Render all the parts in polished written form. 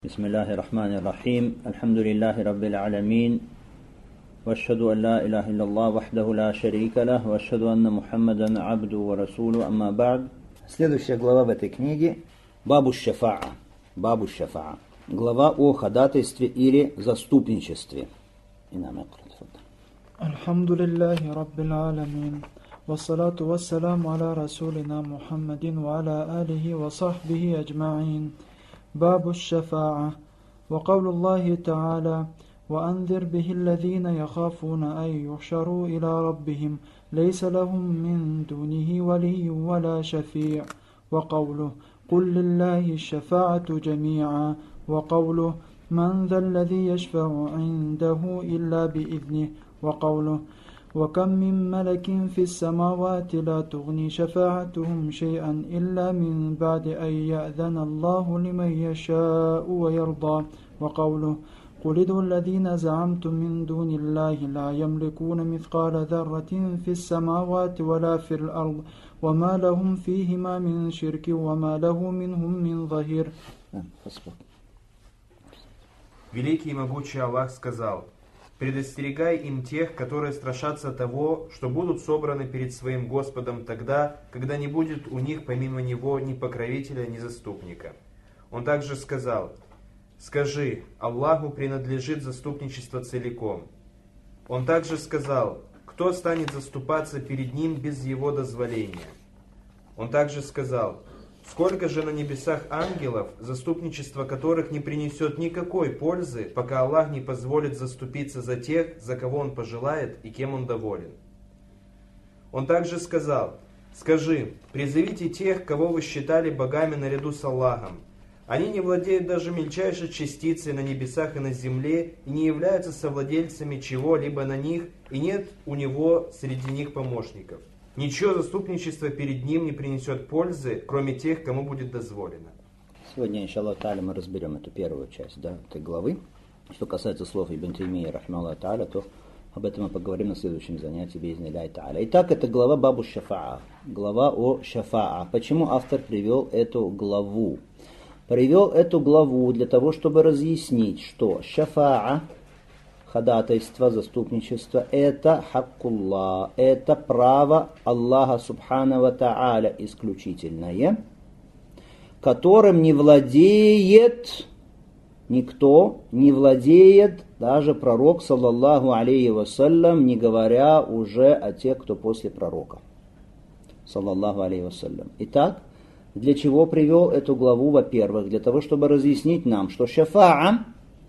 بسم الله الرحمن الرحيم الحمد لله رب العالمين واشهد أن لا إله إلا الله وحده لا شريك له واشهد أن محمدا عبده ورسوله أما بعد. Следующая глава в этой книге Бабу Шафаа. Бабу Шафаа. Глава о ходатайстве или заступничестве. الحمد لله رب العالمين والصلاة والسلام على رسولنا محمد وعلى آله وصحبه أجمعين. باب الشفاعة. وقول الله تعالى: وأنذر به الذين يخافون أن يحشروا إلى ربهم ليس لهم من دونه ولي ولا شفيع. وقوله: قل لله الشفاعة جميعا. وقوله: من ذا الذي يشفع عنده إلا بإذنه. وقوله: وكم من ملك في السماوات لا تغني شفاعتهم شيئا إلا من بعد أن يأذن الله لمن يشاء ويرضى. وقوله: قل ادعوا الذين زعمتم من دون الله لا يملكون مثقال ذرة في السماوات ولا في الأرض وما لهم فيهما من شرك وما له منهم من ظهير. Великий и могучий Аллах сказал: «Предостерегай им тех, которые страшатся того, что будут собраны перед своим Господом тогда, когда не будет у них помимо Него ни покровителя, ни заступника». Он также сказал: «Скажи, Аллаху принадлежит заступничество целиком». Он также сказал: «Кто станет заступаться перед Ним без Его дозволения?» Он также сказал: «Сколько же на небесах ангелов, заступничество которых не принесет никакой пользы, пока Аллах не позволит заступиться за тех, за кого Он пожелает и кем Он доволен». Он также сказал: «Скажи, призовите тех, кого вы считали богами наряду с Аллахом. Они не владеют даже мельчайшей частицей на небесах и на земле, и не являются совладельцами чего-либо на них, и нет у Него среди них помощников. Ничего заступничества перед Ним не принесет пользы, кроме тех, кому будет дозволено». Сегодня, иншаллах та'аля, мы разберем эту первую часть этой главы. Что касается слов Ибн Таймии, рахмаллаху та'аля, то об этом мы поговорим на следующем занятии, би'изниллахи та'аля. Итак, это глава Бабу Шафаа, глава о Шафаа. Почему автор привел эту главу? Привел эту главу для того, чтобы разъяснить, что Шафаа, ходатайство, заступничество, это хаккуллах, это право Аллаха субхана ва та'аля исключительное, которым не владеет никто, не владеет даже пророк, саллаллаху алейхи вассалям, не говоря уже о тех, кто после пророка, саллаллаху алейхи вассалям. Итак, для чего привел эту главу? Во-первых, для того, чтобы разъяснить нам, что шафаа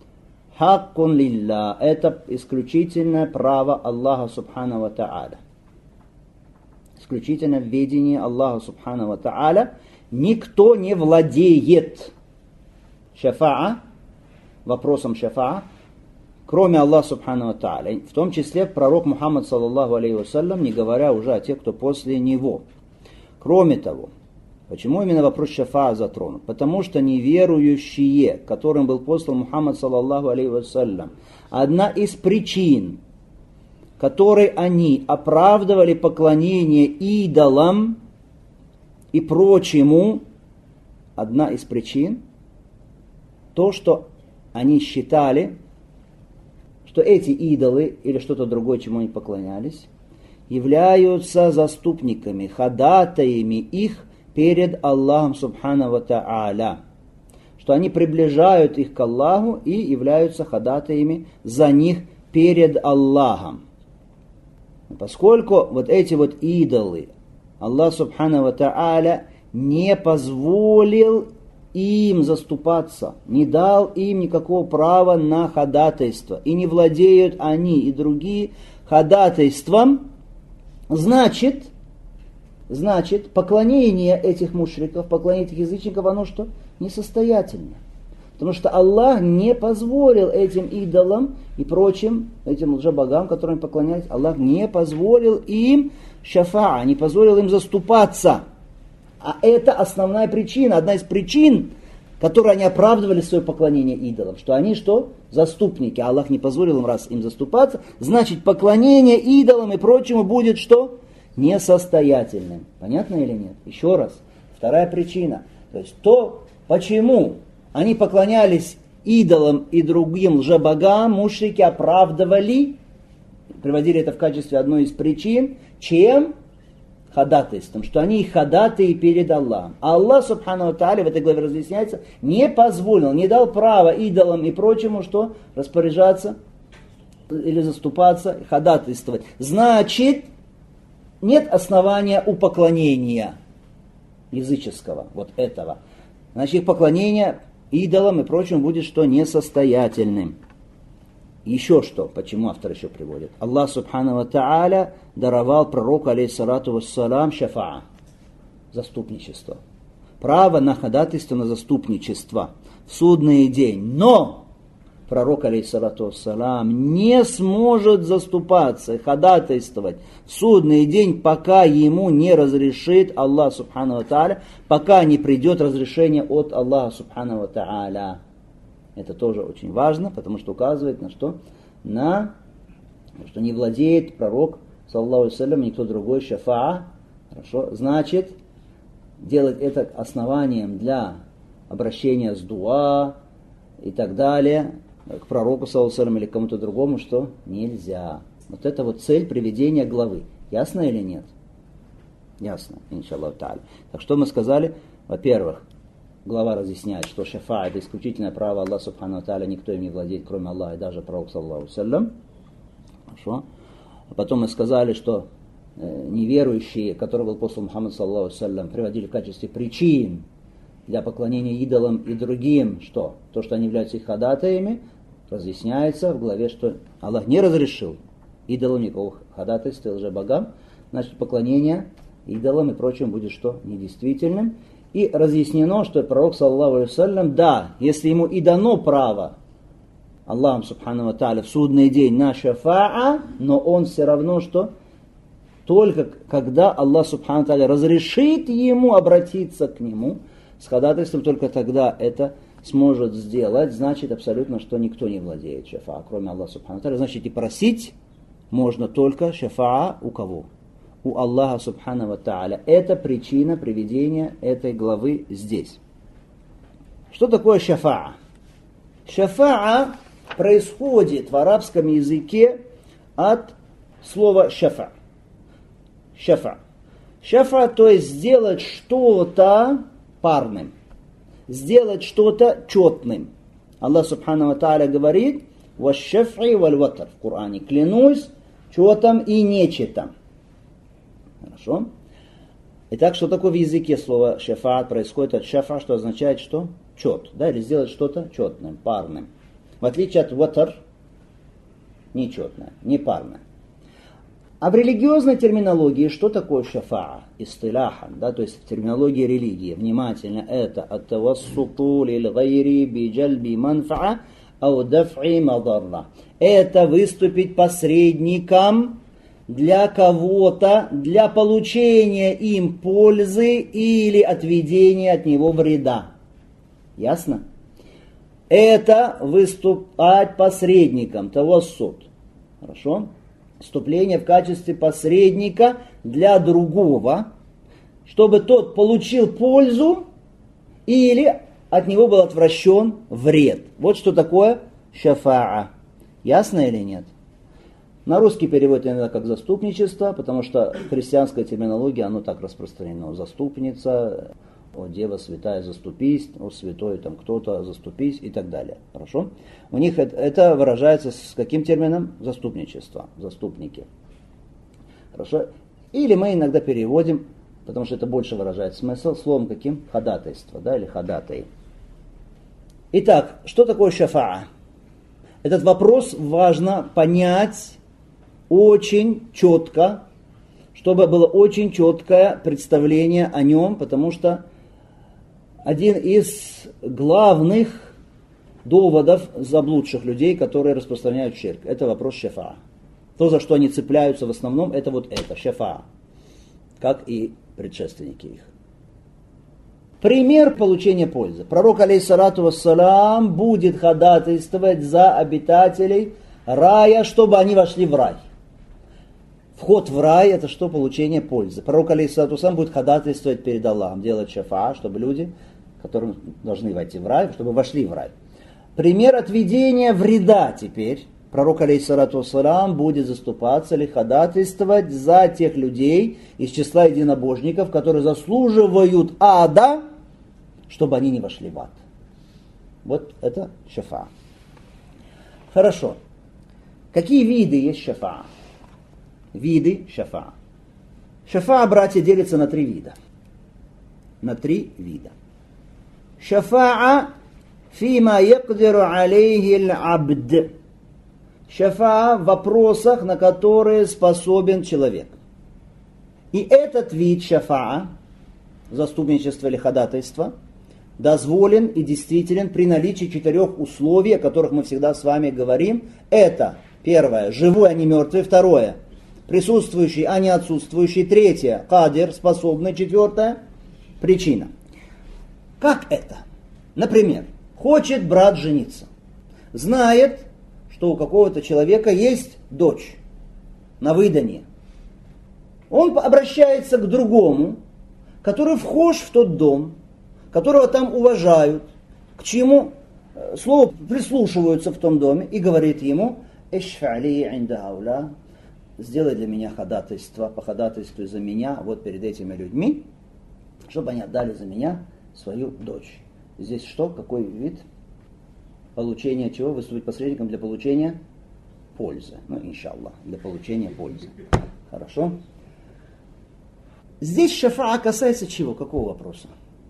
хаккун лилля, это исключительное право Аллаха субхана ва та'аля. Исключительно в ведении Аллаха субхана ва та'аля никто не владеет шафаа, вопросом шафаа, кроме Аллаха субхана ва та'аля. В том числе пророк Мухаммад саллаллаху алейхи вассалям, не говоря уже о тех, кто после него. Кроме того, почему именно вопрос шафаа затронут? Потому что неверующие, которым был послан Мухаммад саллаллаху алейхи вассалям, одна из причин, которой они оправдывали поклонение идолам и прочему, одна из причин, то, что они считали, что эти идолы или что-то другое, чему они поклонялись, являются заступниками, ходатаями их перед Аллахом субхана ва та'аля, что они приближают их к Аллаху и являются ходатаями за них перед Аллахом. Поскольку вот эти вот идолы Аллах субхана ва та'аля не позволил им заступаться, не дал им никакого права на ходатайство, и не владеют они и другие ходатайством, значит, поклонение этих мушриков, поклонение этих язычников, оно что? Несостоятельно. Потому что Аллах не позволил этим идолам и прочим, этим лжебогам, которым поклонялись, Аллах не позволил им шафаа, не позволил им заступаться. А это основная причина, одна из причин, которые они оправдывали свое поклонение идолам. Что они что? Заступники. Аллах не позволил им, раз им заступаться, значит поклонение идолам и прочему будет что? Несостоятельным. Понятно или нет? Еще раз. Вторая причина. То есть то, почему они поклонялись идолам и другим лжебогам мушрики оправдывали, приводили это в качестве одной из причин, чем? Ходатайством, что они ходатаи перед Аллахом. А Аллах, субхану ва тааля, в этой главе разъясняется, не позволил, не дал права идолам и прочему, что распоряжаться или заступаться, ходатайствовать. Значит, нет основания у поклонения языческого, вот этого. Значит, их поклонение идолам и прочему будет что? Несостоятельным. Еще что, почему автор еще приводит? Аллах субхану ва тааля даровал пророку алейхиссалату вассалам шафаа, заступничество. Право на ходатайство, на заступничество в судный день. Но пророк алейхиссалату вассалам не сможет заступаться и ходатайствовать в судный день, пока ему не разрешит Аллах субхану ва тааля, пока не придет разрешение от Аллаха субхану ва тааля. Это тоже очень важно, потому что указывает на что? На что не владеет пророк, саллаллаху алейхи ва саллям, никто другой, шафаа. Хорошо? Значит, делать это основанием для обращения с дуа и так далее к пророку, саллаллаху алейхи ва саллям, или кому-то другому, что нельзя. Вот это вот цель приведения главы. Ясно или нет? Ясно, иншаллаху та'аля. Так что мы сказали? Во-первых, глава разъясняет, что шафа это исключительное право Аллаха субхану ва тааля, никто им не владеет, кроме Аллаха и даже пророк, саллаллаху алейхи ва саллям. Хорошо. А потом мы сказали, что неверующие, которые был послан Мухаммад, саллаллаху алейхи ва саллям, приводили в качестве причин для поклонения идолам и другим, что? То, что они являются их ходатаями, разъясняется в главе, что Аллах не разрешил идолам никакого ходатайства, лжебогам, значит поклонение идолам и прочим будет что? Недействительным. И разъяснено, что пророк, саллаллаху алейхи ва саллям, да, если ему и дано право Аллахом субхану ва тааля в судный день на шафаа, но он все равно что? Только когда Аллах субхану ва тааля разрешит ему обратиться к нему с ходатайством, только тогда это сможет сделать. Значит, абсолютно, что никто не владеет шафаа, кроме Аллаха субхану ва тааля. Значит, и просить можно только шафаа у кого? У Аллаха субхану ва тааля. Это причина приведения этой главы здесь. Что такое шафаа? Шафаа происходит в арабском языке от слова шафа. Шафа. Шафа, то есть сделать что-то парным. Сделать что-то четным. Аллах субхану ва тааля говорит: «Ваш-шаф'и валь-ватр» в Коране. Клянусь четом и нечетом. Хорошо? Итак, что такое в языке слово шафаат? Происходит от шафа, что означает что? Чет. Да? Или сделать что-то четным, парным. В отличие от ватр, нечетное, непарное. А в религиозной терминологии что такое шафаа? Истиляхан, да, то есть в терминологии религии, внимательно, это ат-тавассуту лиль-гайри би-джальби манфаа ау даф'и мадарра. Это выступить посредником для кого-то, для получения им пользы или отведения от него вреда. Ясно? Это выступать посредником, тавассут. Хорошо? Вступление в качестве посредника для другого, чтобы тот получил пользу или от него был отвращен вред. Вот что такое шафаа. Ясно или нет? На русский перевод иногда как заступничество, потому что христианская терминология, оно так распространено. Заступница, о дева святая, заступись, о святой там кто-то, заступись и так далее. Хорошо? У них это выражается с каким термином? Заступничество, заступники. Хорошо? Или мы иногда переводим, потому что это больше выражает смысл, словом каким? Ходатайство, да, или ходатай. Итак, что такое шафаа? Этот вопрос важно понять очень четко, чтобы было очень четкое представление о нем, потому что один из главных доводов заблудших людей, которые распространяют ширк, это вопрос шафаа. То, за что они цепляются в основном, это вот это, шафаа, как и предшественники их. Пример получения пользы. Пророк, алейхиссалату вассалам, будет ходатайствовать за обитателей рая, чтобы они вошли в рай. Вход в рай – это что? Получение пользы. Пророк, алейхиссалату вассалам, будет ходатайствовать перед Аллахом, делать шафаа, чтобы люди, которые должны войти в рай, чтобы вошли в рай. Пример отведения вреда теперь. Пророк, алейхиссалату вассалам, будет заступаться или ходатайствовать за тех людей из числа единобожников, которые заслуживают ада, чтобы они не вошли в ад. Вот это шафа. Хорошо. Какие виды есть шафа? Виды шафа. Шафа, братья, делится на 3 вида. На 3 вида. Шафа'a фима якдиру алейхи аль-абд. Шафа в вопросах, на которые способен человек. И этот вид шафа'a, заступничества или ходатайства, дозволен и действителен при наличии 4 условий, о которых мы всегда с вами говорим. Это, первое, живой, а не мертвый. Второе, присутствующий, а не отсутствующий. Третье, кадир, способный. Четвертое, причина. Как это? Например, хочет брат жениться. Знает, что у какого-то человека есть дочь на выданье. Он обращается к другому, который вхож в тот дом, которого там уважают, к чему слово прислушиваются в том доме, и говорит ему: «Ишфали инда аула», сделай для меня ходатайство, походатайствуй за меня вот перед этими людьми, чтобы они отдали за меня свою дочь. Здесь что? Какой вид? Получение чего? Выступить посредником для получения пользы. Ну, иншаллах, для получения пользы. Хорошо? Здесь шафа касается чего? Какого вопроса?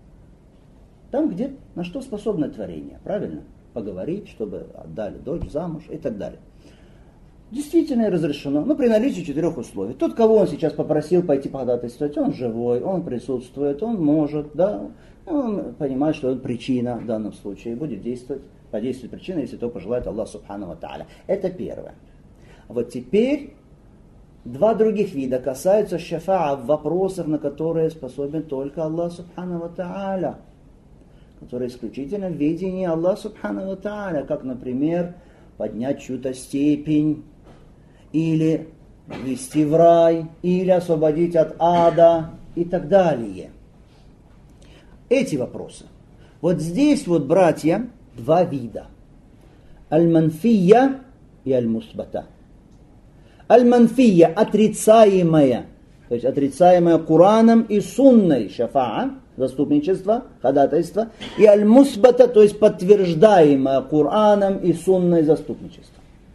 Там, где на что способно творение. Правильно? Поговорить, чтобы отдали дочь замуж и так далее. Действительно разрешено, но при наличии 4 условий. Тот, кого он сейчас попросил пойти походатайствовать, он живой, он присутствует, он может, да, он понимает, что он причина в данном случае, будет действовать по действию причины, если то пожелает Аллах субхану ва тааля. Это первое. Вот теперь 2 других вида касаются шафа'a в вопросах, на которые способен только Аллах субхану ва тааля, которые исключительно в ведении Аллаха субхану ва тааля, как, например, поднять чью-то степень, или ввести в рай, или освободить от ада и так далее. Эти вопросы. Вот здесь вот, братья, 2 вида. Аль-манфия и аль-мусбата. Аль-манфия, отрицаемая, то есть отрицаемая Кураном и сунной шафа'a, заступничество, ходатайство, и аль-мусбата, то есть подтверждаемое Кураном и сунной заступничество.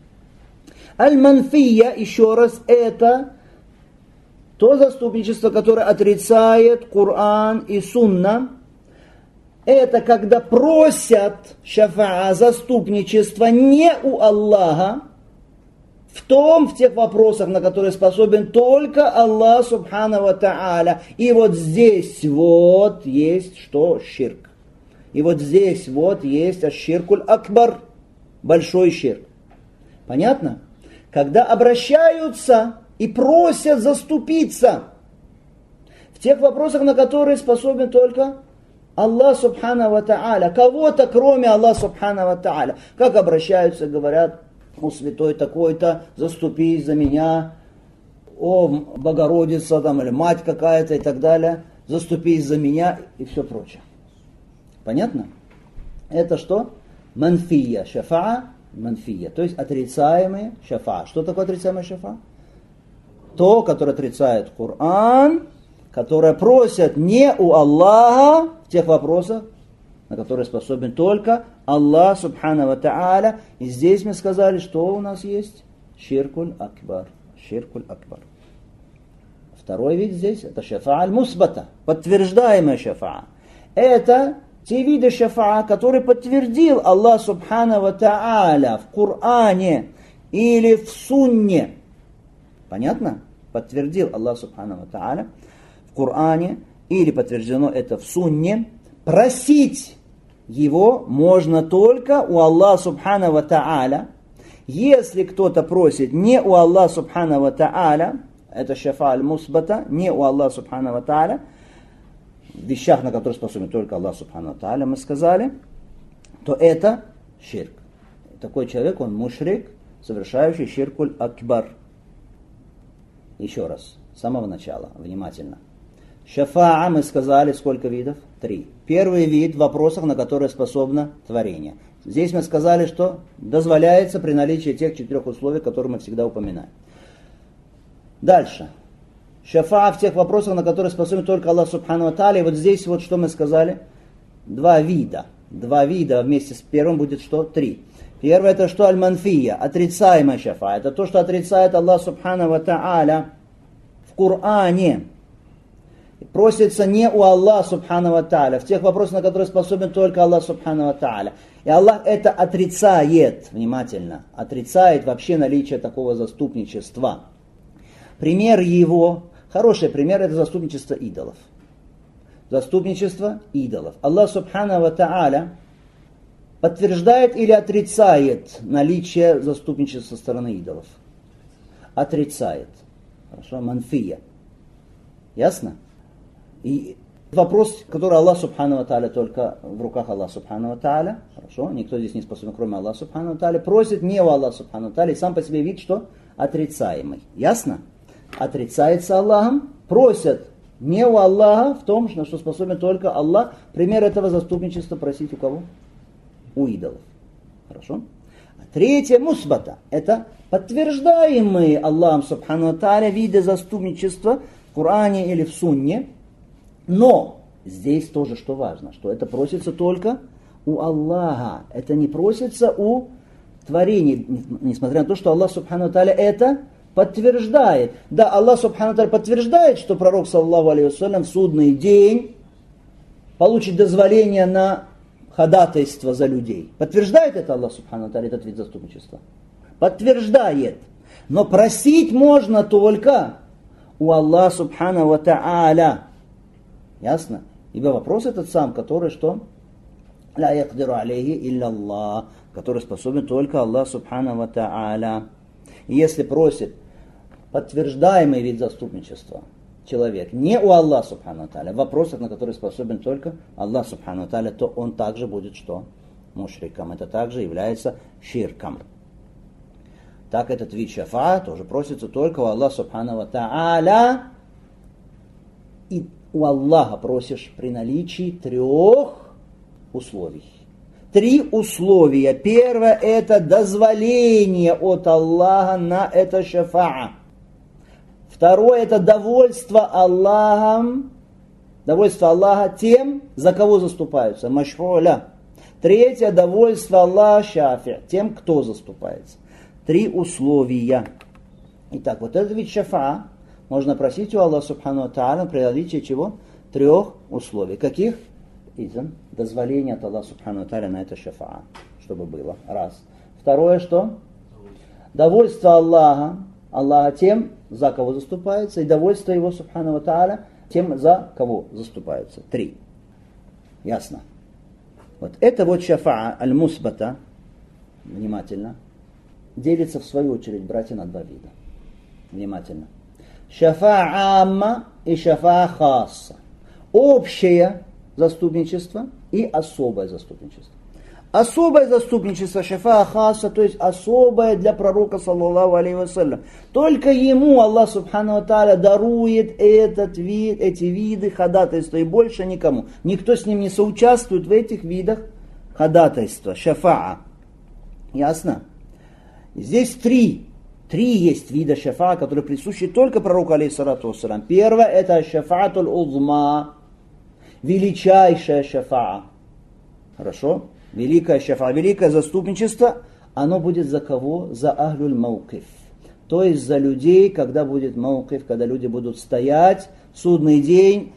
Аль-манфия, еще раз, это то заступничество, которое отрицает Куран и сунна. Это когда просят шафа'a, заступничество не у Аллаха, в тех вопросах, на которые способен только Аллах субхану ва тааля. И вот здесь вот есть что? Ширк. И вот здесь вот есть аш-ширкуль акбар, большой ширк. Понятно? Когда обращаются и просят заступиться в тех вопросах, на которые способен только Аллах субхану ва тааля. Кого-то, кроме Аллаха субхану ва тааля. Как обращаются, говорят: «О, святой такой-то, заступись за меня», «О, Богородица», там, или мать какая-то и так далее, «заступись за меня», и все прочее. Понятно? Это что? Манфия, шафа'a, манфия, то есть отрицаемые шафа'a. Что такое отрицаемый шафа'a? То, которое отрицает Коран, которое просят не у Аллаха в тех вопросах, на которые способен только Аллах субхану ва тааля. И здесь мы сказали, что у нас есть? Ширкуль акбар. Ширкуль акбар. Второй вид здесь, это шафа'a аль-мусбата, подтверждаемая шафа'a. Это те виды шафа'a, которые подтвердил Аллах субхану ва тааля в Коране или в сунне. Понятно? Подтвердил Аллах субхану ва тааля в Коране или подтверждено это в сунне. Просить его можно только у Аллаха субхану ва тааля. Если кто-то просит не у Аллаха субхану ва тааля, это шафа'a аль-мусбата, не у Аллаха субхану ва тааля, в вещах, на которые способен только Аллах субхану ва тааля, мы сказали, то это ширк. Такой человек, он мушрик, совершающий ширкуль акбар. Еще раз, с самого начала, внимательно. Шафа'a, мы сказали, сколько видов? 3. Первый вид в вопросах, на которые способно творение. Здесь мы сказали, что дозволяется при наличии тех 4 условий, которые мы всегда упоминаем. Дальше. Шафа в тех вопросах, на которые способен только Аллах Субхану ва Тааля. И вот здесь вот что мы сказали. 2 вида. 2 вида вместе с первым будет что? 3. Первое это что? Аль-манфия, отрицаемая шафа. Это то, что отрицает Аллах Субхану ва Тааля в Коране. Просится не у Аллаха Субхану ва Тааля, в тех вопросах, на которые способен только Аллах Субхану ва Тааля. И Аллах это отрицает, внимательно, отрицает вообще наличие такого заступничества. Пример его, хороший пример, это заступничество идолов. Заступничество идолов. Аллах Субхану ва Тааля подтверждает или отрицает наличие заступничества со стороны идолов? Отрицает. Хорошо, манфия. Ясно? И вопрос, который Аллах Субхану ва Тааля только в руках Аллаха Субхану ва Тааля, хорошо, никто здесь не способен, кроме Аллаха Субхану ва Тааля, просит не у Аллаха Субхану ва Тааля, и сам по себе вид, что отрицаемый. Ясно? Отрицается Аллахом, просят не у Аллаха в том, на что способен только Аллах. Пример этого заступничества просить у кого? У идолов. Хорошо? А третье, мусбата, это подтверждаемые Аллахом Субхану ва Тааля виды заступничества в Коране или в Сунне. Но здесь тоже что важно, что это просится только у Аллаха. Это не просится у творений, несмотря на то, что Аллах Субхану ва Тааля это подтверждает. Да, Аллах Субхану ва Тааля подтверждает, что пророк, саллаллаху алейхи вассалям, в судный день получит дозволение на ходатайство за людей. Подтверждает это Аллах Субхану ва Тааля, этот вид заступничества? Подтверждает. Но просить можно только у Аллаха Субхану ва Тааля. Ясно? Ибо вопрос этот сам, который что? Ла якдиру алейхи илля Аллах, который способен только Аллах Субхану ва Тааля. И если просит подтверждаемый вид заступничества человек не у Аллаха Субхану ва Тааля, в вопросах, на которые способен только Аллах Субхану ва Тааля, то он также будет что? Мушриком. Это также является ширком. Так этот вид шафа тоже просится только у Аллаха Субхану ва Тааля. И у Аллаха просишь при наличии 3 условий. 3 условия. Первое это дозволение от Аллаха на это шафаа. Второе это довольство Аллахом, довольство Аллаха тем, за кого заступаются. Машфу'ля. Третье довольство Аллаха шафи, тем, кто заступается. 3 условия. Итак, вот этот вид шафаа можно просить у Аллаха Субхану ва Тааля при наличии чего? 3 условий. Каких? Изан, дозволение от Аллаха Субхану ва Тааля на это шафаа, чтобы было. Раз. Второе что? Довольство Аллаха тем, за кого заступается, и довольство его Субхану ва Тааля тем, за кого заступается. 3. Ясно? Вот это вот шафаа аль-мусбата, внимательно, делится в свою очередь, братья, на 2 вида. Внимательно. Шафаа амма и шафаа хасса. Общее заступничество и особое заступничество. Особое заступничество шафаа хасса, то есть особое для пророка, саллаллаху алейхи вассалям. Только ему Аллах Субхану ва Тааля дарует эти виды ходатайства и больше никому. Никто с ним не соучаствует в этих видах ходатайства, шафаа. Ясно? Здесь 3 есть вида шафаа, которые присущи только пророку, алейхиссалату вассалям. Первое это шафаатуль узма, величайшая шафаа. Хорошо? Великое шафаа, великое заступничество, оно будет за кого? За ахлюль маукиф. То есть за людей, когда будет маукиф, когда люди будут стоять в судный день,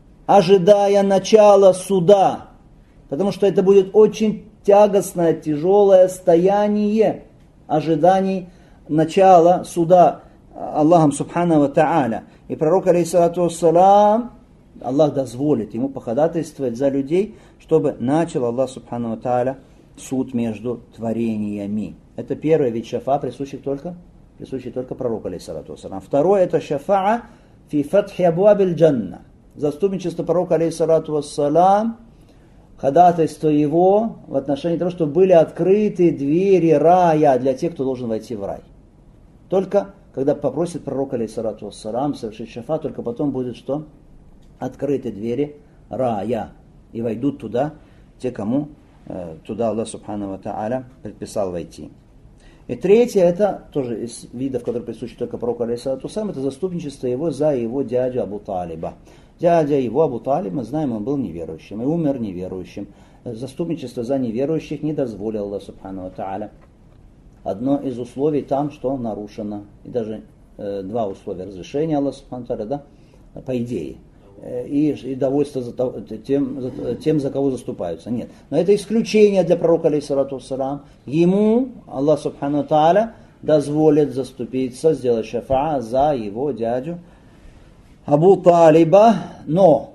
ожидая начала суда. Потому что это будет очень тягостное, тяжелое стояние ожиданий начала суда Аллахом Субхану ва Тааля. И пророк, алейхиссалату вассалам, Аллах дозволит ему походатайствовать за людей, чтобы начал Аллах Субхану ва Тааля суд между творениями. Это первый вид шафа, присущий только пророку, алейхиссалату вассалам. Второе это шафаа фи фатхи абуабиль джанна. Заступничество пророка, алейхиссалату вассалам, ходатайство его в отношении того, чтобы были открыты двери рая для тех, кто должен войти в рай. Только когда попросит пророк, алейхиссалату вассалам, совершить шафа, только потом будет что? Открыты двери рая. И войдут туда те, кому туда Аллах Субхану ва Тааля предписал войти. И третье, это тоже из видов, которые присущи только пророку алейхиссалату вассалам, это заступничество его за его дядю Абу Талиба. Дядя его Абу Талиб, мы знаем, он был неверующим и умер неверующим. Заступничество за неверующих не дозволил Аллах Субхану ва Тааля. Одно из условий там, что нарушено, и даже два условия разрешения Аллаха Субхану ва Тааля, да, по идее. И довольство тем, за кого заступаются. Нет. Но это исключение для пророка, алейхиссалату вассалам. Ему Аллах Субхану ва Тааля дозволит заступиться, сделать шафаа за его дядю Абу Талиба, но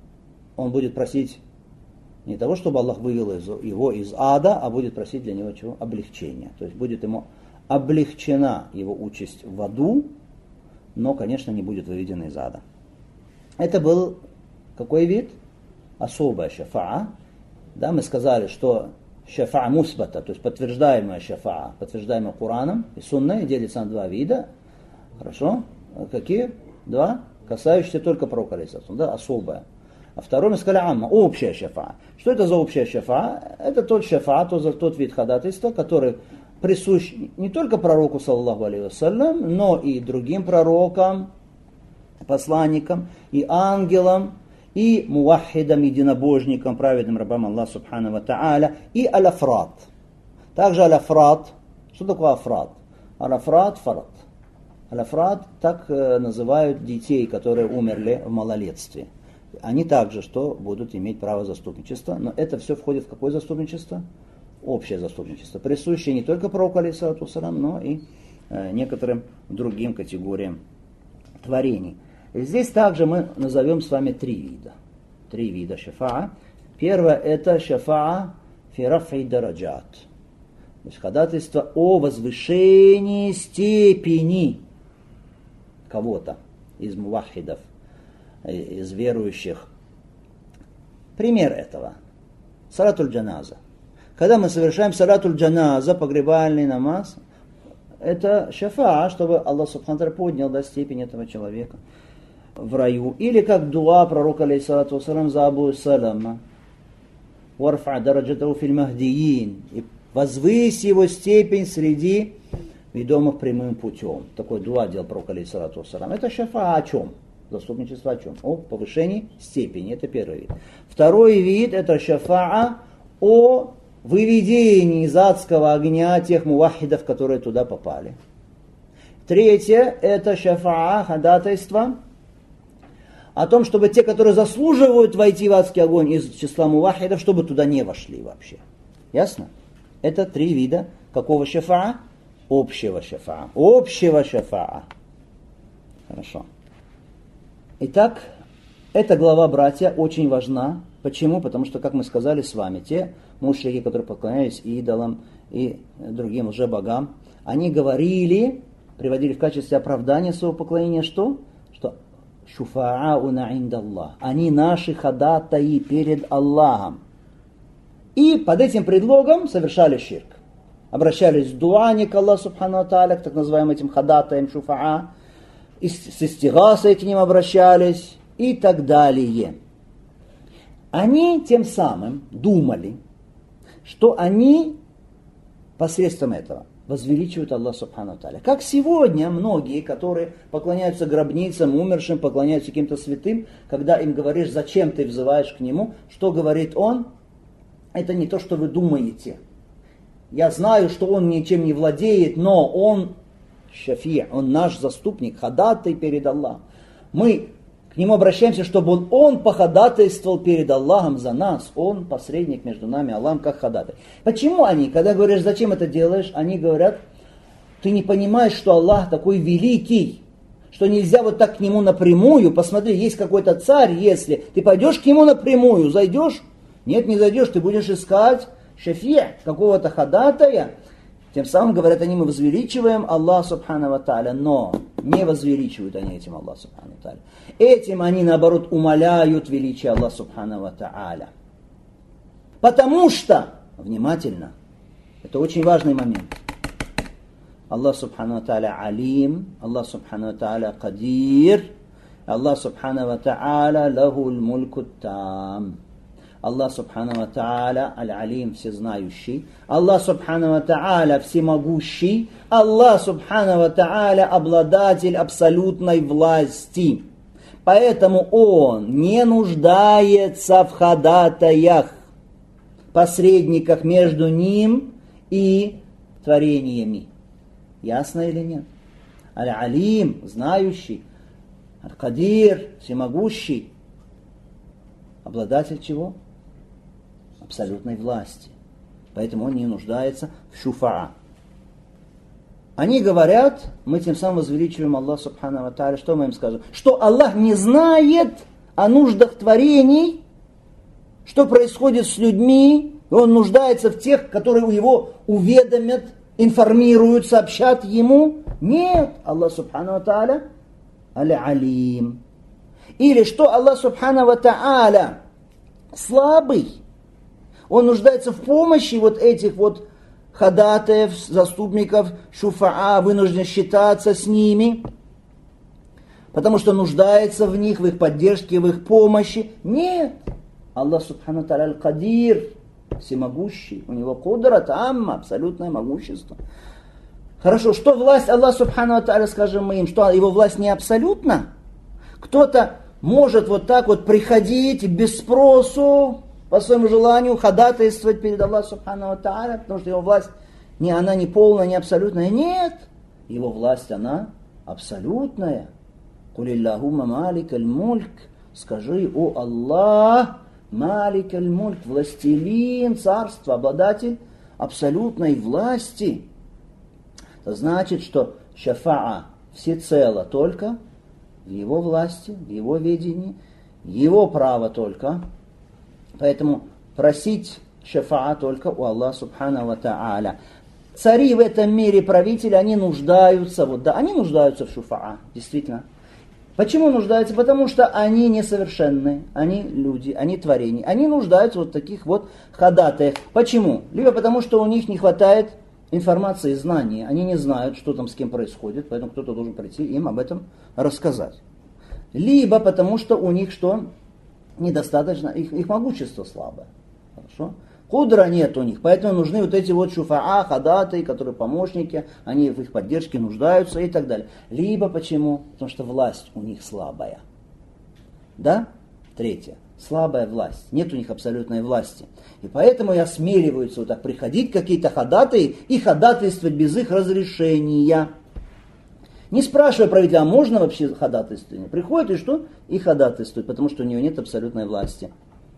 он будет просить не того, чтобы Аллах вывел его из ада, а будет просить для него чего? Облегчения. То есть будет ему облегчена его участь в аду, но, конечно, не будет выведен из ада. Это был какой вид? Особая шафаа. Да, мы сказали, что шафаа мусбата, то есть подтверждаемая шафаа, подтверждаемая Кураном и Сунной, делится на два вида. Хорошо? Какие? Два? Касающиеся только пророка, алейхиссалату, да, особая. А второй мы сказали амма, общая шафаа. Что это за общая шафаа? Это тот шафаа, тот вид ходатайства, который присущ не только пророку, саллаллаху алейхи вассалям, но и другим пророкам, посланникам, и ангелам, и муваххидам, единобожникам, праведным рабам Аллаха Субхану ва Тааля, и аляфрат. Также аляфрат. Что такое афрат? Аляфрат, фарат. Аляфрат, так называют детей, которые умерли в малолетстве. Они также что будут иметь право заступничества, но это все входит в какое заступничество? Общее заступничество, присущее не только пророку, алейхиссалату вассалам, но и некоторым другим категориям творений. И здесь также мы назовем с вами три вида шафаа. Первое это шафаа фи раф'и дараджат, то есть ходатайство о возвышении степени кого-то из муваххидов, из верующих. Пример этого. Салатуль джаназа. Когда мы совершаем салатуль джаназа, погребальный намаз, это шафаа, чтобы Аллах Субхану ва Тааля поднял до степени этого человека в раю. Или как дуа пророка, алейхиссалату вассалам, за Абу Салама. Варфа дараджатаху фил махдиин. И возвысь его степень среди ведомых прямым путем. Такой дуа делал пророк, алейхиссалату вассалам. Это шафаа о чем? Заступничество о чем? О повышении степени. Это первый вид. Второй вид это шафаа о выведении из адского огня тех муваххидов, которые туда попали. Третье это шафаа, ходатайство о том, чтобы те, которые заслуживают войти в адский огонь из числа муваххидов, чтобы туда не вошли вообще. Ясно? Это три вида какого шафаа? Общего шафаа. Общего шафаа. Хорошо. Итак, эта глава, братья, очень важна. Почему? Потому что, как мы сказали с вами, те мушрики, которые поклонялись идолам и другим лжебогам, они говорили, приводили в качестве оправдания своего поклонения что? Что шуфаауна индаллах. Они наши ходатаи перед Аллахом. И под этим предлогом совершали ширк. Обращались в дуане к Аллаху Субхану ва Тааля, к так называемым этим ходатаям шуфаа, и с истигасой к ним обращались и так далее. Они тем самым думали, что они посредством этого возвеличивают Аллаха Субхану ва Тааля. Как сегодня многие, которые поклоняются гробницам, умершим, поклоняются каким-то святым, когда им говоришь, зачем ты взываешь к нему, что говорит он? Это не то, что вы думаете. Я знаю, что он ничем не владеет, но он шафи, он наш заступник, ходатай перед Аллахом. Мы к нему обращаемся, чтобы он походатайствовал перед Аллахом за нас. Он посредник между нами, Аллахом, как ходатай. Почему они, когда говоришь, зачем это делаешь, они говорят, ты не понимаешь, что Аллах такой великий, что нельзя вот так к нему напрямую. Посмотри, есть какой-то царь, если ты пойдешь к нему напрямую, зайдешь? Нет, не зайдешь, ты будешь искать шафи, какого-то ходатая. Тем самым, говорят они, мы возвеличиваем Аллах Субхану ва Тааля, но не возвеличивают они этим Аллах Субхану ва Тааля. Этим они, наоборот, умаляют величие Аллаха Субхану ва Тааля. Потому что, внимательно, это очень важный момент. Аллах Субхану ва Тааля алим, Аллах Субхану ва Тааля кадир, Аллах Субхану ва Тааля лахул мульку там. Аллах Субхану ва Тааля Аль-Алим всезнающий, Аллах Субхану ва Тааля всемогущий, Аллах Субхану ва Тааля обладатель абсолютной власти. Поэтому Он не нуждается в ходатаях, посредниках между Ним и творениями. Ясно или нет? Аль-Алим, знающий, Аль-Кадир, всемогущий, обладатель чего? Абсолютной власти. Поэтому он не нуждается в шуфаа. Они говорят, мы тем самым возвеличиваем Аллаха Субхану ва Тааля. Что мы им скажем? Что Аллах не знает о нуждах творений, что происходит с людьми, и Он нуждается в тех, которые его уведомят, информируют, сообщат ему. Нет, Аллах Субхану ва Тааля Аль-Алим. Или что Аллах Субхану ва Тааля слабый, Он нуждается в помощи вот этих вот ходатаев, заступников, шуфаа, вынужден считаться с ними, потому что нуждается в них, в их поддержке, в их помощи. Нет, Аллах Субхану ва Тааля Аль-Кадир, всемогущий, у него кудрат амма, абсолютное могущество. Хорошо, что власть Аллаха Субхану ва Тааля, скажем мы им, что его власть не абсолютна? Кто-то может вот так вот приходить без спросу, по своему желанию ходатайствовать перед Аллахом Субхану ва Тааля, потому что его власть, она не полная, не абсолютная. Нет, его власть, она абсолютная. Кулиллахумма малик аль-мульк, скажи, о Аллах, малик аль-мульк, властелин царства, обладатель абсолютной власти. Это значит, что шафаа всецело только в его власти, в его ведении, его право только. Поэтому просить шафаа только у Аллаха Субхану ва Тааля. Цари в этом мире, правители, они нуждаются, они нуждаются в шафаа, действительно. Почему нуждаются? Потому что они несовершенны, они люди, они творения. Они нуждаются в таких вот ходатаях. Почему? Либо потому, что у них не хватает информации, знаний. Они не знают, что там с кем происходит, поэтому кто-то должен прийти им об этом рассказать. Либо потому, что у них что? Недостаточно, их могущество слабое. Хорошо? Кудра нет у них, поэтому нужны вот эти вот шуфаа, ходатаи, которые помощники, они в их поддержке нуждаются и так далее. Либо почему? Потому что власть у них слабая. Да? Третье. Слабая власть. Нет у них абсолютной власти. И поэтому и осмеливаются вот так приходить какие-то ходатаи и ходатайствовать без их разрешения. Не спрашивая правителя, а можно вообще ходатайствовать? Приходит и что? И ходатайствует, потому что у нее нет абсолютной власти.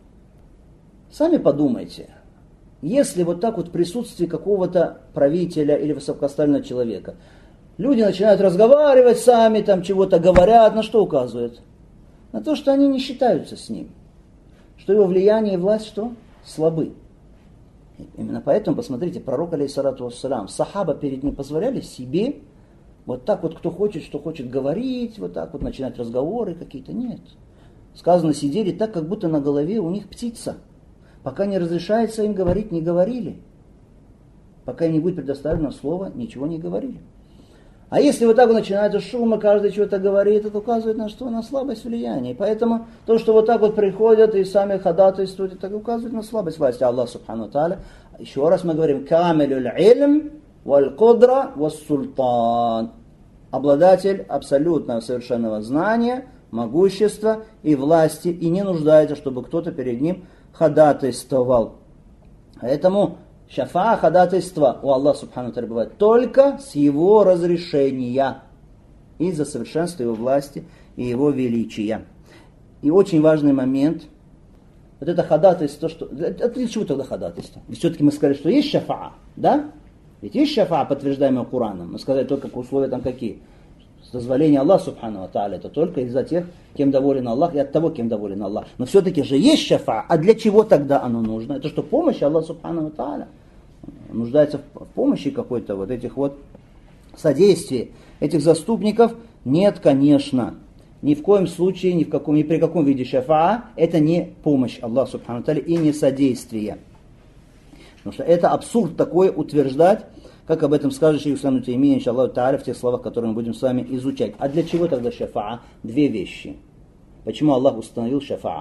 Сами подумайте, если вот так вот в присутствии какого-то правителя или высокопоставленного человека люди начинают разговаривать сами, там чего-то говорят, на что указывают? На то, что они не считаются с ним. Что его влияние и власть что? Слабы. Именно поэтому, посмотрите, пророк, алейхиссалату вассалям, сахаба перед ним позволяли себе вот так вот, кто хочет, что хочет говорить, вот так вот начинать разговоры какие-то. Нет. Сказано, сидели так, как будто на голове у них птица. Пока не разрешается им говорить, не говорили. Пока им не будет предоставлено слово, ничего не говорили. А если вот так вот начинается шум, и каждый что-то говорит, это указывает на что? На слабость влияния. И поэтому то, что вот так вот приходят и сами ходатайствуют, это указывает на слабость власти Аллаха Субхану ва Тааля. Еще раз мы говорим, камилюль илм валь кудра вассультан. Обладатель абсолютного совершенного знания, могущества и власти, и не нуждается, чтобы кто-то перед ним ходатайствовал. Поэтому шафаа, ходатайство у Аллаха Субхану ва Тааля бывает только с его разрешения, из-за совершенства его власти и его величия. И очень важный момент, вот это ходатайство, что... Это для чего тогда ходатайство? Ведь все-таки мы сказали, что есть шафаа, да? Ведь есть шафаа, подтверждаемая Кораном. Мы сказали только условия там какие? Дозволение Аллаха Субхану ва Тааля, это только из-за тех, кем доволен Аллах, и от того, кем доволен Аллах. Но все-таки же есть шафаа, а для чего тогда оно нужно? Это что, помощь Аллаха Субхану ва Тааля? Нуждается в помощи какой-то вот этих вот содействий, этих заступников? Нет, конечно. Ни в коем случае, ни при каком виде шафаа, это не помощь Аллаха Субхану ва Тааля и не содействие. Потому что это абсурд такой утверждать, как об этом скажет шейх ислам ибн Таймия, иншаллаху тааля, в тех словах, которые мы будем с вами изучать. А для чего тогда шафаа? Две вещи. Почему Аллах установил шафаа?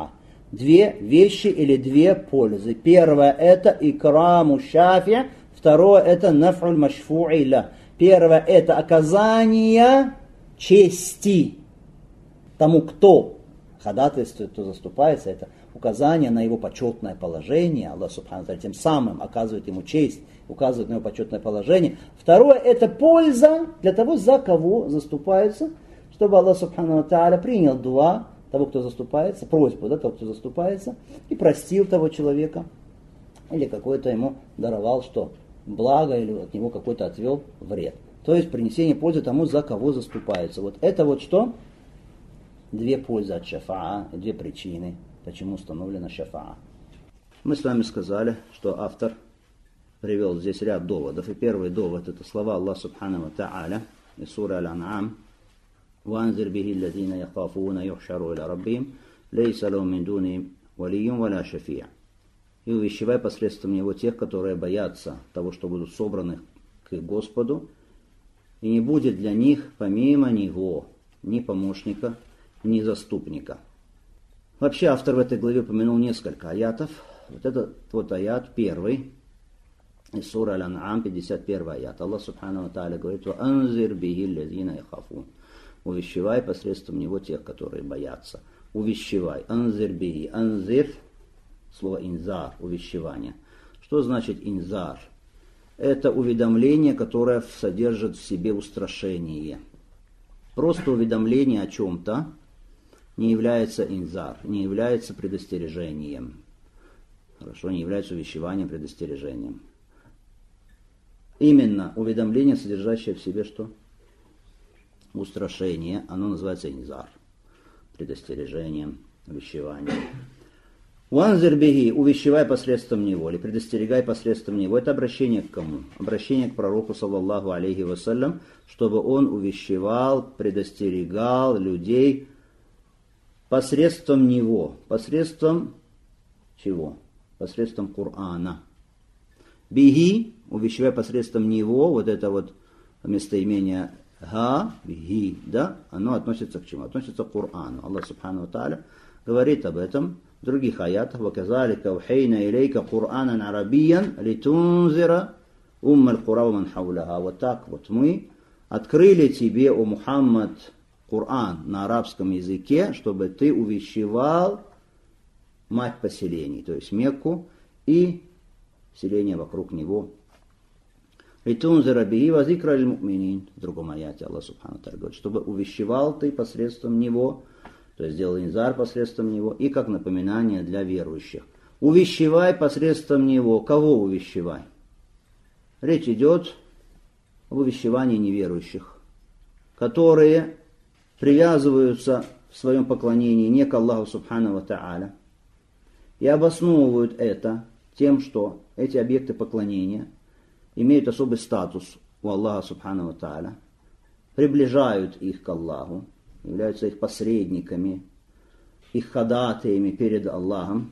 две вещи или две пользы. Первое это икраму шафи, второе это наф'уль машфу'и ля. Первое это оказание чести тому, кто ходатайствует, кто заступается, это указание на его почетное положение. Аллах Субхану ва Тааля тем самым оказывает ему честь, указывает на его почетное положение. Второе это польза для того, за кого заступаются, чтобы Аллах Субхану ва Тааля принял дуа того, кто заступается, просьбу того, кто заступается, и простил того человека, или какой-то ему даровал что? Благо, или от него какой-то отвел вред. То есть принесение пользы тому, за кого заступаются. Вот это вот что? Две пользы от шафаа, две причины, почему установлена шафаа. Мы с вами сказали, что автор привел здесь ряд доводов. И первый довод это слова Аллаха Субхану ва Тааля из суры Аль-Ан'ам. وأنذر به الذين يخافون يحشروا إلى ربهم ليس لهم من دونه ولي ولا شفيع. И увещевай посредством него тех, которые боятся того, что будут собраны к их Господу, и не будет для них помимо него ни помощника, ни заступника. Вообще автор в этой главе упомянул несколько аятов. Вот этот вот аят первый из суры Аль-Ан'ам, 51 аят. Аллах Субхану ва Тааля говорит: «Ваанзир бихи лазина яхафун». Увещевай посредством него тех, которые боятся. Увещевай. Анзир бихи. Анзир, слово инзар, увещевание. Что значит инзар? Это уведомление, которое содержит в себе устрашение. Просто уведомление о чем-то не является инзар, не является предостережением. Хорошо, не является увещеванием, предостережением. Именно уведомление, содержащее в себе что? Устрашение, оно называется инзар, предостережением, увещеванием. Уанзир бихи, увещевай посредством него, или предостерегай посредством него. Это обращение к кому? Обращение к пророку, саллаллаху алейхи вассалям, чтобы он увещевал, предостерегал людей посредством него. Посредством чего? Посредством Корана. Бихи, увещевай посредством него, вот это вот местоимение га, ги, да, оно относится к чему? Относится к Корану. Аллах Субхану ва Тааля говорит об этом в других аятах. وَكَذَلِكَ وَحَيْنَا إِلَيْكَ قُرْآنًا عَرَبِيًّا لِتُنْذِرَ أُمَّ الْقُرَى وَمَنْ حَوْلَهَا. Вот так вот мы открыли тебе, о Мухаммад, Коран на арабском языке, чтобы ты увещевал мать поселений, то есть Мекку и селение вокруг него. «Литунзира бихи ва зикра лиль муъминин». В другом аяте Аллах Субхану ва Тааля говорит, чтобы увещевал ты посредством него, то есть сделал инзар посредством него, и как напоминание для верующих. Увещевай посредством него. Кого увещевай? Речь идет об увещевании неверующих, которые привязываются в своем поклонении не к Аллаху Субхану ва Тааля и обосновывают это тем, что эти объекты поклонения имеют особый статус у Аллаха Субхану ва Тааля, приближают их к Аллаху, являются их посредниками, их ходатаями перед Аллахом.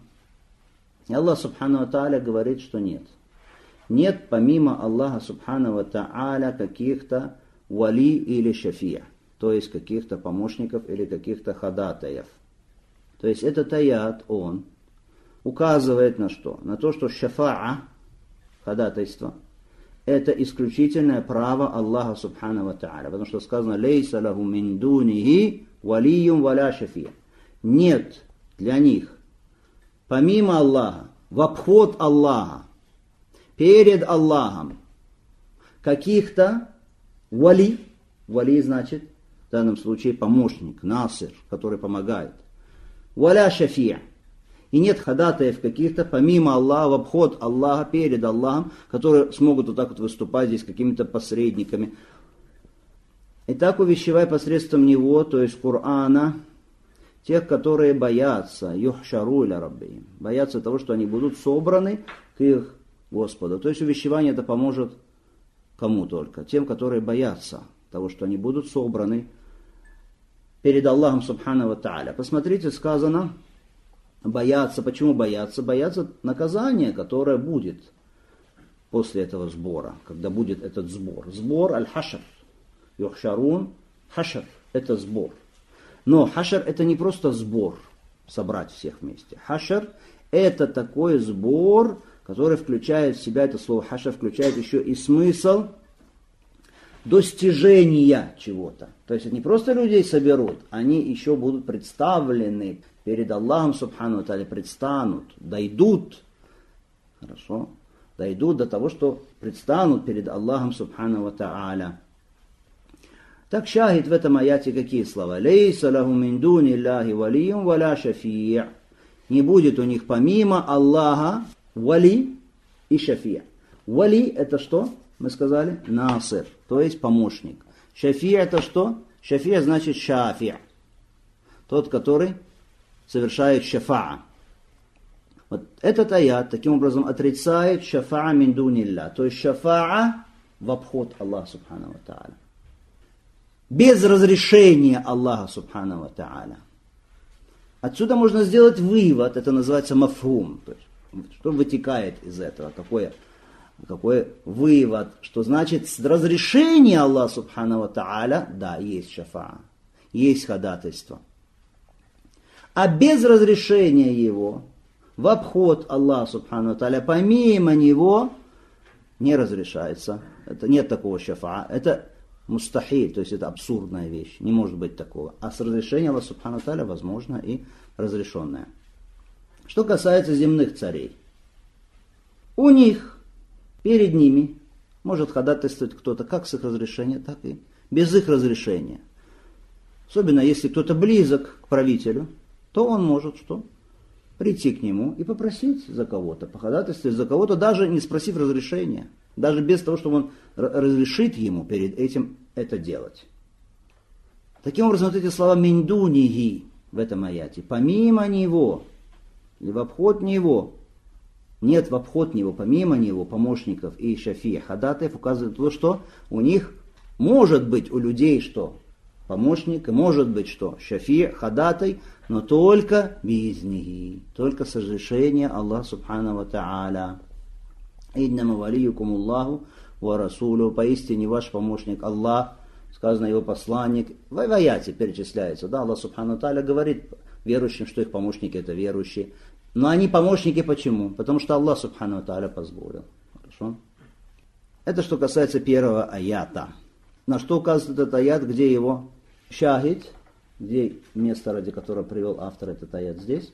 И Аллах Субхану ва Тааля говорит, что нет. Нет помимо Аллаха Субхану ва Тааля каких-то вали или шафия, то есть каких-то помощников или каких-то ходатаев. То есть этот аят, он указывает на что? На то, что шафаа, ходатайство, это исключительное право Аллаха Субхану ва Тааля. Потому что сказано «Лейса лаху мин дунихи валиюм валя шафия». Нет для них, помимо Аллаха, в обход Аллаха, перед Аллахом, каких-то вали. Вали значит в данном случае помощник, насир, который помогает. Валя шафия. И нет ходатаев каких-то, помимо Аллаха, в обход Аллаха, перед Аллахом, которые смогут вот так вот выступать здесь какими-то посредниками. Итак, увещевай посредством него, то есть Корана, тех, которые боятся, юхшару иля раббихим, боятся того, что они будут собраны к их Господу. То есть увещевание это поможет кому только? Тем, которые боятся того, что они будут собраны перед Аллахом Субхану ва Тааля. Посмотрите, сказано бояться. Почему бояться? Бояться наказания, которое будет после этого сбора, когда будет этот сбор. Сбор аль-хашр. Юхшарун, хашр – это сбор. Но хашр – это не просто сбор. собрать всех вместе. Хашр – это такой сбор, который включает в себя, это слово хашр включает еще и смысл достижения чего-то. То есть это не просто людей соберут, они еще будут представлены перед Аллахом Субхану ва Тааля, предстанут, дойдут, хорошо, дойдут до того, что предстанут перед Аллахом Субхану ва Тааля. Так шахид в этом аяте какие слова? «Лейса лаху мин дуни Аллахи валиюн валя шафи'». Не будет у них помимо Аллаха вали и шафи'. Вали это что? Мы сказали насир, то есть помощник. Шафи' это что? Шафи' значит шафи'. Тот, который совершает шафа'a. Вот этот аят таким образом отрицает шафа'a мин дунилля. То есть шафа'a в обход Аллаха Субхану ва Тааля. Без разрешения Аллаха Субхану ва Тааля. Отсюда можно сделать вывод, это называется мафхум. То есть, что вытекает из этого? Какой вывод? Что значит с разрешения Аллаха Субхану ва Тааля, да, есть шафа'a, есть ходатайство. А без разрешения его, в обход Аллаха Субхану ва Тааля, помимо него, не разрешается. Это нет такого шафа'a. Это мустахиль, то есть это абсурдная вещь. Не может быть такого. А с разрешения Аллаха Субхану ва Тааля возможно и разрешенное. Что касается земных царей. У них, перед ними, может ходатайствовать кто-то как с их разрешения, так и без их разрешения. Особенно если кто-то близок к правителю, то он может что? Прийти к нему и попросить за кого-то, походатайствовать за кого-то, даже не спросив разрешения. Даже без того, чтобы он разрешит ему перед этим это делать. Таким образом, вот эти слова «миндунихи» в этом аяте, помимо него, или в обход него, нет в обход него, помимо него, помощников и шафи, ходатаев, указывает на то, что у них может быть у людей что? Помощник, и может быть что? Шафи, ходатай, но только биизнихи, только с разрешения Аллаха Субхану ва Тааля. «Иннама валиюкум Аллаху ва расулю», поистине ваш помощник Аллах, сказано его посланник. В аяте перечисляется, да, Аллах Субхану ва Тааля говорит верующим, что их помощники это верующие. Но они помощники почему? Потому что Аллах Субхану ва Тааля позволил. Хорошо? Это что касается первого аята. На что указывает этот аят, где его шахид, где место, ради которого привел автор этот аят здесь?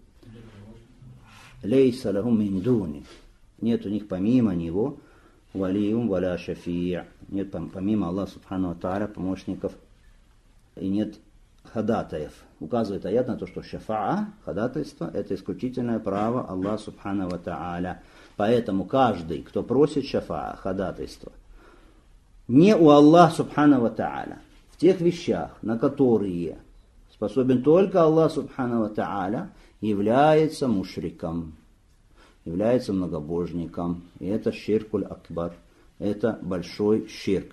«Лейса лаху мин дуни». Нет у них помимо него валиюм валя шафи'. Нет помимо Аллаха Субхану ва Тааля помощников и нет ходатаев. Указывает аят на то, что шафа'a, ходатайство, это исключительное право Аллаха Субхану ва Тааля. Поэтому каждый, кто просит шафа'a, ходатайство, не у Аллаха Субхану ва Тааля, в тех вещах, на которые способен только Аллах Субхану ва Тааля, является мушриком, является многобожником. И это ширкуль акбар, это большой ширк.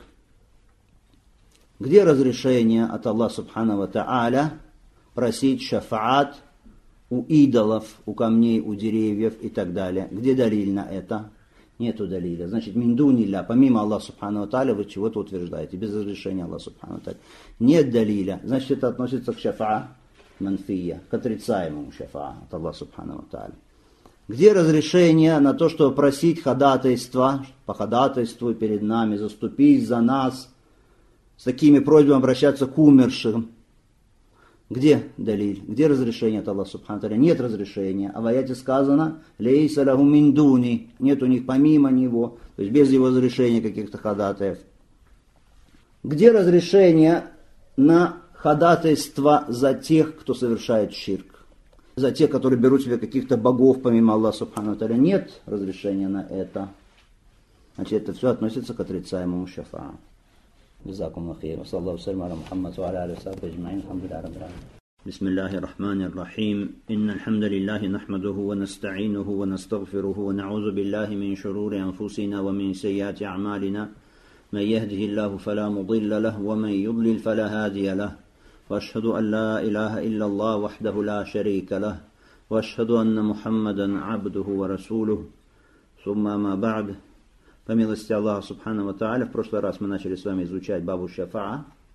Где разрешение от Аллаха Субхану ва Тааля просить шафаат у идолов, у камней, у деревьев и так далее? Где далиль на это? Нету далиля. Значит, миндунилля, помимо Аллаха Субхану ва Тааля, вы чего-то утверждаете, без разрешения Аллаха Субхану ва Тааля. Нет далиля. Значит, это относится к шафаа манфия, к отрицаемому шафаа от Аллаха Субхану ва Тааля. Где разрешение на то, чтобы просить ходатайства, походатайствуй перед нами, заступись за нас, с такими просьбами обращаться к умершим? Где далиль? Где разрешение от Аллаха Субхану ва Тааля? Нет разрешения. А в аяте сказано «Лейса лаху мин дуни». Нет у них помимо него, то есть без его разрешения каких-то ходатаев. Где разрешение на ходатайство за тех, кто совершает ширк? За тех, которые берут себе каких-то богов помимо Аллаха Субхану ва Тааля? Нет разрешения на это. Значит, это все относится к отрицаемому шафаа. جزاكم الله خير وصلى الله وسلم على محمد وعلى آله وصحبه أجمعين الحمد لله رب العالمين بسم الله الرحمن الرحيم إن الحمد لله نحمده ونستعينه ونستغفره ونعوذ بالله من شرور أنفسنا ومن سيئات أعمالنا من يهده الله فلا مضل له ومن يضلل فلا هادي له وأشهد أن لا إله إلا الله وحده لا شريك له وأشهد أن محمدا عبده ورسوله ثم ما بعد. По милости Аллаха Субхану ва Тааля, в прошлый раз мы начали с вами изучать бабу шафаа,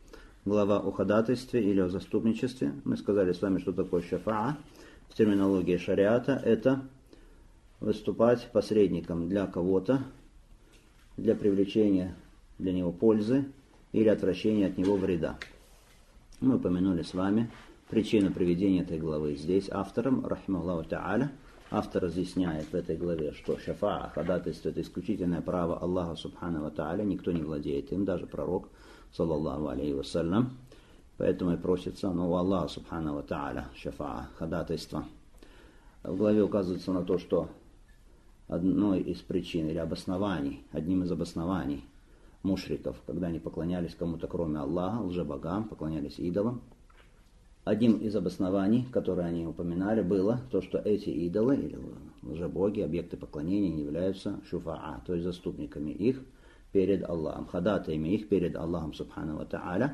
глава о ходатайстве или о заступничестве. Мы сказали с вами, что такое шафаа. В терминологии шариата это выступать посредником для кого-то, для привлечения для него пользы или отвращения от него вреда. Мы упомянули с вами причину приведения этой главы здесь автором, рахимахуллаху та'аля. Автор разъясняет в этой главе, что шафаа, ходатайство, это исключительное право Аллаха субхану ва та'аля, никто не владеет им, даже пророк, саллаллаху алейхи вассалям. Поэтому и просится, у Аллаха субхану ва та'аля, шафаа, ходатайство. В главе указывается на то, что одной из причин или обоснований, одним из обоснований мушриков, когда они поклонялись кому-то кроме Аллаха, лжебогам, поклонялись идолам, одним из обоснований, которые они упоминали, было то, что эти идолы или лжебоги, объекты поклонения, не являются шуфаа, то есть заступниками их перед Аллахом, ходатаями их перед Аллахом субхану ва та'аля.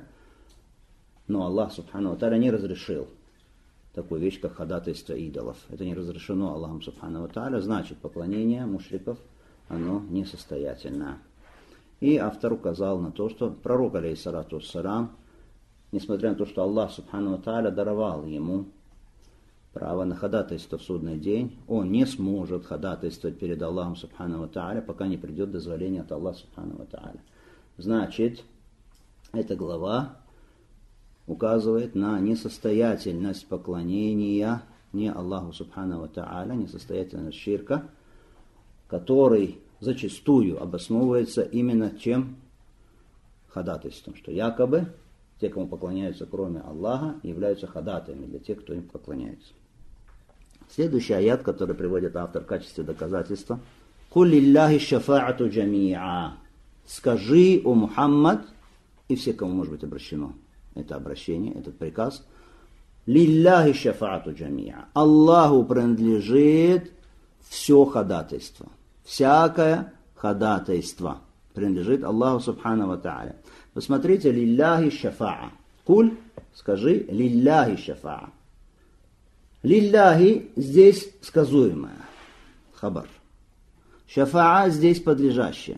Но Аллах субхану ва та'аля не разрешил такую вещь, как ходатайство идолов. Это не разрешено Аллахом субхану ва та'аля, значит поклонение мушриков, оно несостоятельно. И автор указал на то, что пророк, алейхиссалату вассалям, несмотря на то, что Аллах субхану ва та'аля даровал ему право на ходатайство в судный день, он не сможет ходатайствовать перед Аллахом субхану ва та'аля, пока не придет дозволение от Аллаха субхану ва та'аля. Значит, эта глава указывает на несостоятельность поклонения не Аллаху субхану ва та'аля, несостоятельность ширка, который зачастую обосновывается именно чем ходатайством, что якобы те, кому поклоняются кроме Аллаха, являются ходатаями для тех, кто им поклоняется. Следующий аят, который приводит автор в качестве доказательства. «Куль лилляхи шафаату джамиа». Скажи, о Мухаммад, и все, кому может быть обращено это обращение, этот приказ, «Лилляхи шафаату джамиа». Аллаху принадлежит все ходатайство. Всякое ходатайство принадлежит Аллаху субхану ва та'аля. Посмотрите, лилляхи шафаа. Куль, скажи, лилляхи шафаа. Лилляхи здесь сказуемое. Хабар. Шафаа здесь подлежащее.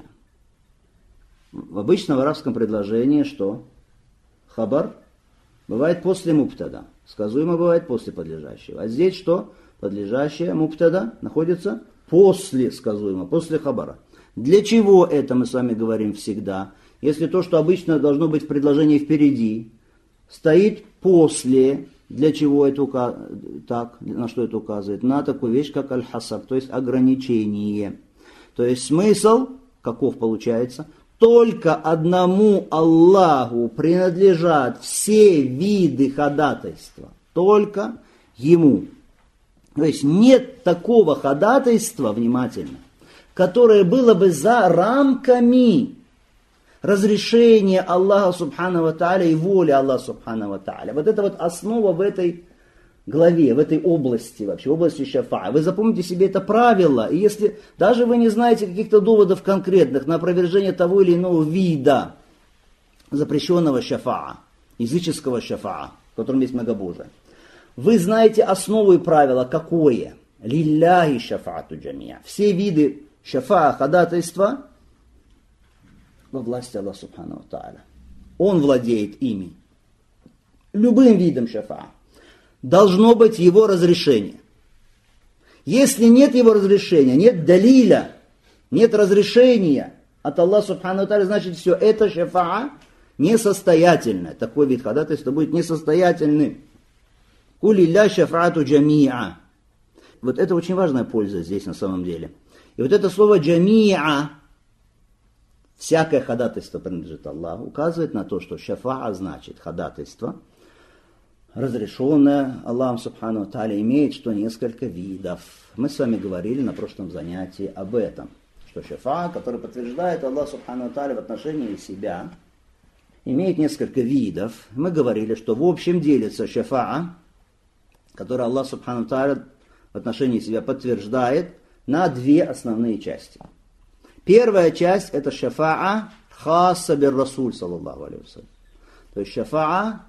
В обычном арабском предложении что? Хабар бывает после мубтада. Сказуемое бывает после подлежащего. А здесь что? Подлежащее мубтада находится после сказуемого, после хабара. Для чего это мы с вами говорим всегда? Если то, что обычно должно быть в предложении впереди, стоит после, для чего это так, на что это указывает? На такую вещь, как аль-хасар, то есть ограничение. То есть смысл, каков получается? Только одному Аллаху принадлежат все виды ходатайства. Только Ему. То есть нет такого ходатайства, внимательно, которое было бы за рамками разрешения Аллаха субхану ва та'аля и воли Аллаха субхану ва та'аля. Вот это вот основа в этой главе, в этой области вообще, области шафаа. Вы запомните себе это правило, и если даже вы не знаете каких-то доводов конкретных на опровержение того или иного вида запрещенного шафаа, языческого шафаа, в котором есть многобожие, вы знаете основу и правило какое? Лилляхи шафаату джамиа. Все виды шафаа, ходатайства во власти Аллаха субхану ва та'аля. Он владеет ими. Любым видом шафаа. Должно быть его разрешение. Если нет его разрешения, нет далиля, нет разрешения от Аллаха субхану ва та'аля, значит все это шафаа несостоятельное. Такой вид ходатайства будет несостоятельным. Кулилля шафаату джамиа. Вот это очень важная польза здесь на самом деле. И вот это слово джамиа, всякое ходатайство принадлежит Аллаху, указывает на то, что шафаа значит ходатайство, разрешенное Аллахом субхану ва та'аля, имеет что несколько видов. Мы с вами говорили на прошлом занятии об этом, что шафаа, который подтверждает Аллах субхану ва та'аля в отношении себя, имеет несколько видов. Мы говорили, что в общем делится шафаа, который Аллах субхану ва та'аля в отношении себя подтверждает, на две основные части. Первая часть это шафаа хасса бир расуль саллаллаху алейхи вассалям. То есть шафаа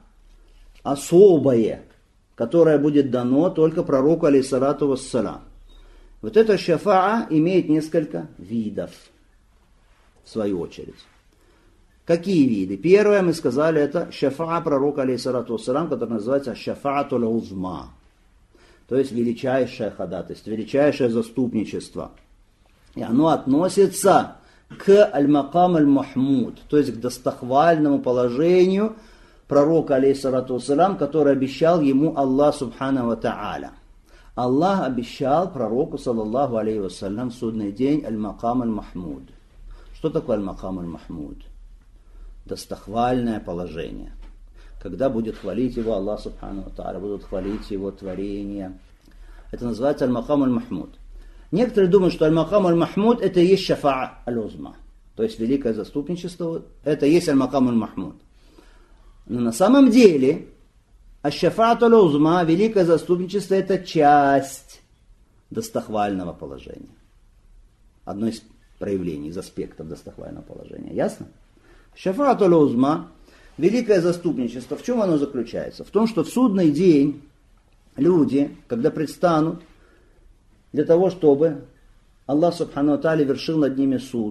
особое, которое будет дано только пророку алейхиссалату вассалям. Вот эта шафаа имеет несколько видов, в свою очередь. Какие виды? Первое, мы сказали, это шафаа пророка, алейхиссалату вассалам, который называется шафаатуль узма. То есть величайшее ходатайство, величайшее заступничество. И оно относится к аль-макам аль-махмуд, то есть к достохвальному положению пророка, алейхиссалату вассалам, который обещал ему Аллах субхану ва та'аля. Аллах обещал пророку, саллаллаху алейхи вассалям, в судный день аль-макам аль-махмуд. Что такое аль-макам аль-махмуд? Достохвальное положение. Когда будет хвалить его Аллах субхану ва та'аля, будут хвалить его творения. Это называется аль-макам аль-махмуд. Некоторые думают, что аль-макам аль-махмуд это и есть шафаа аль-узма. То есть великое заступничество, это и есть аль-макам аль-махмуд. Но на самом деле, аш-шафаат аль-узма, великое заступничество, это часть достохвального положения. Одно из проявлений, из аспектов достохвального положения. Ясно? Шафаат аль-узма, великое заступничество, в чем оно заключается? В том, что в судный день люди, когда предстанут для того, чтобы Аллах субхану ва тааля вершил над ними суд,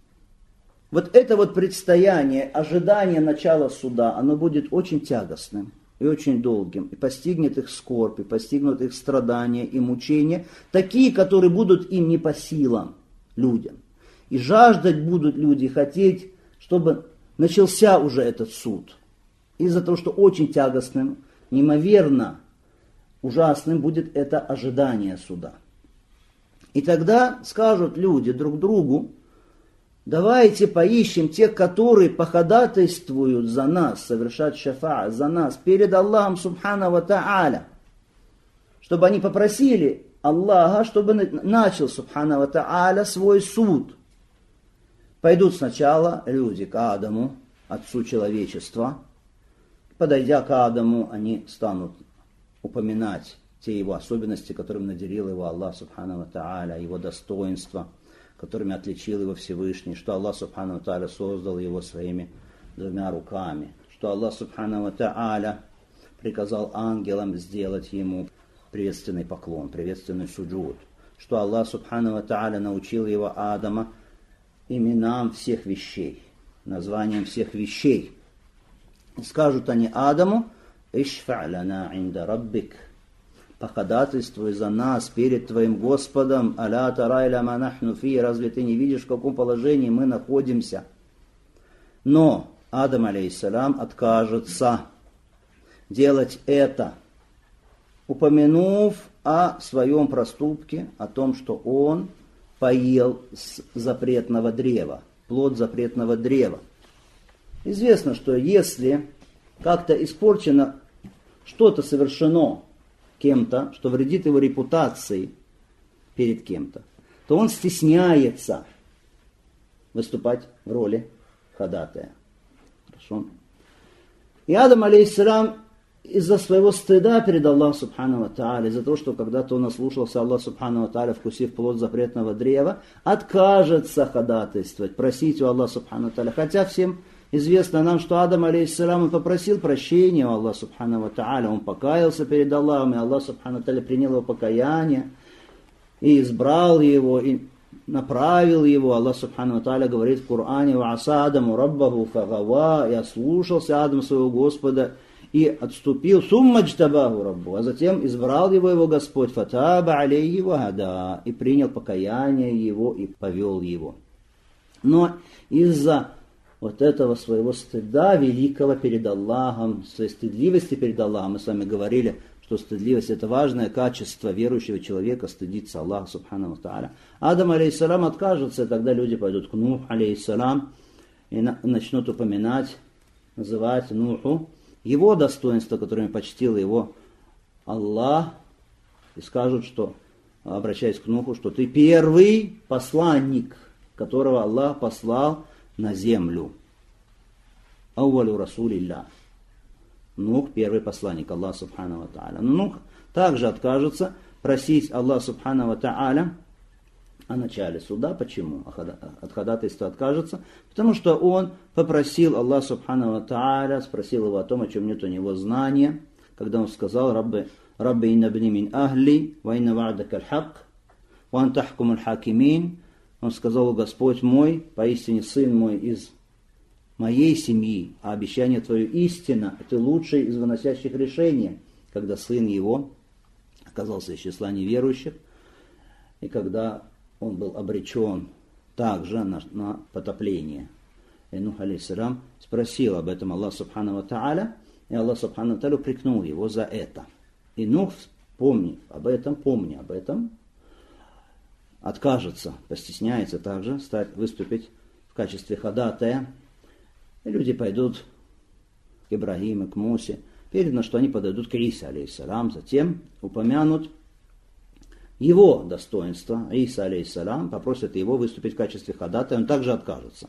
вот это вот предстояние, ожидание начала суда, оно будет очень тягостным и очень долгим, и постигнет их скорбь, и постигнут их страдания и мучения, такие, которые будут им не по силам, людям. И жаждать будут люди, хотеть, чтобы начался уже этот суд. Из-за того, что очень тягостным, неимоверно ужасным будет это ожидание суда. И тогда скажут люди друг другу: давайте поищем тех, которые походатайствуют за нас, совершат шафаа за нас перед Аллахом субхану ва та'аля, чтобы они попросили Аллаха, чтобы начал субхану ва та'аля свой суд. Пойдут сначала люди к Адаму, отцу человечества. Подойдя к Адаму, они станут упоминать те его особенности, которыми наделил его Аллах субхану ва та'аля, его достоинства, которыми отличил его Всевышний, что Аллах субхану ва та'аля создал его своими двумя руками, что Аллах субхану ва та'аля приказал ангелам сделать ему приветственный поклон, приветственный суджуд, что Аллах субхану ва та'аля научил его Адама именам всех вещей, названием всех вещей. И скажут они Адаму: «Ишфа' лана инда раббик», походатайствуй за нас перед твоим Господом, аля тарай ля ма нахну фи, разве ты не видишь, в каком положении мы находимся? Но Адам, алейхиссалям, откажется делать это, упомянув о своем проступке, о том, что он поел с запретного древа, плод запретного древа. Известно, что если как-то испорчено что-то совершено кем-то, что вредит его репутации перед кем-то, то он стесняется выступать в роли ходатая. Хорошо. И Адам, алейхиссалям, из-за своего стыда перед Аллахом субхану ва та'аля, из-за того, что когда-то он ослушался Аллаха субхану ва та'аля, вкусив плод запретного древа, откажется ходатайствовать, просить у Аллаха субхану ва та'аля. Хотя всем известно нам, что Адам, алейхиссалям, он попросил прощения у Аллаха субхану ва та'аля, он покаялся перед Аллахом, и Аллах субхану ва та'аля принял его покаяние, и избрал его, и направил его. Аллах субхану ва та'аля говорит в Коране: «Ва аса Адаму раббаху фагава», и ослушался Адам своего Господа, и отступил, сумма джтабаху раббу, а затем избрал его Господь, фатаба алейхи ва хада, и принял покаяние его и повел его. Но из-за вот этого своего стыда великого перед Аллахом, своей стыдливости перед Аллахом, мы с вами говорили, что стыдливость — это важное качество верующего человека, стыдиться Аллаха субхану ва та'аля. Адам, алейхиссалям, откажется, и тогда люди пойдут к Нуху, алейхиссалям, и начнут упоминать, называть Нуху его достоинства, которыми почтил его Аллах, и скажут, что, обращаясь к Нуху, что ты первый посланник, которого Аллах послал на землю. Ауалю расулилля. Нух — первый посланник Аллаха субхану ва та'аля. Но Нух также откажется просить Аллаха субхану ва та'аля о начале суда. Почему? От ходатайства откажется. Потому что он попросил Аллаха субхану ва та'аля, спросил его о том, о чем нет у него знания, когда он сказал: «Рабби инна бни мин ахли, ва инна ва'дака аль-хак, ва ан тахкум аль-хакимин». Он сказал: «Господь мой, поистине сын мой из моей семьи, а обещание твое истина, это лучшее из выносящих решений, когда сын его оказался из числа неверующих, и когда он был обречен также на потопление. И Нух алейхиссалям спросил об этом Аллах субхану ва тааля, и Аллах субхану ва тааля упрекнул его за это. И Нух, помня об этом, откажется, постесняется также выступить в качестве ходатая. И люди пойдут к Ибрагиму, к Мусе. Передано, что они подойдут к Иса алейхиссалям, затем упомянут его достоинство. Иса алейхиссалям попросят его выступить в качестве ходатая, он также откажется.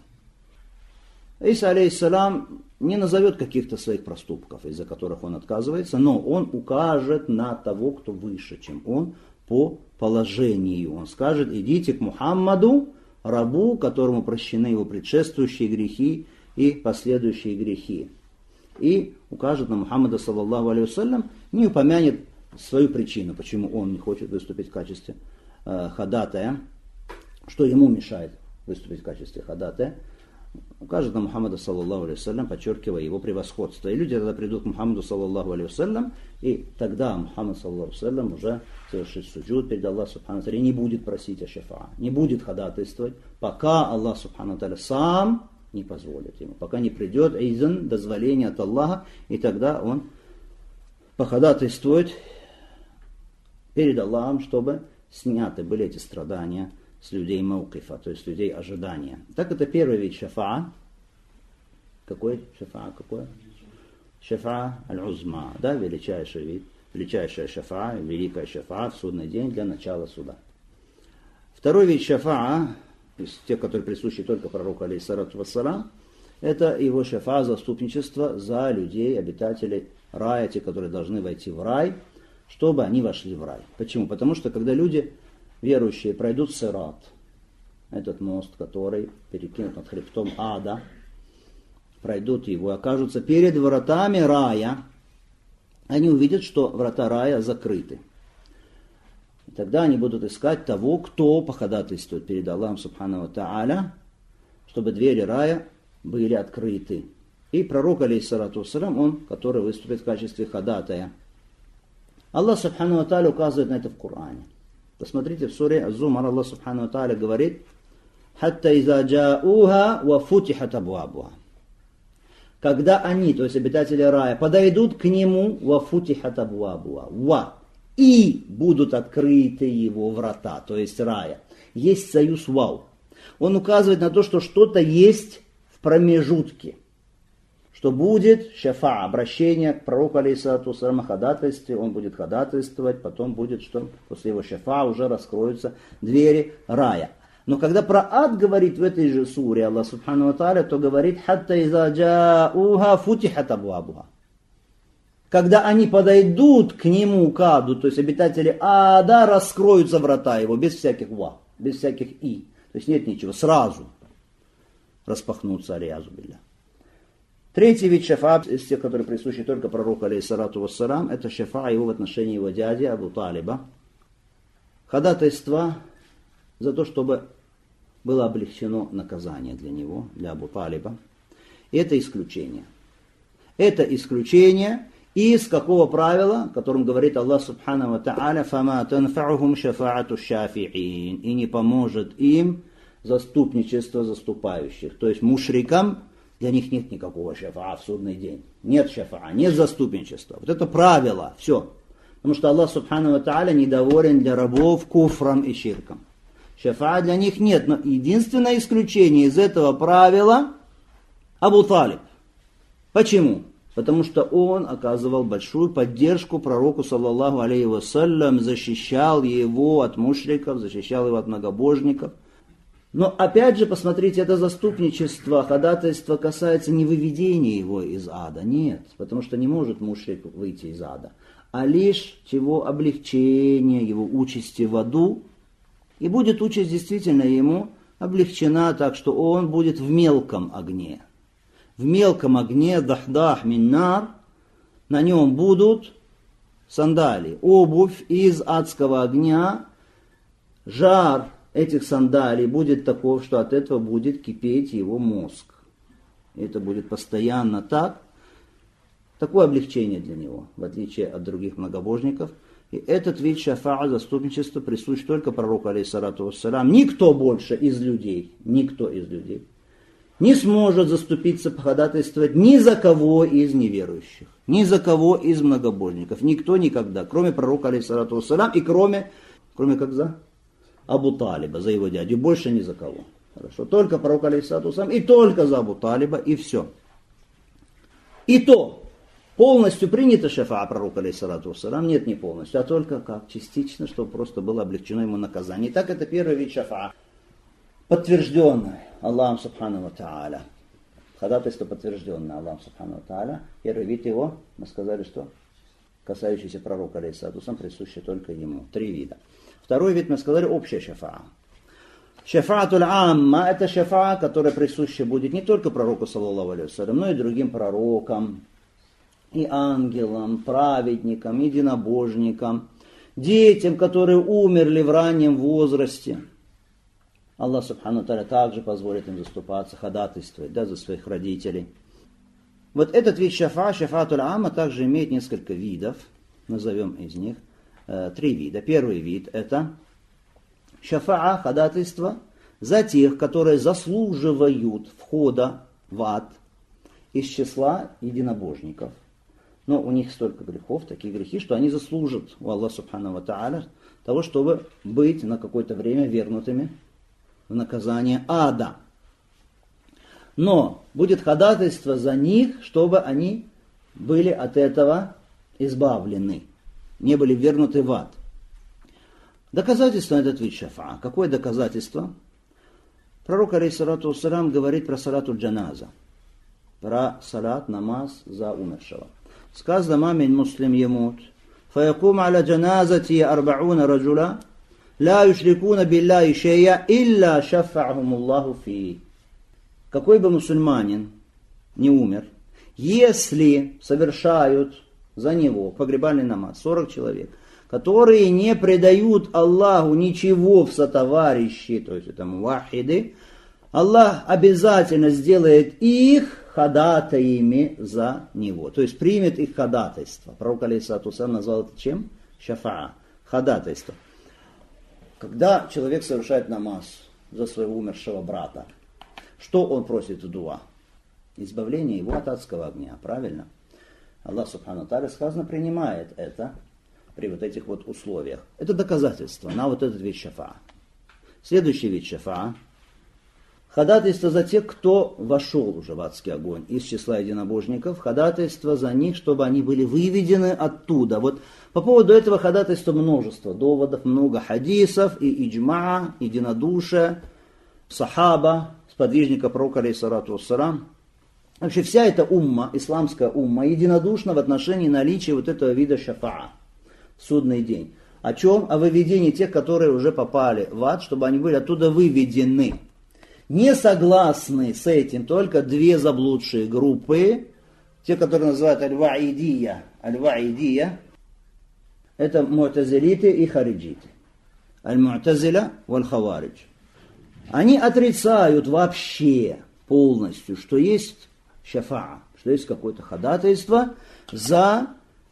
Иса алейхиссалям не назовет каких-то своих проступков, из-за которых он отказывается, но он укажет на того, кто выше, чем он, по положению. Он скажет: идите к Мухаммаду, рабу, которому прощены его предшествующие грехи и последующие грехи. И укажет на Мухаммада, саллаллаху алейхи вассалям, не упомянет свою причину, почему он не хочет выступить в качестве ходатая, что ему мешает выступить в качестве ходатая. Укажет на Мухаммада, саллаллаху алейхи вассалям, подчеркивая его превосходство. И люди тогда придут к Мухаммаду, саллаллаху алейхи вассалям, и тогда Мухаммад, саллаллаху алейхи вассалям, уже совершит суджуд перед Аллахом субхану ва тааля, не будет просить о шафаа, не будет ходатайствовать, пока Аллах субхану ва тааля сам не позволит ему, пока не придет изн, дозволение от Аллаха, и тогда он походатайствует перед Аллахом, чтобы сняты были эти страдания с людей маукифа, то есть людей ожидания. Так, это первый вид шафаа. Какой шафаа? Какой? Шафаа аль-узма, да, величайший вид, величайшая шафаа, великая шафаа в судный день для начала суда. Второй вид шафаа, из тех, которые присущи только пророку алейхиссалату вассалам, это его шафаа, заступничество за людей, обитателей рая, те, которые должны войти в рай, чтобы они вошли в рай. Почему? Потому что когда люди верующие пройдут сират, этот мост, который перекинут над хребтом ада, пройдут его и окажутся перед вратами рая, они увидят, что врата рая закрыты. И тогда они будут искать того, кто походатайствует перед Аллахом субхану ва тааля, чтобы двери рая были открыты. И пророк, алейхиссалату вассалям, он, который выступит в качестве ходатая. Аллах субхану ва тааля указывает на это в Коране. Посмотрите, в суре Az-Zumar Аллах субхану ва тааля говорит: «Хатта иза джауха ва футихат абуабуха». Когда они, то есть обитатели рая, подойдут к нему, ва футихат абуабуха, ва, и будут открыты его врата, то есть рая. Есть союз вау. Он указывает на то, что что-то есть в промежутке. Что будет шафа, обращение к пророку алейхиссалату вассалям, ходатайстве, он будет ходатайствовать, потом будет, что после его шафа уже раскроются двери рая. Но когда про ад говорит в этой же суре Аллах субхану ва тааля, то говорит: «Хатта иза джауха футихат абуабуха». Когда они подойдут к нему, к аду, то есть обитатели ада, раскроются врата его, без всяких ва, без всяких и. То есть нет ничего, сразу распахнутся, алейязу билля. Третий вид шафа, из тех, которые присущи только пророку алейхиссалату вассалам, это шафа его в отношении его дяди Абу Талиба. Ходатайство за то, чтобы было облегчено наказание для него, для Абу Талиба. Это исключение. Это исключение из какого правила, о котором говорит Аллах субхану ва тааля: «Фама танфа'ухум шафа'ату шафи'ин». И не поможет им заступничество заступающих. То есть мушрикам для них нет никакого шафаа в судный день. Нет шафаа, нет заступничества. Вот это правило, все. Потому что Аллах субхану ва тааля недоволен для рабов куфром и ширком. Шафаа для них нет. Но единственное исключение из этого правила — Абу Талиб. Почему? Потому что он оказывал большую поддержку пророку, саллаллаху алейхи вассалям, защищал его от мушриков, защищал его от многобожников. Но опять же, посмотрите, это заступничество, ходатайство касается не выведения его из ада, нет, потому что не может мушрик выйти из ада, а лишь чего облегчения его участи в аду, и будет участь действительно ему облегчена так, что он будет в мелком огне. В мелком огне, дахдах миннар, на нем будут сандали, обувь из адского огня, жар этих сандалий будет таков, что от этого будет кипеть его мозг. и это будет постоянно так, такое облегчение для него, в отличие от других многобожников. И этот вид шафаа, заступничества, присущ только пророку, алейхиссалату вассалям. Никто больше из людей не сможет заступиться, походатайствовать ни за кого из неверующих, ни за кого из многобожников. Никто никогда, кроме пророка, алейхиссалату вассалям, и кроме как за Абу Талиба, за его дядю, больше ни за кого. Хорошо, только пророк, алейхиссалату вассалям, и только за Абу Талиба, и все. И то, полностью принято шафаа пророка, алейхиссалату вассалям? Нет, не полностью, а только как частично, чтобы просто было облегчено ему наказание. Итак, это первый вид шафаа, подтвержденный Аллахом субхану ва тааля. Ходатайство подтвержденное Аллахом субхану ва тааля. Первый вид его, мы сказали, что касающийся пророка, алейхиссалату вассалям, присущий только ему. 3 вида. Второй вид, мы сказали, общая шафаа. Шафаатуль амма, это шафаа, которая присуща будет не только пророку, саллаллаху алейхи вассалям, но и другим пророкам, и ангелам, праведникам, единобожникам, детям, которые умерли в раннем возрасте. Аллах субхану ва тааля также позволит им заступаться, ходатайствовать, за своих родителей. Вот этот вид шафаатуль амма, также имеет несколько видов. Назовем из них 3 вида. Первый вид это шафаа, ходатайство за тех, которые заслуживают входа в ад из числа единобожников. Но у них столько грехов, такие грехи, что они заслужат у Аллаха субхану ва тааля того, чтобы быть на какое-то время вернутыми в наказание ада. Но будет ходатайство за них, чтобы они были от этого избавлены, не были вернуты в ад. Доказательство этот вид шафаа. Какое доказательство? Пророк, алейхиссалату вассалям, говорит про салатуль джаназа, про салат, намаз за умершего. Сказано: «Мамин муслим ямут, фаякум аля джаназати 40 раджула, ла юшрикуна билляхи шейя, илля шаффа'ахум Аллаху фи». Какой бы мусульманин не умер, если совершают за него погребальный намаз 40 человек, которые не предают Аллаху ничего в сотоварищи, то есть это мувахиды, Аллах обязательно сделает их ходатаями за него. То есть примет их ходатайство. Пророк, алейхиссалату вассалям, назвал это чем? Шафаа. Ходатайство. Когда человек совершает намаз за своего умершего брата, что он просит в дуа? Избавление его от адского огня. Правильно? Аллах субхану ва тааля, сказано, принимает это при вот этих вот условиях. Это доказательство на вот этот вид шафаа. Следующий вид шафаа. Ходатайство за тех, кто вошел уже в адский огонь из числа единобожников. Ходатайство за них, чтобы они были выведены оттуда. Вот по поводу этого ходатайства множество доводов, много хадисов и иджма, единодушие, сахаба, сподвижника пророка, алейхиссалату вассалям. Вообще вся эта умма, исламская умма, единодушна в отношении наличия вот этого вида шафаа в судный день. О чем? О выведении тех, которые уже попали в ад, чтобы они были оттуда выведены. Не согласны с этим только 2 заблудшие группы, те, которые называют аль-ваидия. Аль-ваидия — это му'тазилиты и хариджиты. Аль-му'тазиля валь-хаваридж. Они отрицают вообще полностью, что есть шафаа, что есть какое-то ходатайство за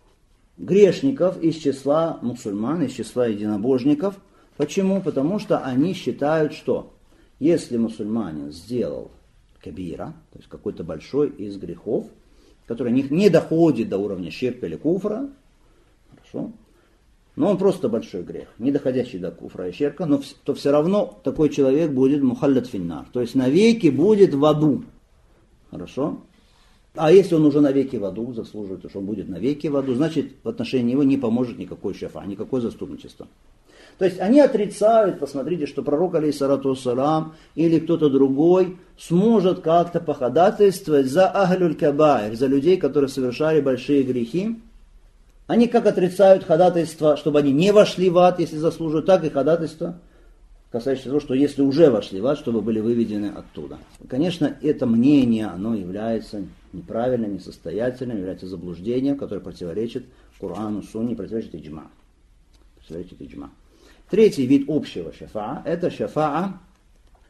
грешников из числа мусульман, из числа единобожников. Почему? Потому что они считают, что если мусульманин сделал кабира, то есть какой-то большой из грехов, который не доходит до уровня ширка или куфра, хорошо, но он просто большой грех, не доходящий до куфра и ширка, то все равно такой человек будет мухаллад финнар, то есть навеки будет в аду. Хорошо? А если он уже навеки в аду, заслуживает, что он будет навеки в аду, значит в отношении него не поможет никакой шафа, никакое заступничество. То есть они отрицают, посмотрите, что пророк, алейхиссалату вассалям, или кто-то другой сможет как-то походатайствовать за ахлюль кабаир, за людей, которые совершали большие грехи. Они как отрицают ходатайство, чтобы они не вошли в ад, если заслуживают, так и ходатайство, касающееся того, что если уже вошли в ад, чтобы были выведены оттуда. Конечно, это мнение, оно является неправильным, несостоятельным, является заблуждением, которое противоречит Корану, Сунне, противоречит иджма. Третий вид общего шафаа – это шафаа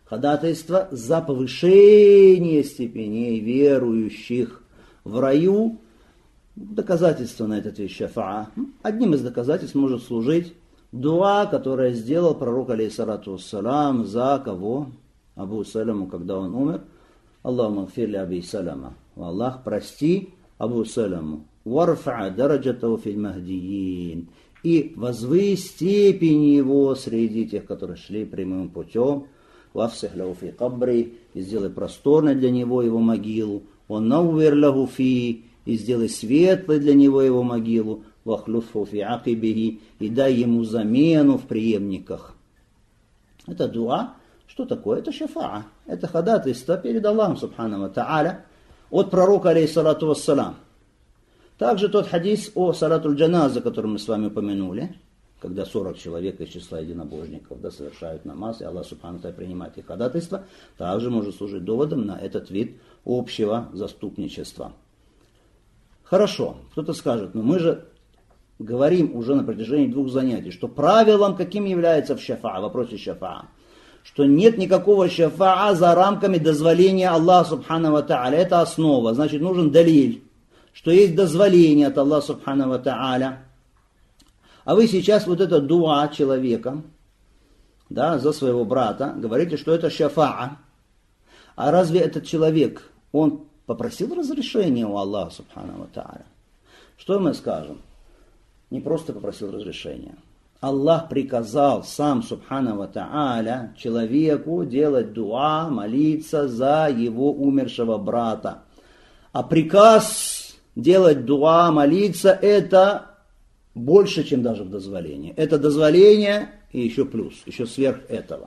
Ходатайство за повышение степеней верующих в раю. Доказательство на этот вещь шафаа. Одним из доказательств может служить дуа, которое сделал пророк алейхиссалату вассалам за кого? Абу Саламу, когда он умер. Аллаху гфирли Аби Салама. Аллах, прости Абу Саламу. Варфа дараджатаху фил махдиин. И возвысь степень его среди тех, которые шли прямым путем. Вафсих лаху фи кабри. И сделай просторной для него его могилу. Ваннаввир лаху фи. И сделай светлой для него его могилу. Вахлюфху фи акибихи. И дай ему замену в преемниках. Это дуа. Что такое? Это шафаа. Это ходатайство перед Аллахом субхану ва тааля от пророка алейхиссалату вассалам. Также тот хадис о салатуль джаназа, который мы с вами упомянули, когда 40 человек из числа единобожников совершают намаз, и Аллах субхану ва тааля принимает их ходатайство, также может служить доводом на этот вид общего заступничества. Хорошо, кто-то скажет, но мы же говорим уже на протяжении 2 занятий, что правилом каким является в шафаа, в вопросе шафаа, что нет никакого шафаа за рамками дозволения Аллаха субхану ва тааля. Это основа. Значит, нужен далиль, что есть дозволение от Аллаха субхану ва тааля. А вы сейчас вот это дуа человека, да, за своего брата, говорите, что это шафаа. А разве этот человек, он попросил разрешения у Аллаха субхану ва тааля? Что мы скажем? Не просто попросил разрешения. Аллах приказал сам субхану ва тааля человеку делать дуа, молиться за его умершего брата. А приказ делать дуа, молиться, это больше, чем даже дозволение. Это дозволение и еще плюс, еще сверх этого.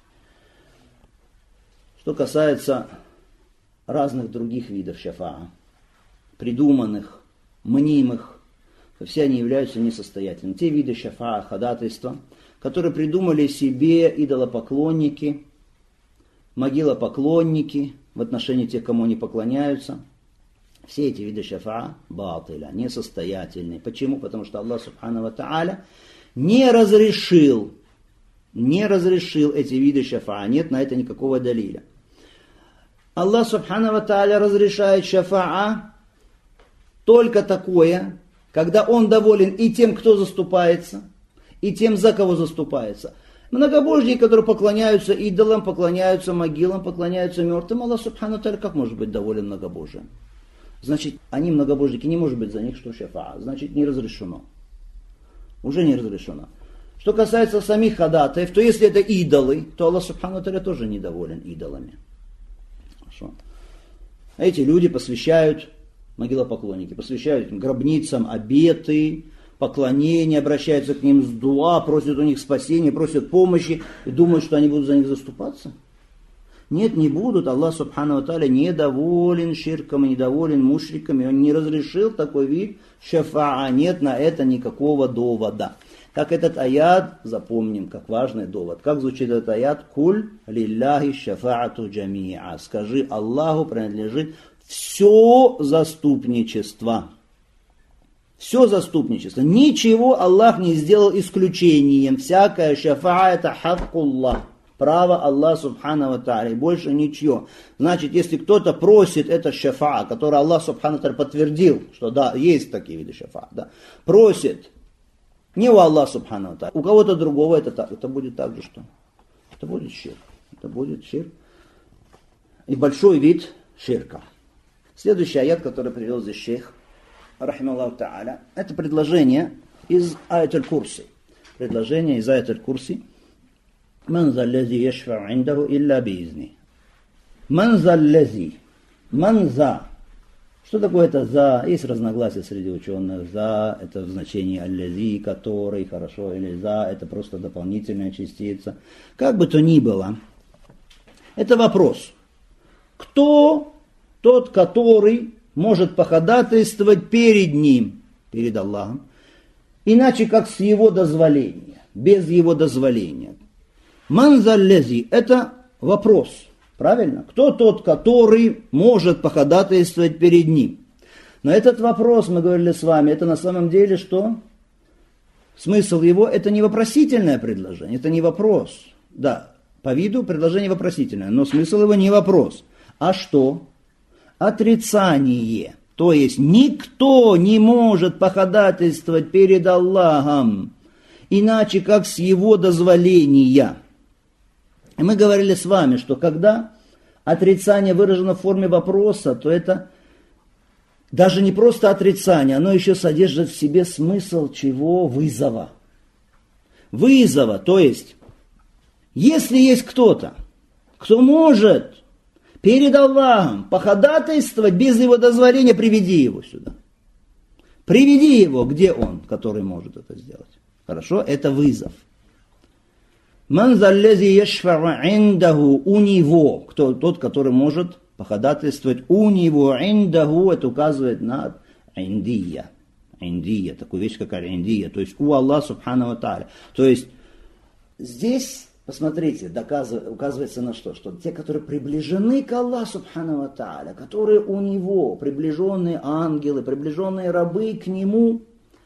Что касается разных других видов шафаа, придуманных, мнимых, все они являются несостоятельными. Те виды шафаа, ходатайства, которые придумали себе идолопоклонники, могилопоклонники в отношении тех, кому они поклоняются, все эти виды шафаа батиля, несостоятельные. Почему? Потому что Аллах субхану ва тааля не разрешил эти виды шафаа. Нет на это никакого далиля. Аллах субхану ва тааля разрешает шафаа только такое, когда он доволен и тем, кто заступается, и тем, за кого заступается. Многобожники, которые поклоняются идолам, поклоняются могилам, поклоняются мертвым, Аллах субхану тааля как может быть доволен многобожием? Значит, они многобожники, не может быть за них что шафаа. Значит, не разрешено. Уже не разрешено. Что касается самих ходатаев, то если это идолы, то Аллах субхану тааля тоже недоволен идолами. Хорошо. Эти люди посвящают, могилопоклонники, посвящают гробницам обеты, поклонения, обращаются к ним с дуа, просят у них спасения, просят помощи и думают, что они будут за них заступаться. Нет, не будут. Аллах субхану ва тааля недоволен ширком, недоволен мушриками. Он не разрешил такой вид шафаа. Нет на это никакого довода. Как этот аят, запомним, как важный довод. Как звучит этот аят? Куль лилляхи шафаату джамиа. Скажи, Аллаху принадлежит все заступничество. Все заступничество. Ничего Аллах не сделал исключением. Всякая шафаа это хаккуллах. Право Аллаха субхану ва тааля. Больше ничего. Значит, если кто-то просит это шафаа, который Аллах субхану ва тааля подтвердил, что да, есть такие виды шафаа, да, просит не у Аллаха субхану ва тааля, у кого-то другого это будет так же, что? Это будет ширк. Это будет ширк. И большой вид ширка. Следующий аят, который привел здесь шейх, рахималлаху тааля, это предложение из аят аль-Курси. Предложение из аят аль-Курси. Ман заллази яшфау индаху илля биизни. Ман заллази. Ман за. Что такое это за? Есть разногласия среди ученых. За это в значении аллази, который, хорошо, или за это просто дополнительная частица. Как бы то ни было, это вопрос. Кто тот, который может походатайствовать перед ним, перед Аллахом, иначе как с его дозволения, без его дозволения? Манзаллези – это вопрос, правильно? Кто тот, который может походатайствовать перед ним? Но этот вопрос, мы говорили с вами, это на самом деле что? Смысл его – это не вопросительное предложение, это не вопрос. Да, По виду предложение вопросительное, но смысл его не вопрос. А что? Отрицание. То есть никто не может походатайствовать перед Аллахом, иначе как с его дозволения. И мы говорили с вами, что когда отрицание выражено в форме вопроса, то это даже не просто отрицание, оно еще содержит в себе смысл чего? Вызова. Вызова, то есть, если есть кто-то, кто может перед Аллахом походатайствовать без его дозволения, приведи его сюда. Приведи его, где он, который может это сделать. Хорошо? Это вызов. Ман заллази яшфау индаху, у него, кто тот, который может походатайствовать у него, индаху, это указывает на индия. Индия, такую вещь, как индия, то есть у Аллаха субхану ва тааля. То есть здесь, посмотрите, указывается на что? Что те, которые приближены к Аллаху субхану ва тааля, которые у него, приближенные ангелы, приближенные рабы к нему,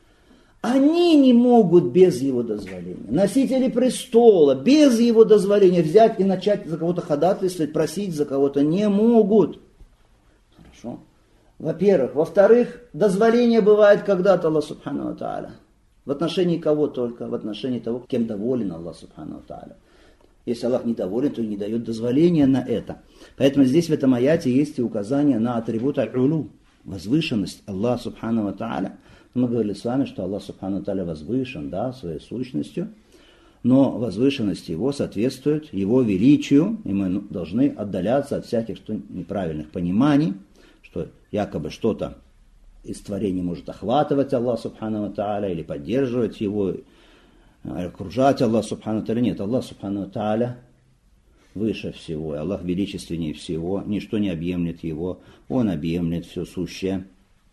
они не могут без его дозволения. Носители престола без его дозволения взять и начать за кого-то ходатайствовать, просить за кого-то не могут. Хорошо. Во-первых. Во-вторых, дозволение бывает когда-то Аллах субхану ва тааля. В отношении кого только? В отношении того, кем доволен Аллах субхану ва тааля. Если Аллах недоволен, то не дает дозволения на это. Поэтому здесь в этом аяте есть и указание на атрибут аль-улу, возвышенность Аллаха субхану ва тааля. Мы говорили с вами, что Аллах субхану ва тааля возвышен, да, своей сущностью, но возвышенность его соответствует его величию, и мы должны отдаляться от всяких неправильных пониманий, что якобы что-то из творений может охватывать Аллах субхану ва тааля или поддерживать его, окружать Аллах субхану ва тааля. Нет, Аллах субхану ва тааля выше всего, и Аллах величественнее всего, ничто не объемлет его, он объемлет все сущее.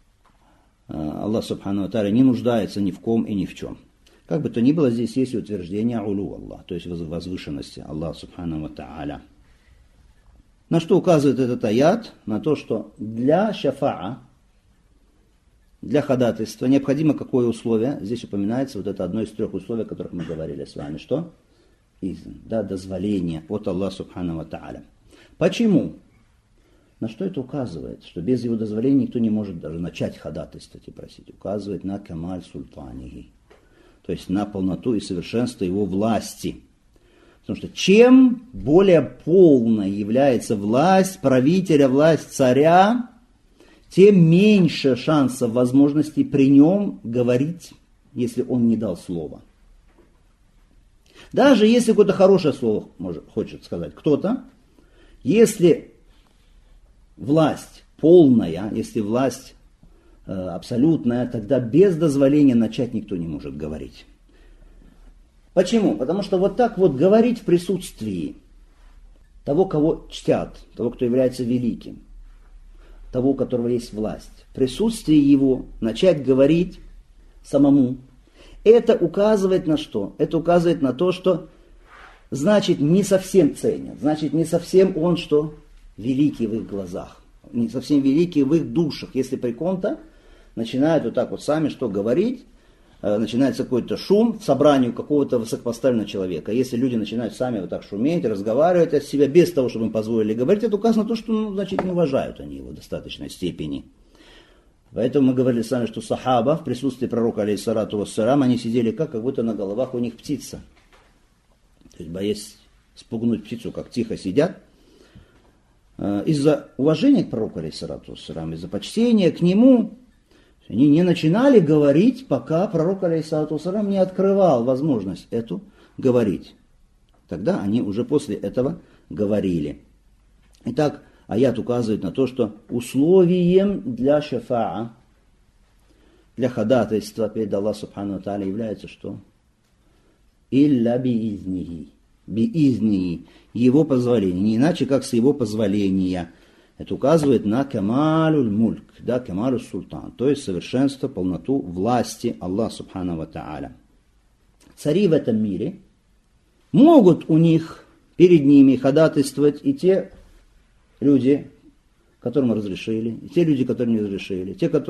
Аллах субхану ва тааля не нуждается ни в ком и ни в чем. Как бы то ни было, здесь есть утверждение улу Аллах, то есть возвышенности Аллаха субхану ва тааля. На что указывает этот аят? На то, что для шафаа, для ходатайства необходимо какое условие? Здесь упоминается вот это одно из трех условий, о которых мы говорили с вами. Что? Изн, да, дозволение от Аллаха субхану ва тааля. Почему? На что это указывает? Что без его дозволения никто не может даже начать ходатайствовать и просить. Указывает на камаль султанихи, то есть на полноту и совершенство его власти. Потому что чем более полной является власть правителя, власть царя, тем меньше шансов, возможностей при нем говорить, если он не дал слова. Даже если какое-то хорошее слово хочет сказать кто-то, если власть полная, если власть абсолютная, тогда без дозволения начать никто не может говорить. Почему? Потому что вот так вот говорить в присутствии того, кого чтят, того, кто является великим, того, у которого есть власть, в присутствии его начать говорить самому, это указывает на что? Это указывает на то, что значит не совсем ценят, значит не совсем он что? Великий в их глазах, не совсем великий в их душах. Если при ком-то начинают вот так вот сами что говорить, начинается какой-то шум в собрании какого-то высокопоставленного человека. Если люди начинают сами вот так шуметь, разговаривать от себя без того, чтобы им позволили говорить, это указано на то, что, значит, не уважают они его в достаточной степени. Поэтому мы говорили с вами, что сахаба в присутствии пророка, алейхиссалату вассалам, они сидели как будто на головах у них птица. То есть, боясь спугнуть птицу, как тихо сидят. Из-за уважения к пророку, алейхиссалату вассалам, из-за почтения к нему, они не начинали говорить, пока пророк, алейхиссалату вассалам, не открывал возможность эту говорить. Тогда они уже после этого говорили. Итак, аят указывает на то, что условием для шафаа, для ходатайства перед Аллахом субхану ва тааля является что? Илля биизнихи. Биизнихи. Его позволение. Не иначе, как с его позволения. Это указывает на камалюль мульк, да, камалюль султан, то есть совершенство, полноту власти Аллаха субхану ва тааля. Цари в этом мире могут у них, перед ними ходатайствовать и те люди, которым разрешили, и те люди, которым не разрешили, те,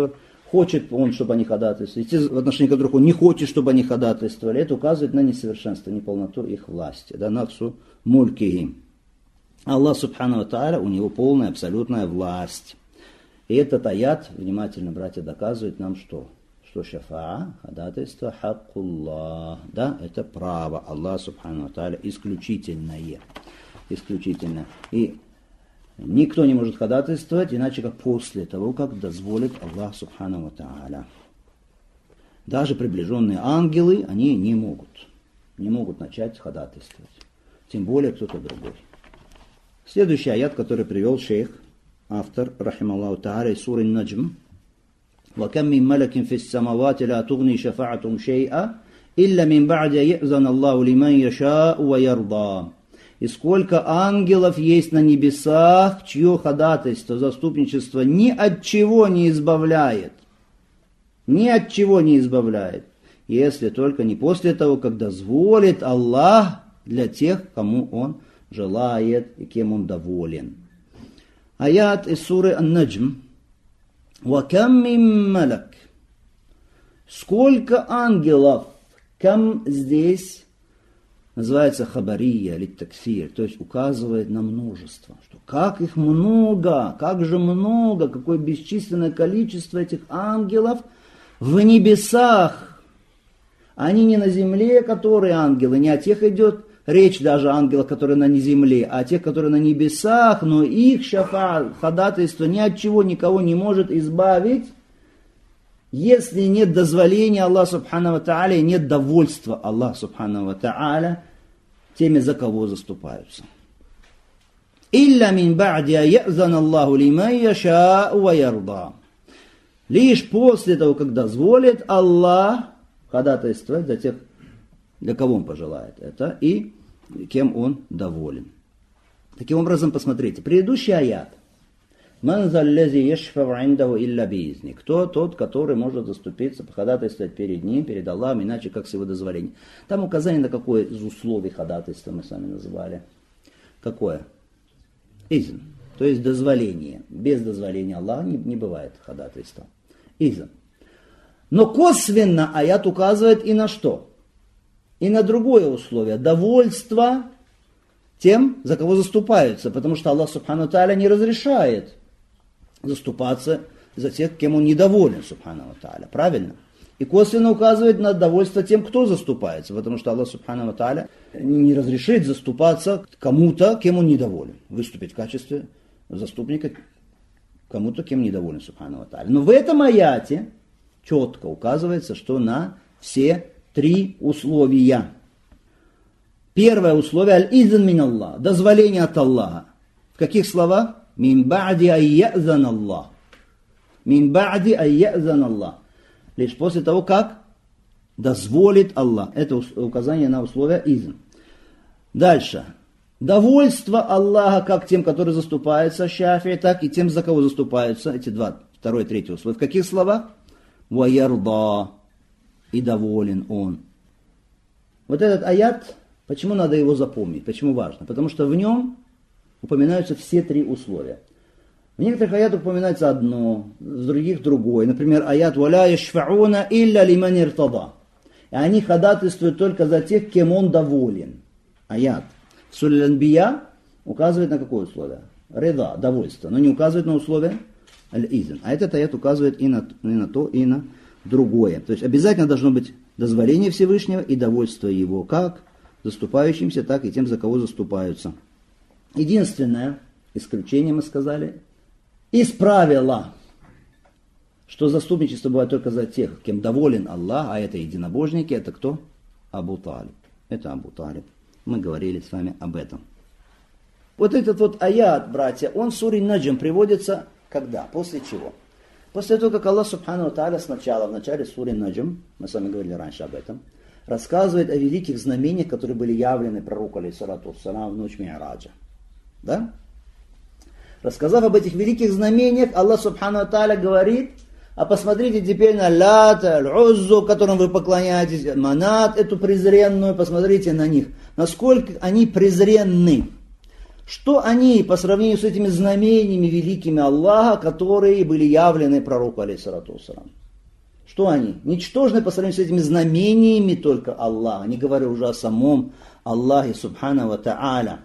хочет он, чтобы они ходатайствовали, и те, в отношении которых он не хочет, чтобы они ходатайствовали, это указывает на несовершенство, неполноту их власти, да, наксу мулькихи. Аллах субхану ва тааля, у него полная, абсолютная власть. И этот аят, внимательно, братья, доказывает нам, что шафаа, ходатайство, хаккуллах, да, это право Аллаха субхану ва тааля, исключительное. И никто не может ходатайствовать, иначе как после того, как дозволит Аллах субхану ва тааля. Даже приближенные ангелы, они не могут начать ходатайствовать. Тем более кто-то другой. Следующий аят, который привел шейх, автор, рахималлаху тааля, из суры Наджм. وَكَمْ مِنْ مَلَكٍ فِي السَّمَوَاتِ لَا تُغْنِي شَفَاعَتُهُمْ شَيْئًا إِلَّا مِنْ بَعْدِ أَنْ يَأْذَنَ اللَّهُ لِمَنْ يَشَاءُ وَيَرْضَى. И сколько ангелов есть на небесах, чье ходатайство, заступничество ни от чего не избавляет. Ни от чего не избавляет. Если только не после того, как дозволит Аллах для тех, кому Он желает и кем Он доволен. Аят из суры Ан-Наджм. وَكَمْ مِنْ مَلَكٍ. Сколько ангелов? Кам здесь называется хабария, литтаксир, то есть указывает на множество. Что как их много, как же много, какое бесчисленное количество этих ангелов в небесах. Они не на земле, которые ангелы, не о тех идет речь даже о ангелах, которые на земле, а о тех, которые на небесах, но их шафа, ходатайство ни от чего никого не может избавить, если нет дозволения Аллаха субхану ва тааля, нет довольства Аллаха субхану ва тааля теми, за кого заступаются. «Илля мин ба'ди я'зан Аллаху лиман яша'у ва ярда». Лишь после того, как дозволит Аллах ходатайствовать за тех, для кого Он пожелает это, и кем Он доволен. Таким образом, посмотрите, предыдущий аят. «Ман заллази яшфау индаху илля биизни». Кто тот, который может заступиться, походатайствовать перед Ним, перед Аллахом, иначе как с Его дозволения. Там указание на какое из условий ходатайства мы с вами называли. Какое? Изн. То есть дозволение. Без дозволения Аллаха не бывает ходатайства. Изн. Но косвенно аят указывает и на что? И на другое условие. Довольство тем, за кого заступаются. Потому что Аллах субхану ва тааля не разрешает заступаться за тех, кем Он недоволен, субхану ва тааля. Правильно? И косвенно указывает на довольство тем, кто заступается. Потому что Аллах субхану ва тааля не разрешит заступаться кому-то, кем Он недоволен. Выступить в качестве заступника кому-то, кем недоволен, субхану ва тааля. Но в этом аяте четко указывается, что на все три условия. Первое условие аль-изн мин Аллах, дозволение от Аллаха. В каких словах? Мин ба'ди айязан Аллах. Мин ба'ди айязан Аллах. Лишь после того, как дозволит Аллах. Это указание на условие изн. Дальше. Довольство Аллаха как тем, которые заступаются шафи, так и тем, за кого заступаются. Эти два, второе и третье условие. В каких словах? Ва ярда. И доволен Он. Вот этот аят, почему надо его запомнить? Почему важно? Потому что в нем упоминаются все три условия. В некоторых аятах упоминается одно, в других другое. Например, аят «Валя яшфауна илля лиман иртада». И они ходатайствуют только за тех, кем Он доволен. Аят в суре Аль-Анбия указывает на какое условие? Рида, довольство, но не указывает на условие аль-изн. А этот аят указывает и на то, и на другое. То есть обязательно должно быть дозволение Всевышнего и довольство Его, как заступающимся, так и тем, за кого заступаются. Единственное исключение, мы сказали, из правила, что заступничество бывает только за тех, кем доволен Аллах, а это единобожники, это кто? Абу Талиб. Это Абу Талиб. Мы говорили с вами об этом. Вот этот вот аят, братья, он в суре Наджм приводится когда? После чего? После того, как Аллах субхану ва тааля сначала, в начале суры Наджм, мы с вами говорили раньше об этом, рассказывает о великих знамениях, которые были явлены пророку, алейхиссалату вассалам, в ночь Ми'раджа. Да? Рассказав об этих великих знамениях, Аллах субхану ва тааля говорит: а посмотрите теперь на Лата, Аль-Уззу, которым вы поклоняетесь, Манат, эту презренную, посмотрите на них, насколько они презренны. Что они по сравнению с этими знамениями великими Аллаха, которые были явлены пророку, алейхиссалату вассалам. Что они? Ничтожны по сравнению с этими знамениями только Аллаха. Не говоря уже о самом Аллахе Субхану ва Та'аля.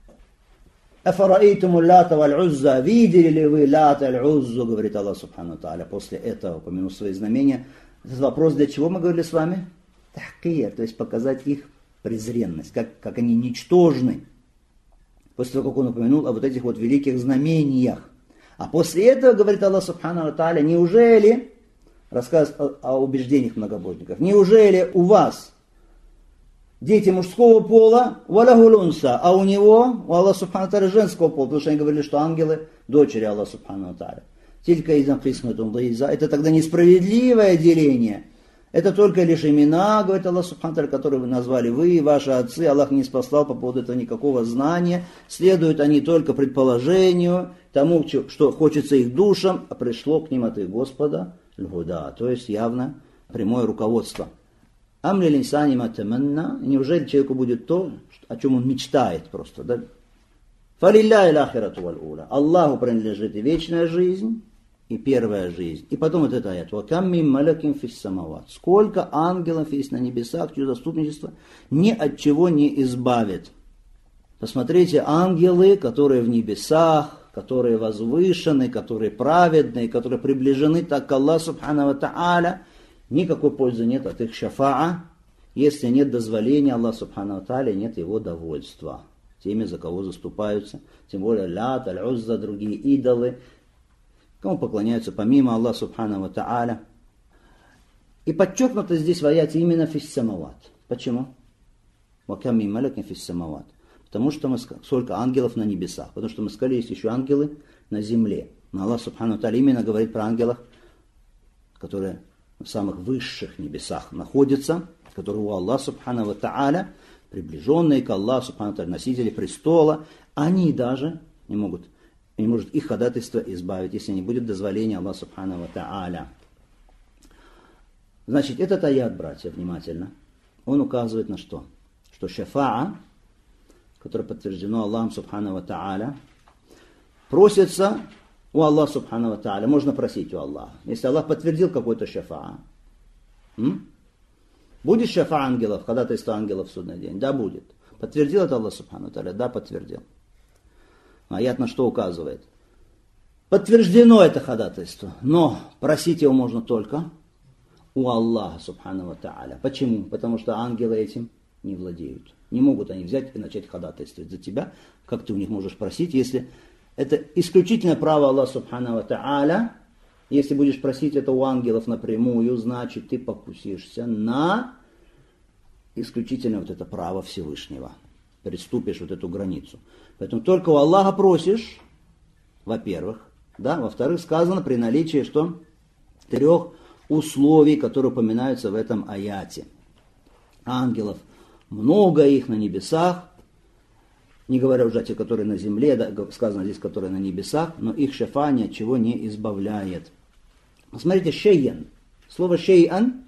Афараитуму лята валь-узза. Видели ли вы лята аль-уззу, говорит Аллах Субхану ва Та'аля. После этого, упомянув свои знамения. Этот вопрос для чего мы говорили с вами? Тахкир, то есть показать их презренность, как они ничтожны. После того, как он упомянул о вот этих вот великих знамениях. А после этого, говорит Аллах Субхану ва Та'аля, неужели, рассказывает о убеждениях многобожников, неужели у вас дети мужского пола, валахулунса, а у него, у Аллаха Субхану ва Та'аля, женского пола, потому что они говорили, что ангелы дочери Аллаха Субхану ва Та'аля. Тилька изам присматум лаиза. Это тогда несправедливое деление. Это только лишь имена, говорит Аллах Субхану ва Та'аля, которые вы назвали вы и ваши отцы. Аллах не спаслал по поводу этого никакого знания. Следуют они только предположению, тому, что хочется их душам, а пришло к ним от их Господа льгуда. То есть явно прямое руководство. Амли линсани матаманна. Неужели человеку будет то, о чем он мечтает просто, да? Фалилляхи лахирату валь-ула. Аллаху принадлежит и вечная жизнь, и первая жизнь. И потом вот это аят. Вакам мин малякин фис самават. Сколько ангелов есть на небесах, чье заступничество ни от чего не избавит. Посмотрите, ангелы, которые в небесах, которые возвышены, которые праведные, которые приближены так к Аллаху Субхану ва Та'аля, никакой пользы нет от их шафаа, если нет дозволения Аллаха Субхану ва Та'аля, нет его довольства теми, за кого заступаются, тем более лят, аль-узза, другие идолы, кому поклоняются помимо Аллаха Субхану ва Та'аля. И подчеркнуто здесь в аяте именно фис самават. Почему? Вакам мин малякин фис самават. Потому что сколько ангелов на небесах. Потому что мы сказали, есть еще ангелы на земле. Но Аллах Субхану ва Та'аля именно говорит про ангелов, которые в самых высших небесах находятся, которые у Аллаха Субхану ва Та'аля, приближенные к Аллаху Субхану ва Та'аля, носители престола, они даже не может их ходатайство избавить, если не будет дозволения Аллаха Субхану ва Та'аля. Значит, этот аят, братья, внимательно, он указывает на что? Что шафаа, которое подтверждено Аллахом Субхану ва Та'аля, просится у Аллаха Субхану ва Та'аля. Можно просить у Аллаха. Если Аллах подтвердил какой-то шафаа. Будет шафа ангелов, ходатайство ангелов в судный день? Да, будет. Подтвердил это Аллах Субхану ва Та'аля? Да, подтвердил. Аят на что указывает? Подтверждено это ходатайство, но просить его можно только у Аллаха Субхану ва Та'аля. Почему? Потому что ангелы этим не владеют. Не могут они взять и начать ходатайствовать за тебя. Как ты у них можешь просить, если это исключительное право Аллаха Субхану ва Та'аля. Если будешь просить это у ангелов напрямую, значит ты покусишься на исключительно вот это право Всевышнего. Приступишь вот эту границу. Поэтому только у Аллаха просишь, во-первых, да, во-вторых, сказано при наличии что? 3 условий, которые упоминаются в этом аяте. Ангелов много, их на небесах, не говоря уже о тех, которые на земле, да, сказано здесь, которые на небесах, но их шафа ни от чего не избавляет. Посмотрите, шейян. Слово шейян.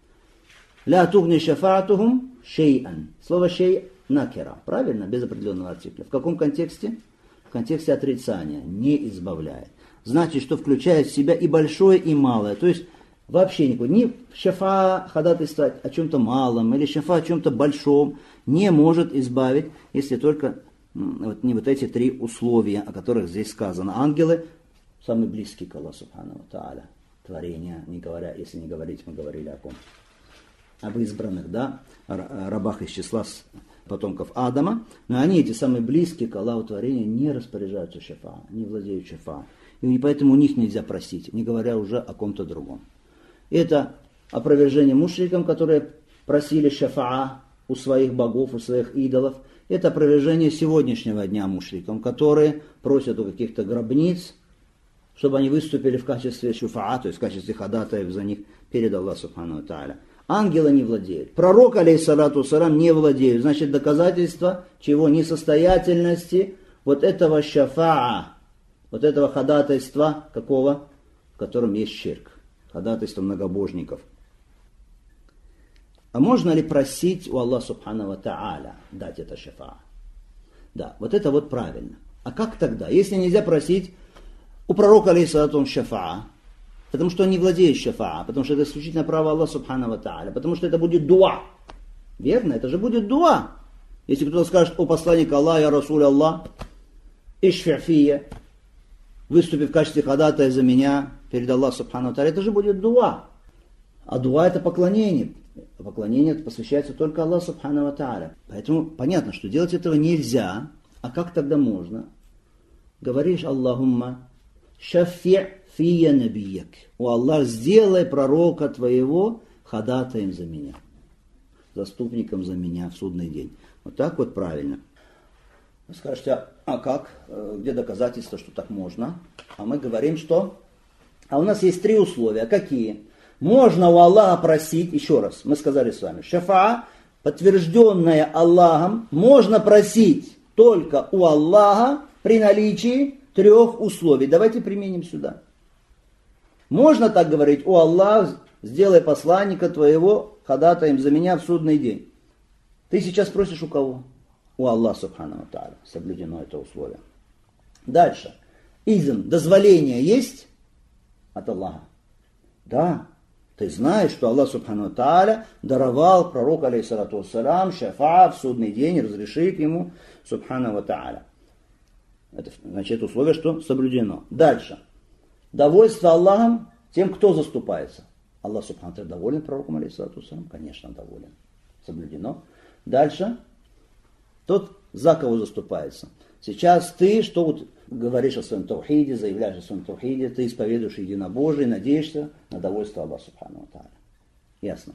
Ля тугни шафаатухум шейян. Слово шей накера. Правильно? Без определенного артикля. В каком контексте? В контексте отрицания. Не избавляет. Значит, что включает в себя и большое, и малое. То есть вообще никакой. Ни шафа ходатайства о чем-то малом, или шафа о чем-то большом не может избавить, если только не вот эти 3 условия, о которых здесь сказано. Ангелы самые близкие к Аллаху Субхану ва Та'аля. Творения, не говоря, если не говорить, мы говорили о ком? Об избранных, да, рабах из числа потомков Адама. Но они, эти самые близкие к Аллаху творения, не распоряжаются шафа, не владеют шафа. И поэтому у них нельзя просить, не говоря уже о ком-то другом. Это опровержение мушрикам, которые просили шафаа у своих богов, у своих идолов. Это опровержение сегодняшнего дня мушрикам, которые просят у каких-то гробниц, чтобы они выступили в качестве шуфаа, то есть в качестве ходатаев за них перед Аллахом Субхану ва Та'аля. Ангелы не владеют. Пророк, алейхиссалату вассалам, не владеют. Значит, доказательство чего? Несостоятельности вот этого шафаа, вот этого ходатайства, какого? В котором есть ширк. Ходатайство многобожников. А можно ли просить у Аллаха Субхану ва Та'аля дать это шафаа? Да, вот это вот правильно. А как тогда? Если нельзя просить у пророка, алейхиссалату шафаа, Потому что он не владеет шафаа, потому что это исключительно право Аллаха Субхану ва Тааля, потому что это будет дуа. Верно? Это же будет дуа. Если кто-то скажет: о посланник Аллаха, я Расуль Аллах, ишфи фия, выступи в качестве ходатая за меня перед Аллахом Субхану ва Тааля, это же будет дуа. А дуа это поклонение. Поклонение посвящается только Аллаху Субхану ва Тааля. Поэтому понятно, что делать этого нельзя. А как тогда можно? Говоришь: Аллахумма шаффи фия набияк. О Аллах, сделай пророка твоего ходатаем за меня, заступником за меня в судный день. Вот так вот правильно. Вы скажете: а как? Где доказательства, что так можно? А мы говорим, что... А у нас есть 3 условия. Какие? Можно у Аллаха просить, еще раз, мы сказали с вами, шафаа, подтвержденная Аллахом, можно просить только у Аллаха при наличии 3 условий. Давайте применим сюда. Можно так говорить: о Аллах, сделай посланника твоего ходатаем за меня в судный день. Ты сейчас просишь у кого? У Аллаха Субхану ва Тааля. Соблюдено это условие. Дальше. Изн, дозволение есть от Аллаха? Да. Ты знаешь, что Аллах Субхану ва Тааля даровал пророку, алейхиссалату вассалям, шафаа в судный день, разрешит ему Субхану ва Тааля. Это значит условие, что соблюдено. Дальше. Довольство Аллахом тем, кто заступается. Аллах Субхану ва Тааля доволен пророком, алейхиссалату вассалям? Конечно, доволен. Соблюдено. Дальше. Тот, за кого заступается. Сейчас ты, что вот говоришь о своем таухиде, заявляешь о своем таухиде, ты исповедуешь единобожие, надеешься на довольство Аллаха Субхану ва Тааля. Ясно.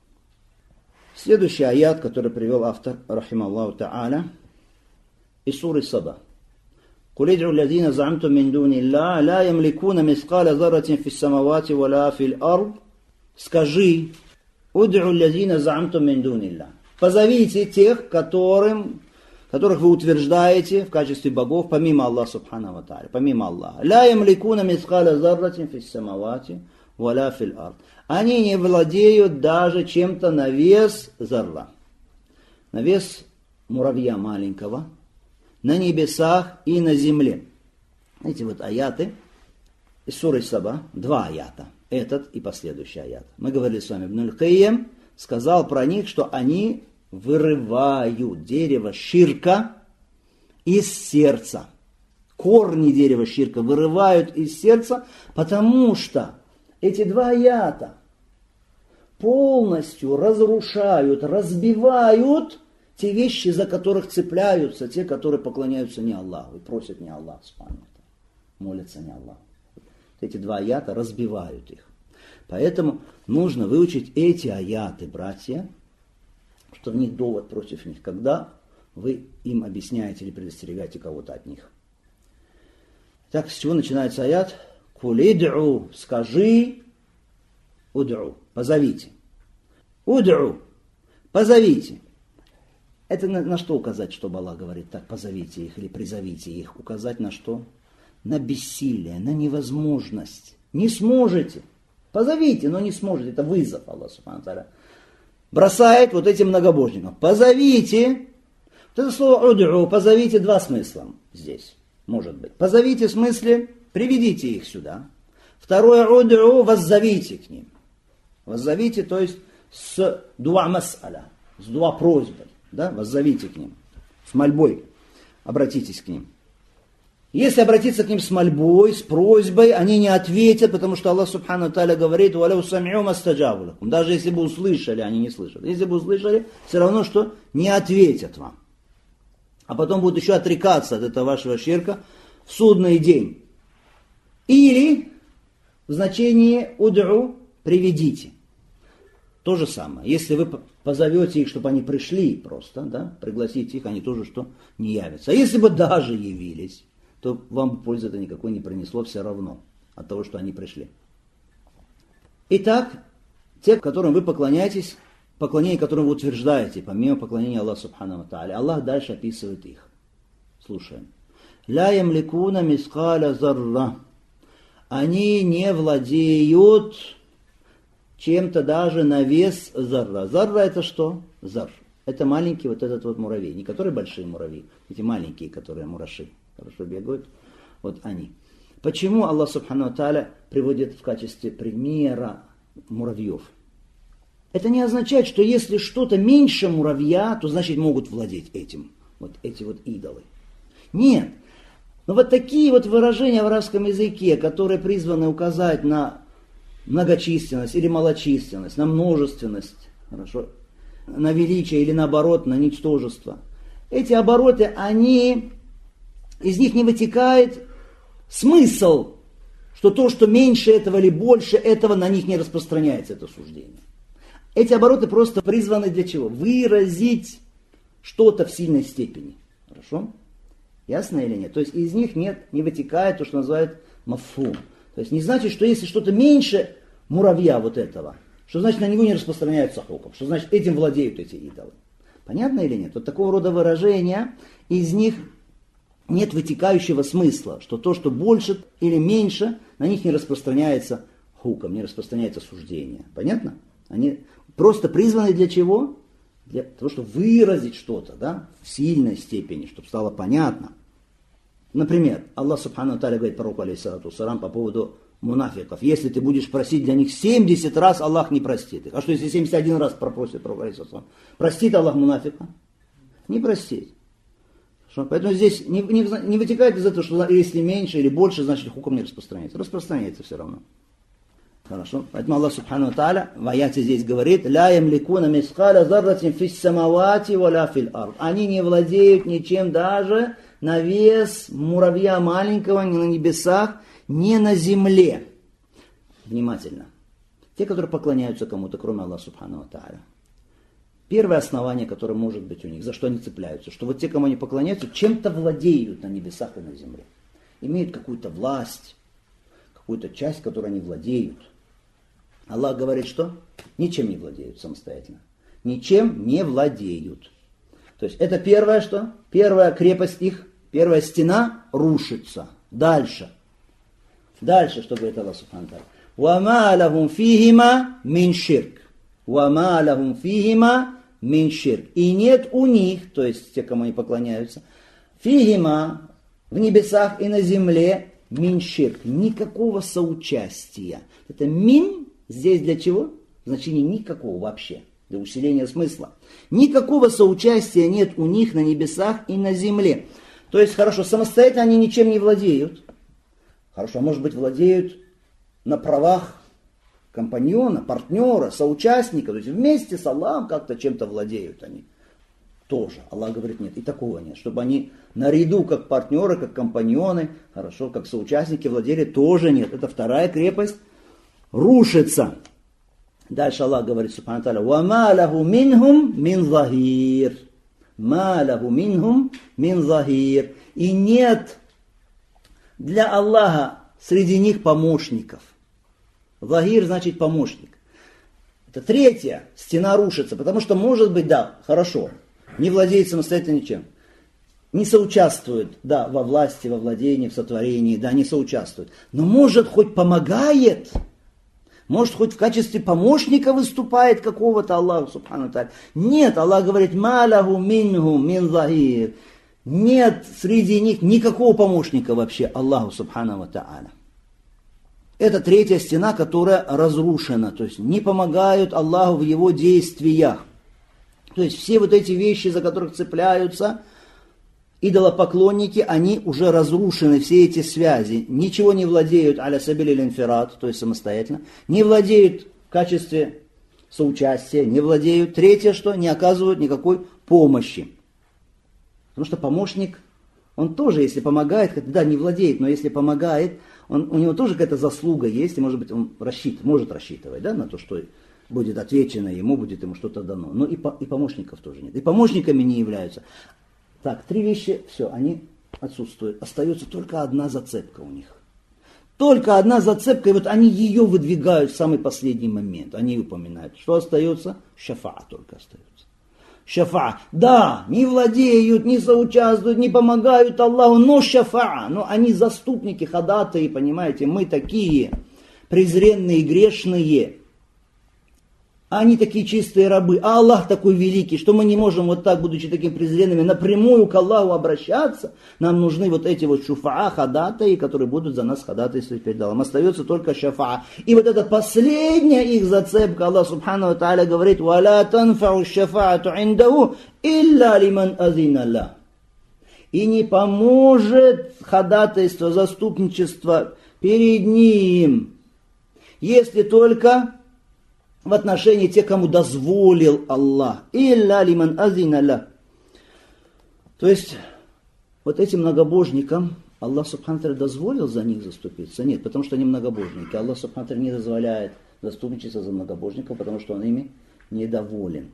Следующий аят, который привел автор, рахималлаху та'аля, из суры Саба. قُلِ ادْعُوا الَّذِينَ زَعَمْتُم مِّن دُونِ اللَّهِ لَا يَمْلِكُونَ مِثْقَالَ ذَرَّةٍ فِي السَّمَاوَاتِ وَلَا فِي الْأَرْضِ. Скажи: «Уд'у الَّذِينَ زَعَمْتُم مِّن دُونِ اللَّهِ». Позовите тех, которых вы утверждаете в качестве богов, помимо Аллаха Субхану ва Тааля, помимо Аллаха. «Ла ямликуна мисқаля зарратин фис самавати валя фил ард». Они не владеют даже чем-то на вес зарра, на вес муравья маленького, на небесах и на земле. Эти вот аяты из суры Саба, 2 аята, этот и последующий аят. Мы говорили с вами, Ибн аль-Кайим сказал про них, что они вырывают дерево ширка из сердца. Корни дерева ширка вырывают из сердца, потому что эти 2 аята полностью разрушают, разбивают те вещи, за которых цепляются те, которые поклоняются не Аллаху и просят не Аллаха, молятся не Аллаху. Эти 2 аята разбивают их. Поэтому нужно выучить эти аяты, братья, что в них довод против них, когда вы им объясняете или предостерегаете кого-то от них. Так, с чего начинается аят? «Кулид'у» – скажи, «уд'у» – позовите. «Уд'у» – позовите. Это на что указать, чтобы Аллах говорит так: позовите их или призовите их? Указать на что? На бессилие, на невозможность. Не сможете. Позовите, но не сможете. Это вызов Аллах Субхану ва Тааля бросает вот этим многобожникам. Позовите. Вот это слово «уд'у», позовите, 2 смысла здесь. Может быть. Позовите в смысле приведите их сюда. Второе «уд'у» воззовите к ним. Воззовите, то есть с дуа мас'аля, с дуа просьбой. Да? Воззовите к ним. С мольбой обратитесь к ним. Если обратиться к ним с мольбой, с просьбой, они не ответят, потому что Аллах Субхану ва Тааля говорит: «Валяу сам'ю мастаджабу лакум». Даже если бы услышали, они не слышат. Если бы услышали, все равно, что не ответят вам. А потом будут еще отрекаться от этого вашего ширка в судный день. Или в значении «уд'у» приведите. То же самое. Если вы позовете их, чтобы они пришли просто, да, пригласите их, они тоже что не явятся. А если бы даже явились, то вам пользы это никакой не принесло все равно от того, что они пришли. Итак, те, которым вы поклоняетесь, поклонение, которым вы утверждаете, помимо поклонения Аллаху Субхану ва Тааля, Аллах дальше описывает их. Слушаем. «Ля ямликуна мискаля зарра». Они не владеют чем-то даже на вес зарра. Зарра это что? Зар. Это маленький вот этот вот муравей. Не которые большие муравьи, эти маленькие, которые мураши. Хорошо бегают. Вот они. Почему Аллах Субхану ва Тааля приводит в качестве примера муравьев? Это не означает, что если что-то меньше муравья, то значит могут владеть этим. Вот эти вот идолы. Нет. Но вот такие вот выражения в арабском языке, которые призваны указать на многочисленность или малочисленность, на множественность, хорошо, на величие или наоборот, на ничтожество. Эти обороты, из них не вытекает смысл, что то, что меньше этого или больше этого, на них не распространяется это суждение. Эти обороты просто призваны для чего? Выразить что-то в сильной степени. Хорошо? Ясно или нет? То есть из них не вытекает то, что называют мафхум. То есть не значит, что если что-то меньше муравья вот этого, что значит на него не распространяется хукм, что значит этим владеют эти идолы. Понятно или нет? Вот такого рода выражения, из них нет вытекающего смысла, что то, что больше или меньше, на них не распространяется хукм, не распространяется суждение. Понятно? Они просто призваны для чего? Для того, чтобы выразить что-то, да, в сильной степени, чтобы стало понятно. Например, Аллах Субхану ва Тааля говорит пророку алейхиссалату вассалам по поводу мунафиков. Если ты будешь просить для них 70 раз, Аллах не простит их. А что если 71 раз попросит пророк алейхиссалату вассалам? Простит Аллах мунафика? Не простит. Поэтому здесь не вытекает из этого, что если меньше или больше, значит хукм не распространяется. Распространяется все равно. Хорошо. Поэтому Аллах Субхану ва Тааля в аяте здесь говорит: «Ля ямликуна мискаля зарратин фис самавати валя фил ард». Они не владеют ничем даже на вес муравья маленького ни на небесах, ни на земле. Внимательно. Те, которые поклоняются кому-то, кроме Аллаха Субхану ва Тааля. Первое основание, которое может быть у них, за что они цепляются, что вот те, кому они поклоняются, чем-то владеют на небесах и на земле. Имеют какую-то власть, какую-то часть, которой они владеют. Аллах говорит, что? Ничем не владеют самостоятельно. Ничем не владеют. То есть это первое, что? Первая крепость их, первая стена рушится. Дальше. Дальше, что говорит Аллах Субхану ва Тааля. وَمَا لَهُمْ فِيهِمَا مِنْ شِرْكٍ وَمَا لَهُمْ فِيهِمَا مِنْ شِرْكٍ. И нет у них, то есть те, кому они поклоняются, фихима, в небесах и на земле, мин ширк, никакого соучастия. Это мин здесь для чего? Значение никакого вообще, для усиления смысла. Никакого соучастия нет у них на небесах и на земле. То есть, хорошо, самостоятельно они ничем не владеют. Хорошо, может быть, владеют на правах компаньона, партнера, соучастника. То есть вместе с Аллахом как-то чем-то владеют они. Тоже. Аллах говорит, нет, и такого нет. Чтобы они наряду как партнеры, как компаньоны, хорошо, как соучастники владели, тоже нет. Это вторая крепость рушится. Дальше Аллах говорит, субхану ва тааля, وَمَا لَهُ مِنْهُمْ مِنْ ظَهِيرٍ مَا لَهُ مِنْهُمْ مِنْ ظَهِيرٍ. И нет для Аллаха среди них помощников. Захир значит помощник. Это третья, стена рушится, потому что может быть, да, хорошо, не владеет самостоятельно ничем. Не соучаствует, да, во власти, во владении, в сотворении, да, не соучаствует. Но может хоть помогает, может хоть в качестве помощника выступает какого-то Аллаха Субхану ва Тааля. Нет, Аллах говорит, «Ма лаху минху мин захир». Нет среди них никакого помощника вообще Аллаху Субхану ва Тааля. Это третья стена, которая разрушена, то есть не помогают Аллаху в его действиях. То есть все вот эти вещи, за которых цепляются идолопоклонники, они уже разрушены, все эти связи. Ничего не владеют аля сабиль инфират, то есть самостоятельно, не владеют в качестве соучастия, не владеют. Третье, что не оказывают никакой помощи. Потому что помощник, он тоже, если помогает, да, не владеет, но если помогает, у него тоже какая-то заслуга есть, и, может быть, он может рассчитывать, да, на то, что будет отвечено ему, будет ему что-то дано. Но и помощников тоже нет. И помощниками не являются. Так, три вещи, все, они отсутствуют. Остается только одна зацепка у них. Только одна зацепка, и вот они ее выдвигают в самый последний момент. Они упоминают. Что остается? Шафа только остается. Шафа. Да, не владеют, не соучаствуют, не помогают Аллаху, но шафа. Но они заступники, ходатаи, понимаете, мы такие презренные, грешные. а они такие чистые рабы, а Аллах такой великий, что мы не можем вот так, будучи такими презренными, напрямую к Аллаху обращаться. Нам нужны вот эти вот шуфаа, ходатаи, которые будут за нас ходатайствовать перед Аллахом. Остается только шафаа. И вот это последняя их зацепка, Аллах субхану ва тааля говорит: «Валя танфау шафаату индаху илля лиман азина лах». И не поможет ходатайство, заступничество перед ним, если только в отношении тех, кому дозволил Аллах. Илля лиман азина лах. То есть, вот этим многобожникам Аллах субхану ва тааля дозволил за них заступиться? Нет, потому что они многобожники. Аллах субхану ва тааля не дозволяет заступничество за многобожников, потому что он ими недоволен.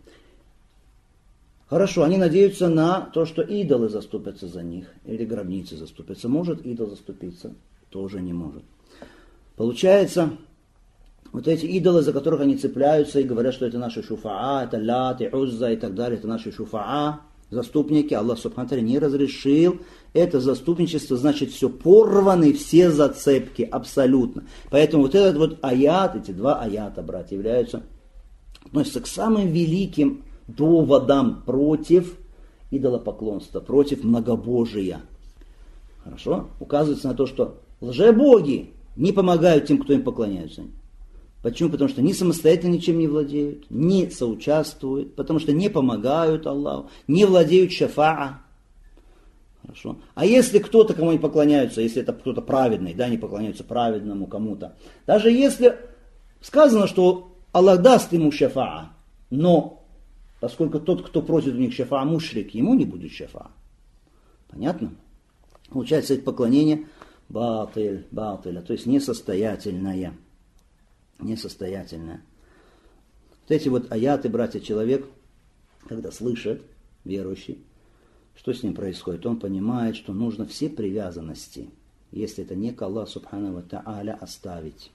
Хорошо, они надеются на то, что идолы заступятся за них, или гробницы заступятся. Может идол заступиться? Тоже не может. Получается, вот эти идолы, за которых они цепляются и говорят, что это наши шуфаа, это лят и узза и так далее, это наши шуфаа, заступники, Аллах субхану ва тааля не разрешил. Это заступничество, значит, все порваны, все зацепки, абсолютно. Поэтому вот этот вот аят, эти два аята, братья, относятся к самым великим доводам против идолопоклонства, против многобожия. Хорошо? Указывается на то, что лжебоги не помогают тем, кто им поклоняется. Почему? Потому что ни самостоятельно ничем не владеют, не соучаствуют, потому что не помогают Аллаху, не владеют шафаа. Хорошо? А если кто-то, кому они поклоняются, если это кто-то праведный, да, они поклоняются праведному кому-то, даже если сказано, что Аллах даст ему шафаа, но поскольку тот, кто просит у них шафаа, мушрик, ему не будет шафаа. Понятно? Получается, это поклонение батиль, то есть несостоятельное. Несостоятельное. Вот эти вот аяты, братья, человек, когда слышит, верующий, что с ним происходит? Он понимает, что нужно все привязанности, если это не к Аллаху субхану ва тааля, оставить.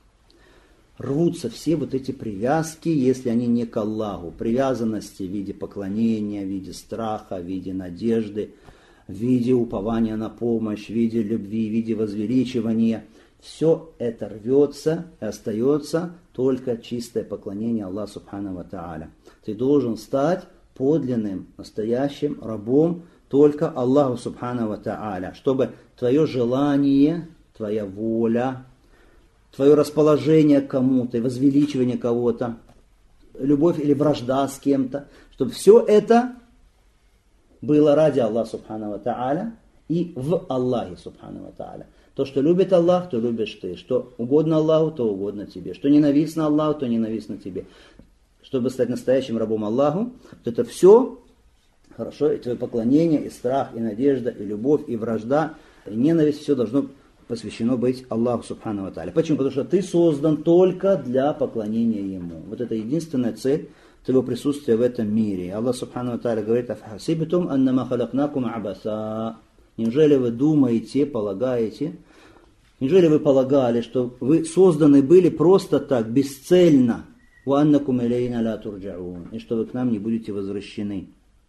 Рвутся все вот эти привязки, если они не к Аллаху. Привязанности в виде поклонения, в виде страха, в виде надежды, в виде упования на помощь, в виде любви, в виде возвеличивания. Все это рвется и остается только чистое поклонение Аллаху субхану ва тааля. Ты должен стать подлинным, настоящим рабом только Аллаху субхану ва тааля, чтобы твое желание, твоя воля, твое расположение к кому-то, возвеличивание кого-то, любовь или вражда с кем-то, чтобы все это было ради Аллаха субхану ва тааля и в Аллахе субхану ва тааля. То, что любит Аллах, то любишь ты. Что угодно Аллаху, то угодно тебе. Что ненавистно Аллаху, то ненавистно тебе. Чтобы стать настоящим рабом Аллаху, то это все хорошо, и твое поклонение, и страх, и надежда, и любовь, и вражда, и ненависть, все должно посвящено быть Аллаху субхану ва тааля. Почему? Потому что ты создан только для поклонения Ему. Вот это единственная цель твоего присутствия в этом мире. Аллах субхану ва тааля говорит: «Афхасибтум аннама халакнакум абаса». Неужели вы думаете, полагаете, неужели вы полагали, что вы созданы были просто так, бесцельно, «Уаннакум илейна ла турджаун», и что вы к нам не будете возвращены?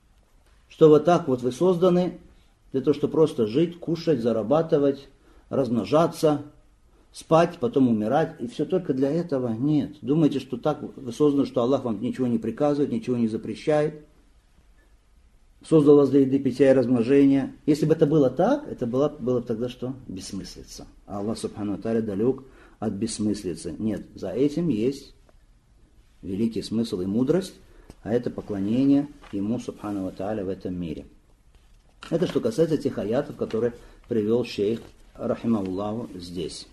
Что вот так вот вы созданы для того, чтобы просто жить, кушать, зарабатывать, размножаться, спать, потом умирать, и все только для этого? Нет. Думаете, что так вы созданы, что Аллах вам ничего не приказывает, ничего не запрещает? Создал вас для еды, питья и размножения. Если бы это было так, это было тогда что? Бессмыслица. А Аллах субхану ва тааля далек от бессмыслицы. Нет, за этим есть великий смысл и мудрость, а это поклонение Ему субхану ва тааля в этом мире. Это что касается тех аятов, которые привел шейх рахимахуллаху здесь.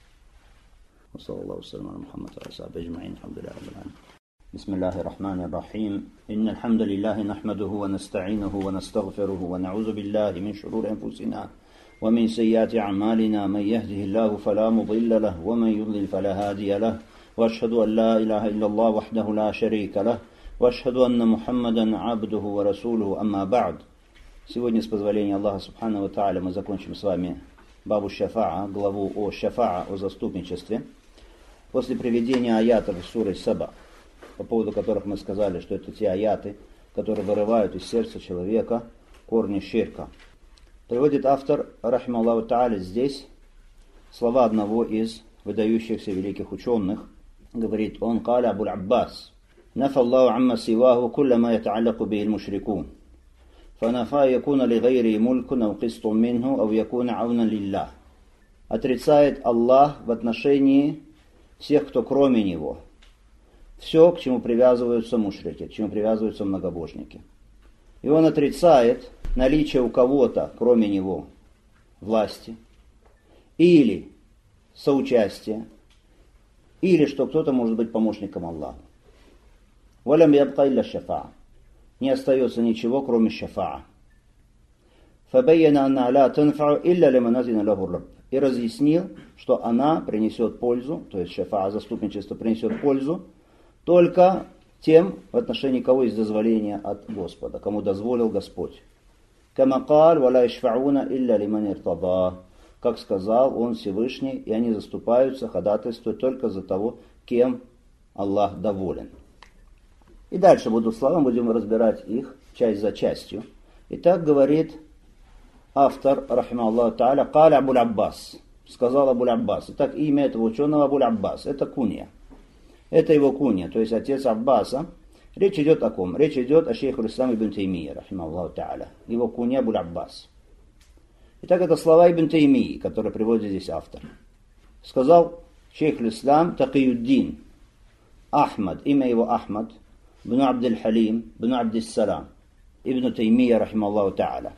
بسم الله الرحمن الرحيم إن الحمد لله نحمده ونستعينه ونستغفره ونعوذ بالله من شرور أنفسنا ومن سيئات أعمالنا من يهده الله فلا مضل له ومن يضلل فلا هادي له وأشهد أن لا إله إلا الله وحده لا شريك له وأشهد أن محمدا عبده ورسوله أما بعد. Сегодня, с позволения Аллаха субхану ва тааля, мы закончим с вами бабу шафаа, главу о шафаа, о заступничестве. После приведения аятов из суры Саба, по поводу которых мы сказали, что это те аяты, которые вырывают из сердца человека корни ширка. Приводит автор, рахималлаху тааля, здесь слова одного из выдающихся великих ученых. Говорит он: «Каля Абуль Аббас, نفى الله عما سواه كل ما يتعلق به المشركون فنفى يكون لغيره ملك أو قسط منه أو يكون عونا لله. Отрицает Аллах в отношении всех, кто кроме Него. Все, к чему привязываются мушрики, к чему привязываются многобожники. И он отрицает наличие у кого-то, кроме Него, власти, или соучастия, или что кто-то может быть помощником Аллаха. «Валям ябка илля шафаа». Не остается ничего, кроме шафаа. «Фабайяна анна ла танфау илля лиман азина лаху рабб». И разъяснил, что она принесет пользу, то есть шафаа, заступничество, принесет пользу только тем, в отношении кого есть дозволение от Господа, кому дозволил Господь. «Кама каль валя ишфауна илля лиман иртада». Как сказал он Всевышний, и они заступаются, ходатайствуют только за того, кем Аллах доволен. И дальше будут слова, будем разбирать их часть за частью. Итак, говорит автор, рахимахуллаху тааля, «Каля Абуль Аббас», сказал Абуль Аббас. Итак, имя этого ученого Абуль Аббас, это кунья. Это его кунья, то есть отец Аббаса. Речь идет о ком? Речь идет о шейху ислам ибн Таймия, рахимахуллаху тааля. Его кунья Абуль Аббас. Итак, это слова Ибн Таймии, которые приводит здесь автор. Сказал шейх ислам Такиюддин Ахмад, имя его Ахмад, бну Абдул-Халим, бну Абдиссалам, Ибн Таймия, рахимахуллаху тааля.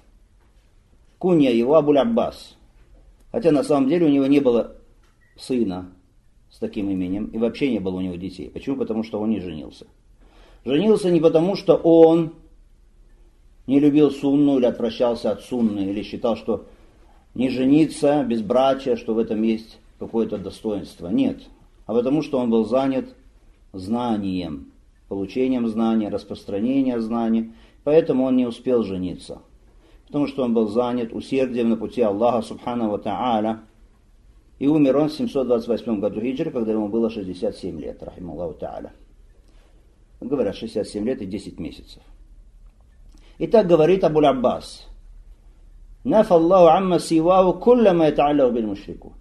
Кунья его Абуль Аббас. Хотя на самом деле у него не было сына с таким именем, и вообще не было у него детей. Почему? Потому что он не женился. Женился не потому, что он не любил сунну или отвращался от сунны, или считал, что не жениться, безбрачие, что в этом есть какое-то достоинство. Нет. А потому, что он был занят знанием, получением знания, распространением знаний. Поэтому он не успел жениться. Потому что он был занят усердием на пути Аллаха Субхану ва Тааля. И умер он в 728 году хиджры, когда ему было 67 лет, рахималлаху тааля. Говорят, 67 лет и 10 месяцев. Итак, говорит Абуль Аббас: «Нафа Аллаху амма сивау кулля ма ятааллаху биль мушрику».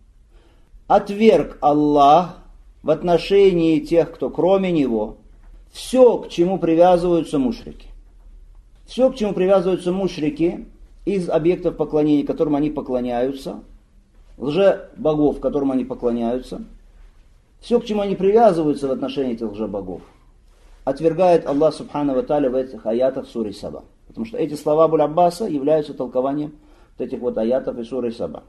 Отверг Аллах в отношении тех, кто кроме Него, все, к чему привязываются мушрики. Все, к чему привязываются мушрики из объектов поклонения, которым они поклоняются, лже-богов, которым они поклоняются, все, к чему они привязываются в отношении этих лже-богов, отвергает Аллах Субхану ва Тааля в этих аятах суры Саба. Потому что эти слова Абуль Аббаса являются толкованием вот этих вот аятов из суры Саба.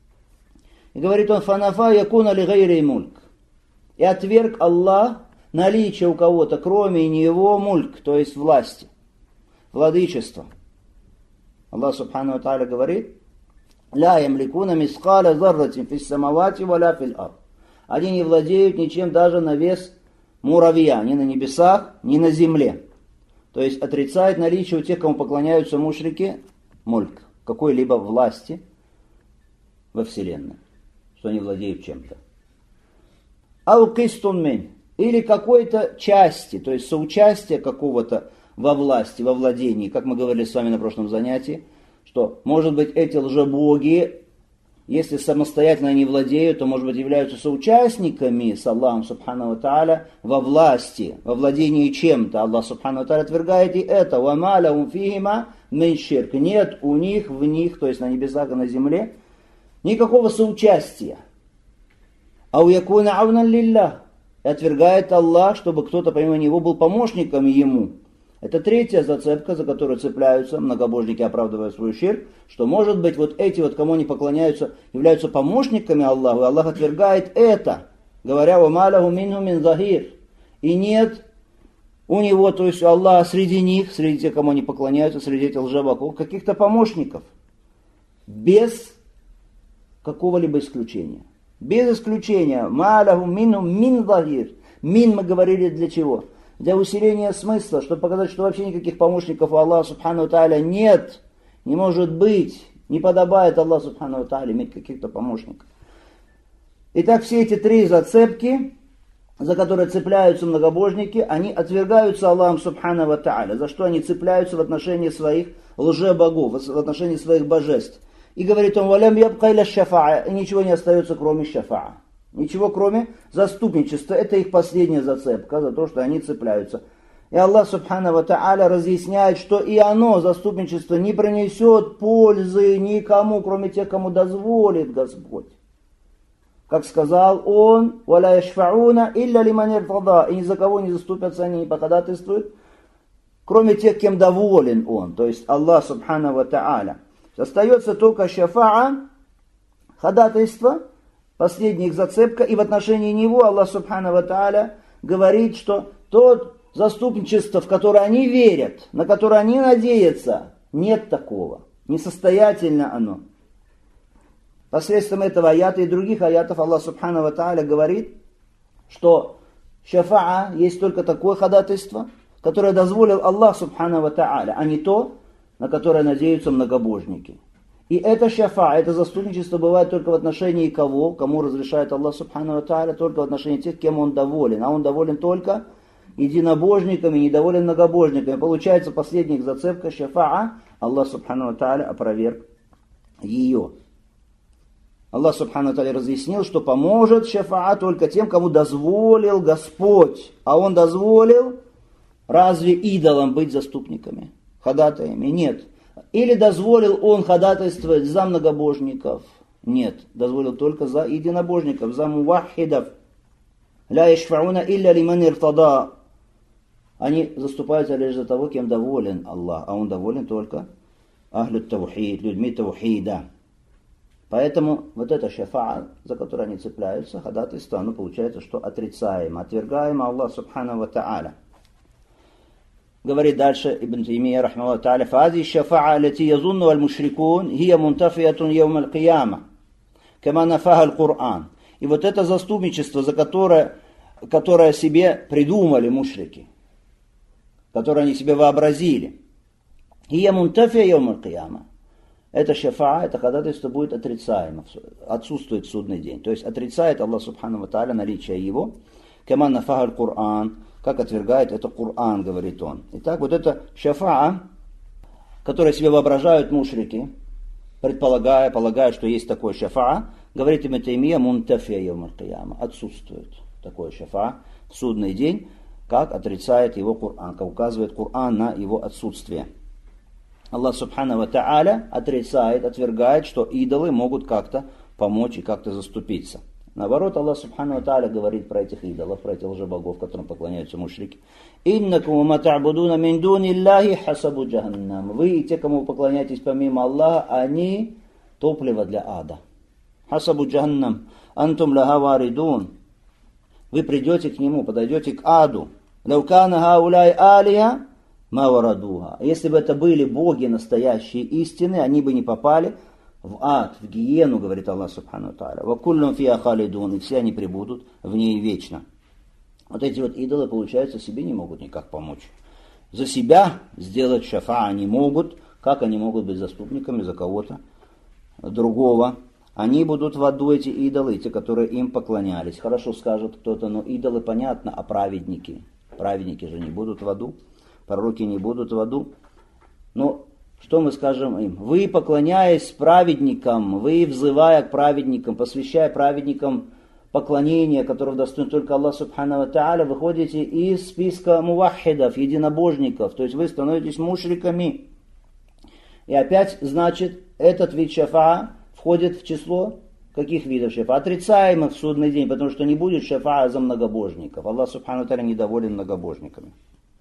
И говорит он: «Фанафа якуна ли гайри мульк». И отверг Аллах наличие у кого-то, кроме него, мульк, то есть власти, владычество. Аллах Субхану ва Тааля говорит: «Ля ямликуна мискаля зарратин фис самавати валя фил ард». Они не владеют ничем даже на вес муравья, ни на небесах, ни на земле. То есть отрицает наличие у тех, кому поклоняются мушрики, мульк, какой-либо власти во вселенной, что они владеют чем-то. Ау кистун мин, или какой-то части, то есть соучастие какого-то во власти, во владении, как мы говорили с вами на прошлом занятии, что, может быть, эти лжебоги, если самостоятельно они владеют, то, может быть, являются соучастниками с Аллахом Субхану ва Тааля во власти, во владении чем-то. Аллах Субхану ва Тааля отвергает и это. «Вама лахум фихима мин ширк». Нет у них, в них, то есть на небесах и на земле, никакого соучастия. «Ау якуна авнан лиллах». И отвергает Аллах, чтобы кто-то помимо него был помощником ему. Это третья зацепка, за которую цепляются многобожники, оправдывая свой ширк, что, может быть, вот эти вот, кому они поклоняются, являются помощниками Аллаху, и Аллах отвергает это, говоря: «Ва лаху минху мин захир». И нет у него, то есть у Аллаха среди них, среди тех, кому они поклоняются, среди этих лжебогов, каких-то помощников, без какого-либо исключения. Без исключения. «Ма лаху минху мин захир». Мин мы говорили для чего? Для усиления смысла, чтобы показать, что вообще никаких помощников у Аллаха Субхану ва Тааля нет, не может быть, не подобает Аллаху Субхану ва Тааля иметь каких-то помощников. Итак, все эти три зацепки, за которые цепляются многобожники, они отвергаются Аллахом Субхану ва Тааля. За что они цепляются в отношении своих лже-богов, в отношении своих божеств. И говорит он: «Валям ябка илля шафаа». И ничего не остается, кроме шафаа. Ничего, кроме заступничества. Это их последняя зацепка за то, что они цепляются. И Аллах Субхану ва Тааля разъясняет, что и оно, заступничество, не принесет пользы никому, кроме тех, кому дозволит Господь. Как сказал он, «Валя яшфауна илля лиман иртада», и ни за кого не заступятся они, не походатайствуют, кроме тех, кем доволен он, то есть Аллах Субхану ва Тааля. Остается только шафаа, ходатайство, последняя их зацепка, и в отношении него Аллах Субхану ва Тааля говорит, что тот заступничество, в которое они верят, на которое они надеются, нет такого, несостоятельно оно. Посредством этого аята и других аятов Аллах Субхану ва Тааля говорит, что шафаа есть только такое ходатайство, которое дозволил Аллах Субхану ва Тааля, а не то, на которое надеются многобожники. И это шафаа, это заступничество бывает только в отношении кого, кому разрешает Аллах Субхану ва Тааля, только в отношении тех, кем он доволен. А он доволен только единобожниками, недоволен многобожниками. Получается последняя их зацепка шафаа, Аллах Субхану ва Тааля опроверг ее. Аллах Субхану ва Тааля разъяснил, что поможет шафаа только тем, кому дозволил Господь. А он дозволил разве идолам быть заступниками, ходатаями? Нет. Или дозволил он ходатайствовать за многобожников? Нет. Дозволил только за единобожников, за муваххидов. Ля яшфауна илля лиман иртада. Они заступаются лишь за того, кем доволен Аллах. А он доволен только ахлю таухид, людьми таухида. Поэтому вот это шафаа, за которое они цепляются, ходатайство, оно получается, что отрицаемо, отвергаемо Аллах Субхану ва Тааля. Говорит дальше Ибн Таймия, рахмаллаху та'аля, «Фази шафаа, лати язунну аль-мушрикун, хия мунтафиятун яум аль-кияма, кама нафаха аль-Кур'ан». И вот это заступничество, за которое себе придумали мушрики, которое они себе вообразили, хия мунтафия яум аль-кияма. Это шафаа, это ходатайство будет отрицаемо, отсутствует в судный день. То есть отрицает Аллах Субхану ва Тааля наличие его, кама нафаха аль-Кур'ан, как отвергает это Коран, говорит он. Итак, вот это шафаа, которое себе воображают мушрики, полагая, что есть такое шафаа, говорит Ибн Таймия, мунтафия яум аль-кияма, отсутствует такое шафаа в судный день, как отрицает его Коран, как указывает Коран на его отсутствие. Аллах Субхану ва Тааля отрицает, отвергает, что идолы могут как-то помочь и как-то заступиться. Наоборот, Аллах Субхану ва Тааля говорит про этих идолов, про этих лжебогов, которым поклоняются мушрики. «Иннакум ма та'будуна мин дуни Аллахи хасабу джаханнам». Вы и те, кому вы поклоняетесь помимо Аллаха, они топливо для ада. Хасабу джаханнам. Антум лаха варидун. Вы придете к нему, подойдете к аду. Лаукана хауляй алия ма варадуха. Если бы это были боги настоящие истины, они бы не попали в ад, в гиену, говорит Аллах Субхану ва Тааля. «Вакуллум фиа халидун», и все они пребудут в ней вечно. Вот эти вот идолы, получается, себе не могут никак помочь. За себя сделать шафа они могут, как они могут быть заступниками за кого-то другого. Они будут в аду, эти идолы, те, которые им поклонялись. Хорошо скажет кто-то, но идолы понятно, а праведники? Праведники же не будут в аду, пророки не будут в аду. Но что мы скажем им? Вы, поклоняясь праведникам, вы, взывая к праведникам, посвящая праведникам поклонение, которого достоин только Аллах Субхану ва Тааля, выходите из списка муваххидов, единобожников, то есть вы становитесь мушриками. И опять, значит, этот вид шафаа входит в число каких видов шафаа? Отрицаемых в судный день, потому что не будет шафаа за многобожников. Аллах Субхану ва Тааля недоволен многобожниками.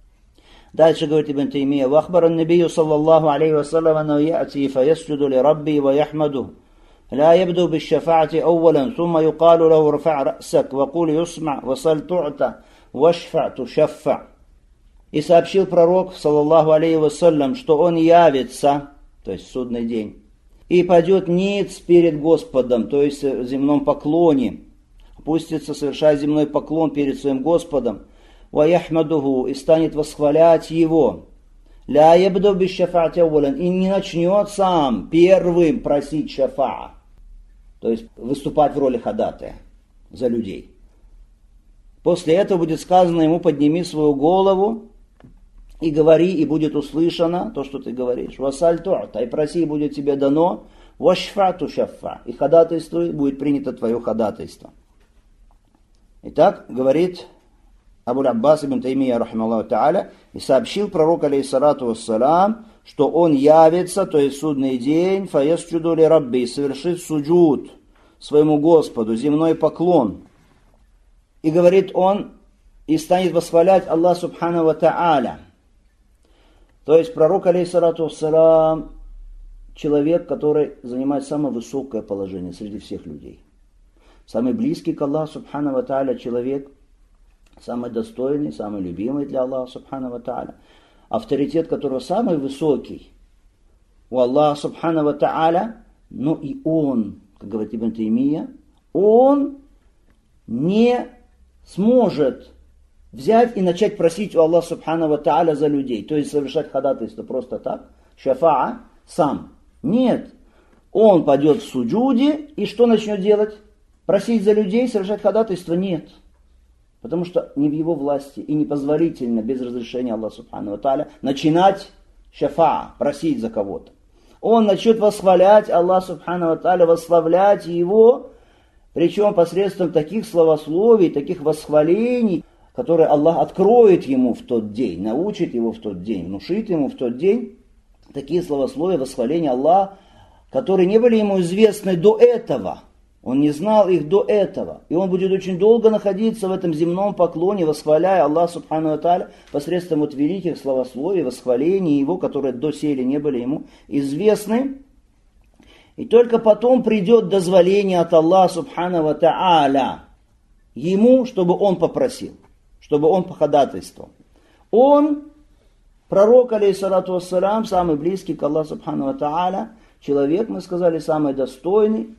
Дальше говорит Ибн Таймия, «Вахбар ан-набию саллаллаху алейхи ва саллям, аннаху я'ти фаясджуду ли рабби ва яхмаду. لا يبدو بالشفاعة أولا ثم يقال له ارفع رأسك وقول يسمع وصل تعطى واشفع تشفع». И сообщил пророк, саллаллаху алейхи вассалям, что он явится, то есть в судный день, и падет ниц перед Господом, то есть в земном поклоне, опустится, совершает земной поклон перед своим Господом, ва яхмадуху, и станет восхвалять его. Ля ябду бишшафаати аввалан, и не начнет сам первым просить шафаа, то есть выступать в роли ходатая за людей. После этого будет сказано ему: подними свою голову и говори, и будет услышано то, что ты говоришь. Васаль ту'та, и проси, и будет тебе дано. Вашфа тушафа, и ходатайствуй, будет принято твое ходатайство. Итак, говорит Абу Аббас ибн Таймия, рахималлаху та'аля, и сообщил пророк, алейхиссалату вассалам, что он явится, то есть судный день, фаясджуду ли рабби, совершит суджуд своему Господу, земной поклон. И говорит он, и станет восхвалять Аллах субхану ва та'аля. То есть пророк, алейхиссалату вассалам, человек, который занимает самое высокое положение среди всех людей. Самый близкий к Аллаху субхану ва та'аля человек, самый достойный, самый любимый для Аллаха субхану ва та'аля. Авторитет которого самый высокий у Аллаха субхану ва та'аля, но и он, как говорит Ибн Таймия, он не сможет взять и начать просить у Аллаха субхану ва та'аля за людей, то есть совершать ходатайство просто так, шафаа, сам. Нет, он пойдет в суджуде и что начнет делать? Просить за людей, совершать ходатайство? Нет. Потому что не в его власти и непозволительно без разрешения Аллаха субхану ва та'аля начинать шафаа, просить за кого-то. Он начнет восхвалять Аллаха субхану ва та'аля, восславлять его, причем посредством таких словословий, таких восхвалений, которые Аллах откроет ему в тот день, научит его в тот день, внушит ему в тот день такие словословия, восхваления Аллаха, которые не были ему известны до этого. Он не знал их до этого. И он будет очень долго находиться в этом земном поклоне, восхваляя Аллаха субхану ва та'аля посредством вот великих словословий, восхвалений его, которые доселе не были ему известны. И только потом придет дозволение от Аллаха субхану ва та'аля ему, чтобы он попросил, чтобы он походатайствовал. Он, пророк, алейхиссалату вассалям, самый близкий к Аллаху субхану ва та'аля, человек, мы сказали, самый достойный,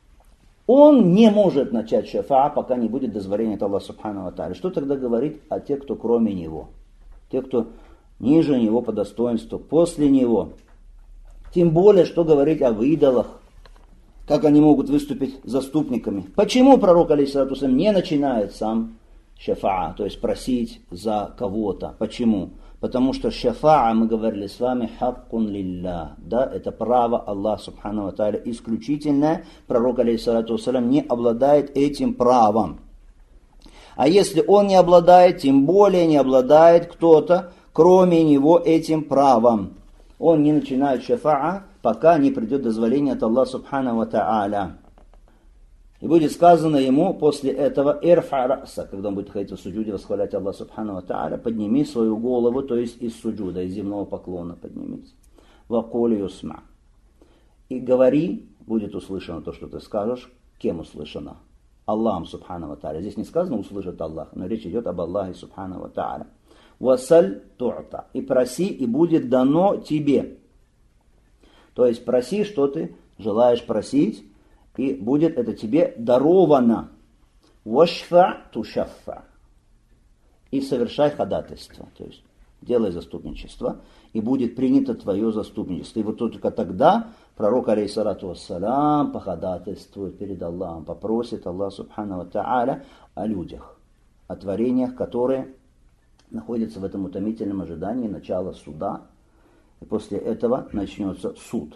он не может начать шафаа, пока не будет дозволения от Аллаха субхану ва та'аля. Что тогда говорит о тех, кто кроме него? Те, кто ниже него по достоинству, после него. Тем более, что говорить об идолах, как они могут выступить заступниками. Почему пророк, алейхиссалату вассалям, не начинает сам шафаа, то есть просить за кого-то? Почему? Потому что шафаа, мы говорили с вами, хаккун лилля, да, это право Аллаха субхану ва та'аля исключительное. Пророк, алейхиссалату вассалям, не обладает этим правом. А если он не обладает, тем более не обладает кто-то, кроме него, этим правом. Он не начинает шафаа, пока не придет дозволение от Аллаха субхану ва та'аля. И будет сказано ему после этого «Ирфа раса», когда он будет ходить в суджуде, восхвалять Аллаха субхану ва та'аля, подними свою голову, то есть из суджуда, из земного поклона поднимись. «Вакули юсма». И говори, будет услышано то, что ты скажешь, кем услышано? Аллахом субхану ва та'аля. Здесь не сказано «услышит Аллах», но речь идет об Аллахе субхану ва та'аля. «Васаль ту'та». И проси, и будет дано тебе. То есть проси, что ты желаешь просить, и будет это тебе даровано. Вашфа тушаффа. И совершай ходатайство. То есть делай заступничество, и будет принято твое заступничество. И вот только тогда пророк, алейхиссалату вассалям, походатайствует перед Аллахом, попросит Аллах субхану ва та'аля о людях, о творениях, которые находятся в этом утомительном ожидании начала суда. И после этого начнется суд.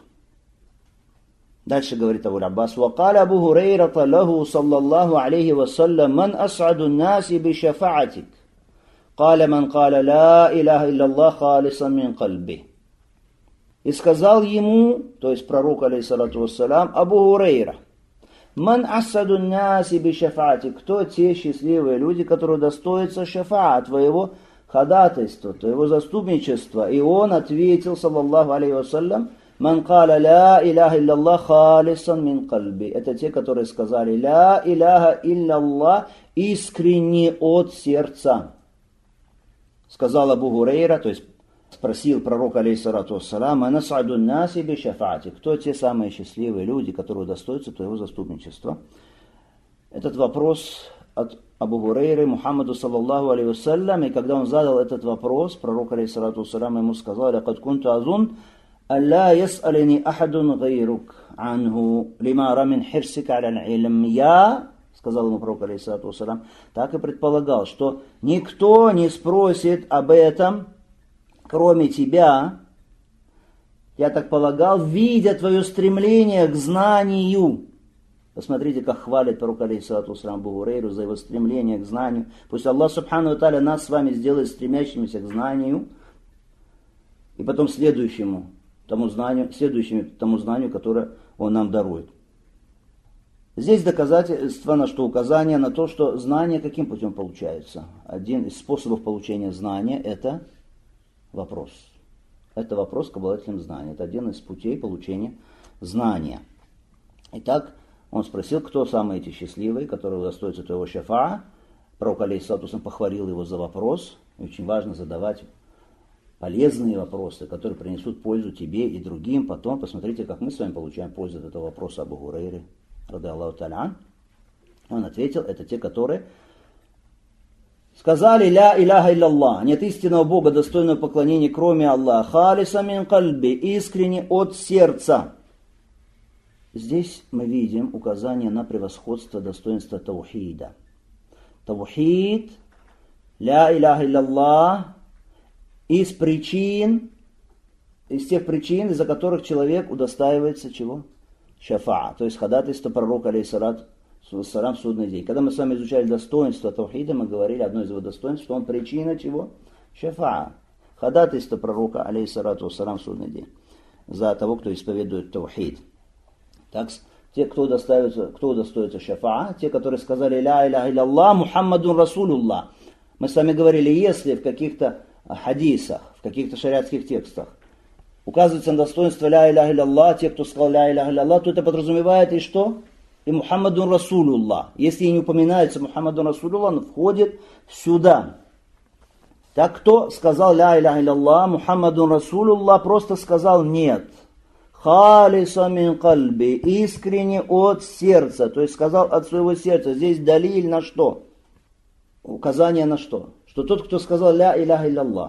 Дальше говорит Абу Аббас: «Вакаля Абу Хурейрата лаху саллаллаху алейхи вассалям, ман ас'аду наси би шафаатик? Каля ман каля ла илляха илляллах халисан мин кальби». И сказал ему, то есть пророк, алейхиссалату вассалям, Абу Хурейра: «Ман ас'аду наси би шафаатик? Кто те счастливые люди, которые достоятся шафаа, твоего ходатайства, твоего заступничества?» И он ответил, саллаллаху алейхи вассалям: «Ман каля ла илляха илляллах халисан мин кальби». Это те, которые сказали «Ла илляха илляллах» искренне от сердца. Сказал Абу Хурейра, то есть спросил пророк, алейхиссалату вассалям: «Анас'аду наси би шафаати?» Кто те самые счастливые люди, которые достоятся твоего заступничества? Этот вопрос от Абу Хурейры Мухаммаду саллаллаху алейхи вассалям, и когда он задал этот вопрос, пророк, алейхиссалату вассалям, ему сказал: «Лакад кунту азун алла яс'алини ахадун гайрук анху лимара мин хирсика аля илм». Я, сказал ему пророк, алейхиссалату вассалям, так и предполагал, что никто не спросит об этом, кроме тебя. Я так полагал, видя твое стремление к знанию. Посмотрите, как хвалит пророк алейхиссалату вассалам Абу Гурейру за его стремление к знанию. Пусть Аллах субхану ва тааля нас с вами сделает стремящимися к знанию и потом следующему тому знанию, которое Он нам дарует. Здесь доказательство, на что указание на то, что знание каким путем получается. Один из способов получения знания – это вопрос. Это вопрос к обладателям знания. Это один из путей получения знания. Итак, он спросил, кто самые эти счастливые, которые удостоятся твоего шафаа. Пророк алейхиссалату вассалам похвалил его за вопрос. И очень важно задавать полезные вопросы, которые принесут пользу тебе и другим. Потом посмотрите, как мы с вами получаем пользу от этого вопроса Абу Гурейры. Он ответил, это те, которые сказали «Ля иляха илляллах», нет истинного Бога, достойного поклонения, кроме Аллаха, «Халиса мин кальби», искренне от сердца. Здесь мы видим указание на превосходство достоинства таухида. Таухид, «Ля иляха илляллах», из тех причин, из-за которых человек удостаивается чего? Шафаа, то есть ходатайство пророка алейхиссалату вассалам в судный день. Когда мы с вами изучали достоинство таухида, мы говорили, одно из его достоинств, что он причина чего? Шафаа. Ходатайство пророка алейхиссалату вассалам в судный день за того, кто исповедует таухид. Так, те, кто удостоится шафаа, те, которые сказали «Ля иляха илляллах, Мухаммадун Расулуллах». Мы с вами говорили, если в каких-то хадисах, в каких-то шариатских текстах указывается на достоинство «Ля иляха илляллах», те, кто сказал «Ля иляха илляллах», то это подразумевает и что? И Мухаммадун Расулуллах. Если и не упоминается Мухаммадун Расулуллах, он входит сюда. Так, кто сказал «Ля иляха илляллах, Мухаммадун Расулуллах», просто сказал «нет». Халиса мин кальби, искренне от сердца, то есть сказал от своего сердца. Здесь далиль на что? Указание на что? Что тот, кто сказал «Ля иляха илляллах»,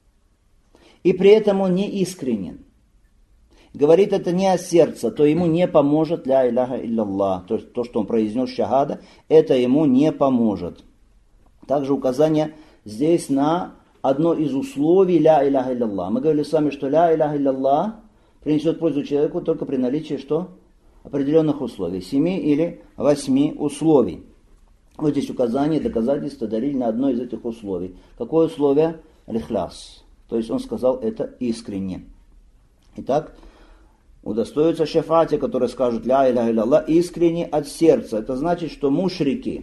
и при этом он не искренен, говорит это не от сердца, то ему не поможет «Ля иляха илляллах». То есть то, что он произнес шахада, это ему не поможет. Также указание здесь на одно из условий «Ля иляха илляллах». Мы говорили с вами, что «Ля иляха илляллах» принесет пользу человеку только при наличии что? Определенных условий. 7 или 8 условий. Вот здесь указание, доказательство дарили на одно из этих условий. Какое условие? Аль-ихляс. То есть он сказал это искренне. Итак, удостоятся шафаати, которые скажут «Ля иляха илляллах» искренне от сердца. Это значит, что мушрики,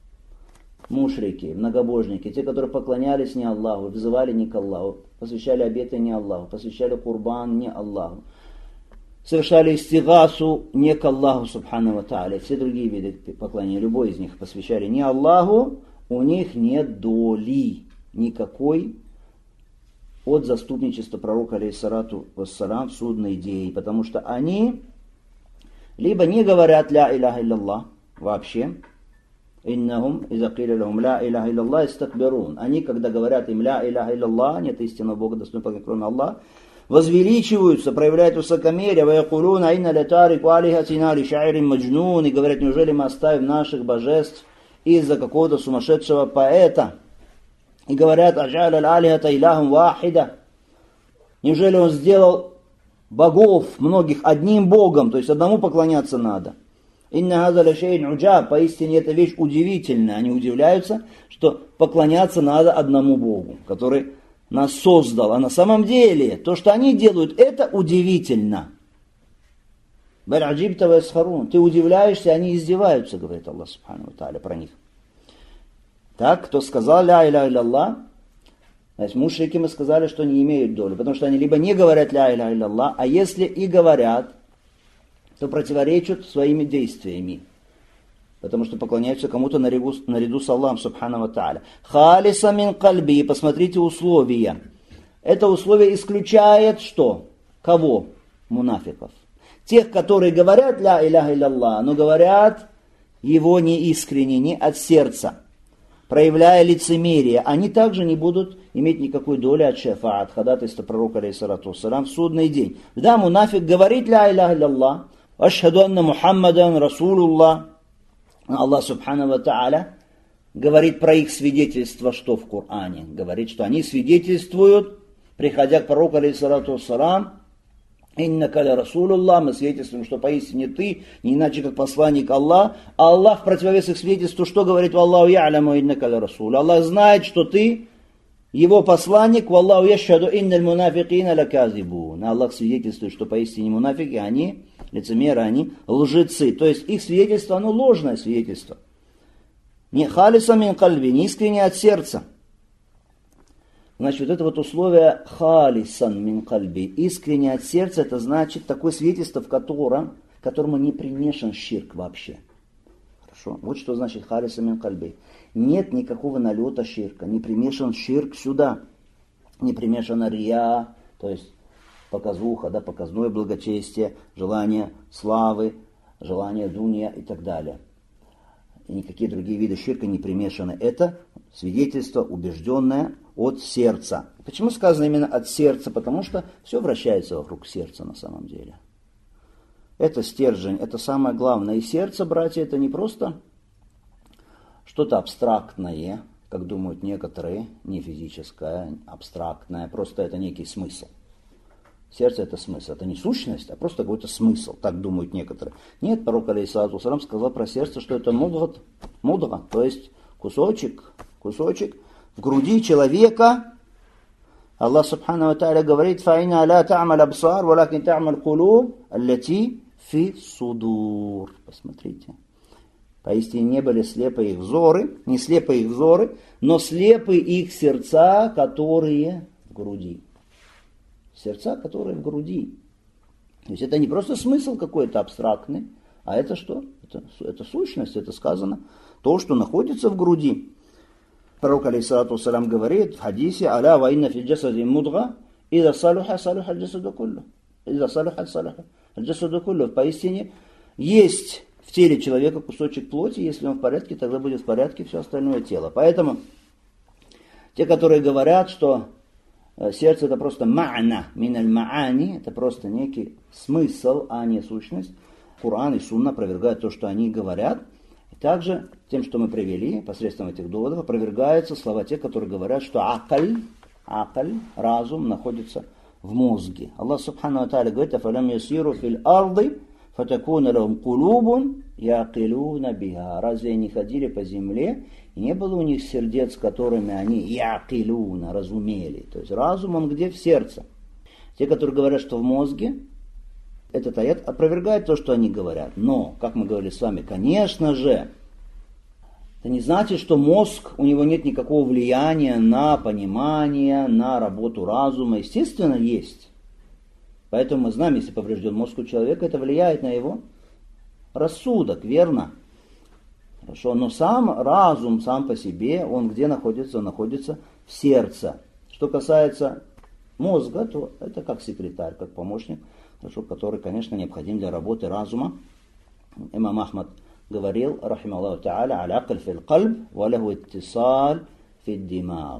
многобожники, те, которые поклонялись не Аллаху, взывали не к Аллаху, посвящали обеты не Аллаху, посвящали курбан не Аллаху, совершали истигасу не к Аллаху субхану ва тааля, все другие виды поклонения, любой из них посвящали не Аллаху, у них нет доли никакой от заступничества пророка алейхиссалату вассалам в судный день, потому что они либо не говорят «Ля иляха илляллах» вообще, «Иннахум иза киля лахум ля иляха илляллах истакбирун». Они, когда говорят им «Ля иляха илляллах», нет истинного Бога, достойного поклонения, кроме Аллаха, возвеличиваются, проявляют высокомерие, «Ваякулуна инна лятарику алихатина ли шаирин маджнун», и говорят, неужели мы оставим наших божеств из-за какого-то сумасшедшего поэта? И говорят, «Аджаль аль-алихата илахум вахида». Неужели он сделал богов многих одним богом, то есть одному поклоняться надо? «Инна хаза ля шейн уджаб», поистине эта вещь удивительная. Они удивляются, что поклоняться надо одному Богу, который нас создал. А на самом деле, то, что они делают, это удивительно. «Баль аджибта ва ясхарун». Ты удивляешься, они издеваются, говорит Аллах субхану ва тааля про них. Так, кто сказал «Ля иляха илляллах», значит, мушрики мы сказали, что не имеют доли, потому что они либо не говорят «Ля иляха илляллах», а если и говорят, то противоречат своими действиями, потому что поклоняются кому-то наряду с Аллахом субхану ва тааля. «Халиса мин кальби», посмотрите условия. Это условие исключает что? Кого? Мунафиков. Тех, которые говорят «Ля иляха илляллах», но говорят его не искренне, не от сердца, проявляя лицемерие, они также не будут иметь никакой доли от шафаа, от ходатайства пророка алейхиссалату вассалам в судный день. Да, мунафик говорит «Ля иляха илляллах», «Ашхаду анна Мухаммадан Расулуллах». Аллах субхану ва тааля говорит про их свидетельство, что в Коране. Говорит, что они свидетельствуют, приходя к пророку алейхиссалату вассалам, «Иннака ля расулуллах», мы свидетельствуем, что поистине ты, не иначе как посланник Аллах. А Аллах в противовес их свидетельству, что говорит: «Валлаху я'ляму иннака ля расул». Аллах знает, что ты его посланник. «Валлаху яшхаду инналь мунафикина ля казибун». Аллах свидетельствует, что поистине мунафики, они лицемеры, они лжецы. То есть их свидетельство, оно ложное свидетельство. Не халиса мин кальби, не искренне от сердца. Значит, вот это вот условие халисан мин кальби, искренне от сердца, это значит такое свидетельство, в которому не примешан ширк вообще. Хорошо? Вот что значит халисан мин кальби. Нет никакого налета ширка, не примешан ширк сюда, не примешана рия, то есть показуха, да, показное благочестие, желание славы, желание дунья и так далее. И никакие другие виды ширка не примешаны. Это свидетельство убежденное от сердца. Почему сказано именно от сердца? Потому что все вращается вокруг сердца на самом деле. Это стержень, это самое главное. И сердце, братья, это не просто что-то абстрактное, как думают некоторые, не физическое, абстрактное, просто это некий смысл. Сердце это смысл, это не сущность, а просто какой-то смысл, так думают некоторые. Нет, пророк алейхиссалату вассалям сказал про сердце, что это мудра, то есть кусочек в груди человека. Аллах субхану ва тааля говорит: «Фаина ла та'маль абсар, валакин та'маль кулуб, аллати фи судур». Посмотрите. Поистине не были слепы их взоры, не слепы их взоры, но слепы их сердца, которые в груди. Сердца, которые в груди. То есть это не просто смысл какой-то абстрактный, а это что? Это сущность, это сказано, то, что находится в груди. Пророк алейхиссалату вассалям говорит в хадисе: «Аля ва инна фил джасади мудга, иза салуха салуха аль-джасаду куллу». Иза салуха салуха аль-джасаду куллу. Поистине есть в теле человека кусочек плоти, если он в порядке, тогда будет в порядке все остальное тело. Поэтому те, которые говорят, что сердце это просто ма'на, миналь ма'ани, это просто некий смысл, а не сущность. Коран и Сунна опровергают то, что они говорят. И также тем, что мы привели, посредством этих доводов, опровергаются слова тех, которые говорят, что акаль, разум, находится в мозге. Аллах субхану ва тааля говорит: «Афалям ясиру фил арды, фатакуна лахум кулубун яқилуна биха». Разве они ходили по земле, и не было у них сердец, которыми они яқилуна, разумели. То есть разум, он где? В сердце. Те, которые говорят, что в мозге, этот аят опровергает то, что они говорят. Но, как мы говорили с вами, конечно же, это не значит, что мозг, у него нет никакого влияния на понимание, на работу разума. Естественно, есть. Поэтому мы знаем, если поврежден мозг у человека, это влияет на его рассудок, верно? Хорошо, но сам разум, сам по себе, он где находится? Он находится в сердце. Что касается мозга, то это как секретарь, как помощник, хорошо, который, конечно, необходим для работы разума. Имам Ахмад говорил, рахималлаху та'аля, «Аль-акль фил кальб, ва лаху иттисаль фил димаг».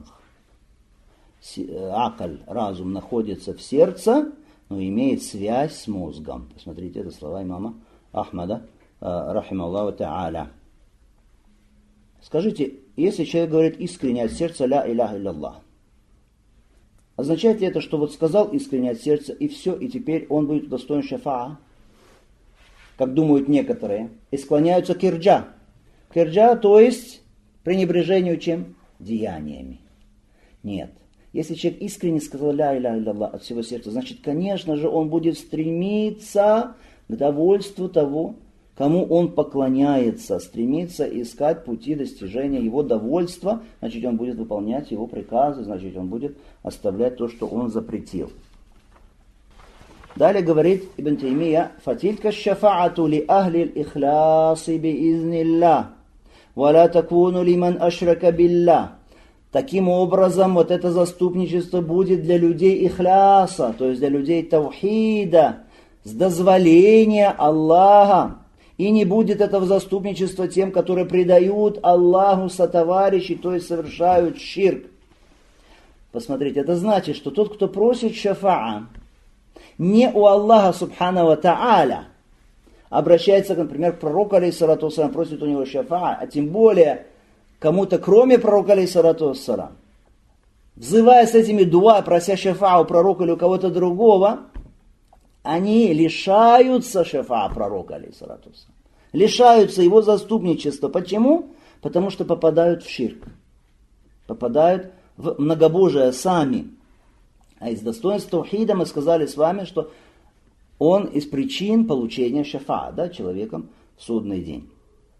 Акль, разум, находится в сердце, но имеет связь с мозгом. Посмотрите, это слова имама Ахмада, рахималлаху та'аля. Скажите, если человек говорит искренне от сердца «Ля иляха илляллах», означает ли это, что вот сказал искренне от сердца и все, и теперь он будет достоин шафаа, как думают некоторые, и склоняются к ирджа? К ирджа, то есть пренебрежению чем? Деяниями. Нет. Если человек искренне сказал «Ля иляха илляллах» от всего сердца, значит, конечно же, он будет стремиться к довольству того, кому он поклоняется, стремится искать пути достижения его довольства, значит, он будет выполнять его приказы, значит, он будет оставлять то, что он запретил. Далее говорит Ибн Таймия: «Фатилька шафаату ли ахли л-ихляси биизнилля, ва ла такуну лиман ашрака билля». Таким образом, вот это заступничество будет для людей ихляса, то есть для людей таухида, с дозволения Аллаха. И не будет этого заступничества тем, которые предают Аллаху сотоварищей, то есть совершают ширк. Посмотрите, это значит, что тот, кто просит шафаа, не у Аллаха субхану ва тааля, обращается, например, к пророку, алейхиссалату вассалам, просит у него шафаа, а тем более кому-то, кроме пророка, алейхиссалату вассалам, взывая с этими дуа, прося шафаа у пророка или у кого-то другого, они лишаются шафа пророка, алейхиссалату вассалам. Лишаются его заступничества. Почему? Потому что попадают в ширк. Попадают в многобожие сами. А из достоинств таухида мы сказали с вами, что он из причин получения шафа, да, человеком в судный день.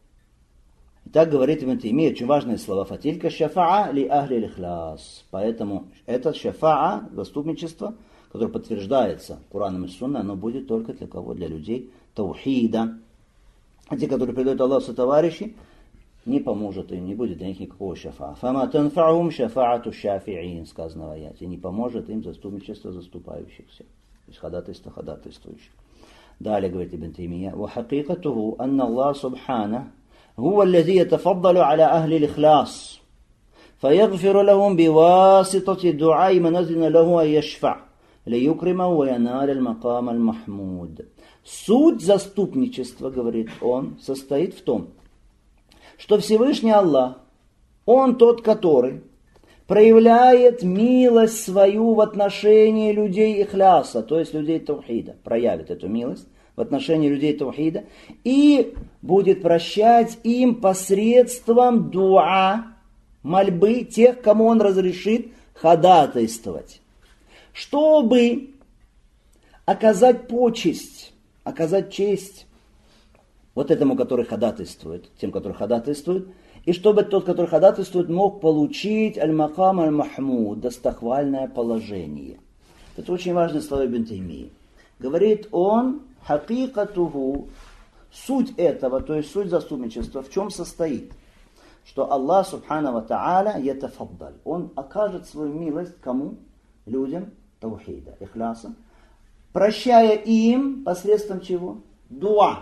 Итак, говорит Ибн Таймия, очень важные слова. Фатилька шафаа ли ахли лихляс. Поэтому это шафаа, заступничество, которое подтверждается Кураном и Сунной, оно будет только для кого? Для людей таухида. А те, которые предают Аллаху сотоварищи, не поможет им, не будет для них никакого шафаа. Фама танфаум шафаату шафиин, сказано в аяте. Не поможет им заступничество заступающихся. То есть ходатайство ходатайствующих. Далее говорит Ибн Таймия. Ва хакикатуху анна Аллах субхана هو الذي يتفضل على أهل الإخلاص فيغفر لهم بواسطة دعاء من أذن له أن يشفع ليكرمه وينال المقام المحمود. Суть заступничества, говорит он, состоит в том, что Всевышний Аллах, Он тот, который проявляет милость свою в отношении людей ихляса, то есть людей таухида, проявит эту милость в отношении людей таухида и будет прощать им посредством дуа, мольбы тех, кому он разрешит ходатайствовать, чтобы оказать почесть, оказать честь вот этому, который ходатайствует, тем, который ходатайствует, и чтобы тот, который ходатайствует, мог получить аль-макам аль-махмуд, достохвальное положение. Это очень важное слово Ибн Таймии. Говорит он, хакикатуху, суть этого, то есть суть заступничества, в чем состоит? Что Аллах субхана ва тааля ятафаддаль. Он окажет свою милость кому? Людям таухида, ихляса, прощая им посредством чего? Дуа.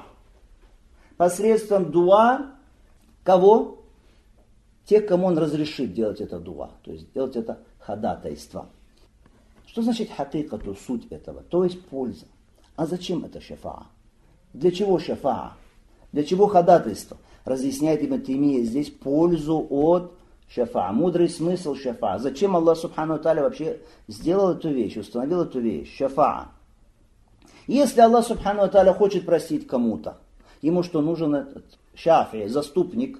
Посредством дуа кого? Тех, кому он разрешит делать это дуа, то есть делать это ходатайство. Что значит хакикату, суть этого? То есть польза. А зачем это шафаа? Для чего шафаа? Для чего ходатайство? Разъясняет Ибн Таймия здесь пользу от шафаа. Мудрый смысл шафаа. Зачем Аллах субхану тааля вообще сделал эту вещь, установил эту вещь? Шафаа. Если Аллах субхану тааля хочет простить кому-то, ему что нужен этот шафи, заступник,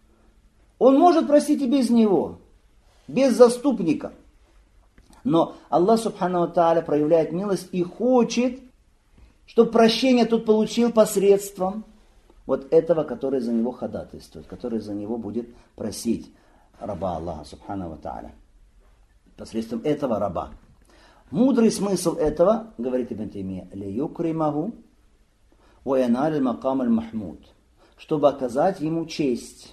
он может простить и без него, без заступника. Но Аллах субхану тааля проявляет милость и хочет, чтобы прощение тут получил посредством вот этого, который за него ходатайствует, который за него будет просить раба Аллаха субхану тааля. Посредством этого раба. Мудрый смысл этого, говорит Ибн Таймия, лиюкримаху ва яналь макам аль-махмуд, чтобы оказать ему честь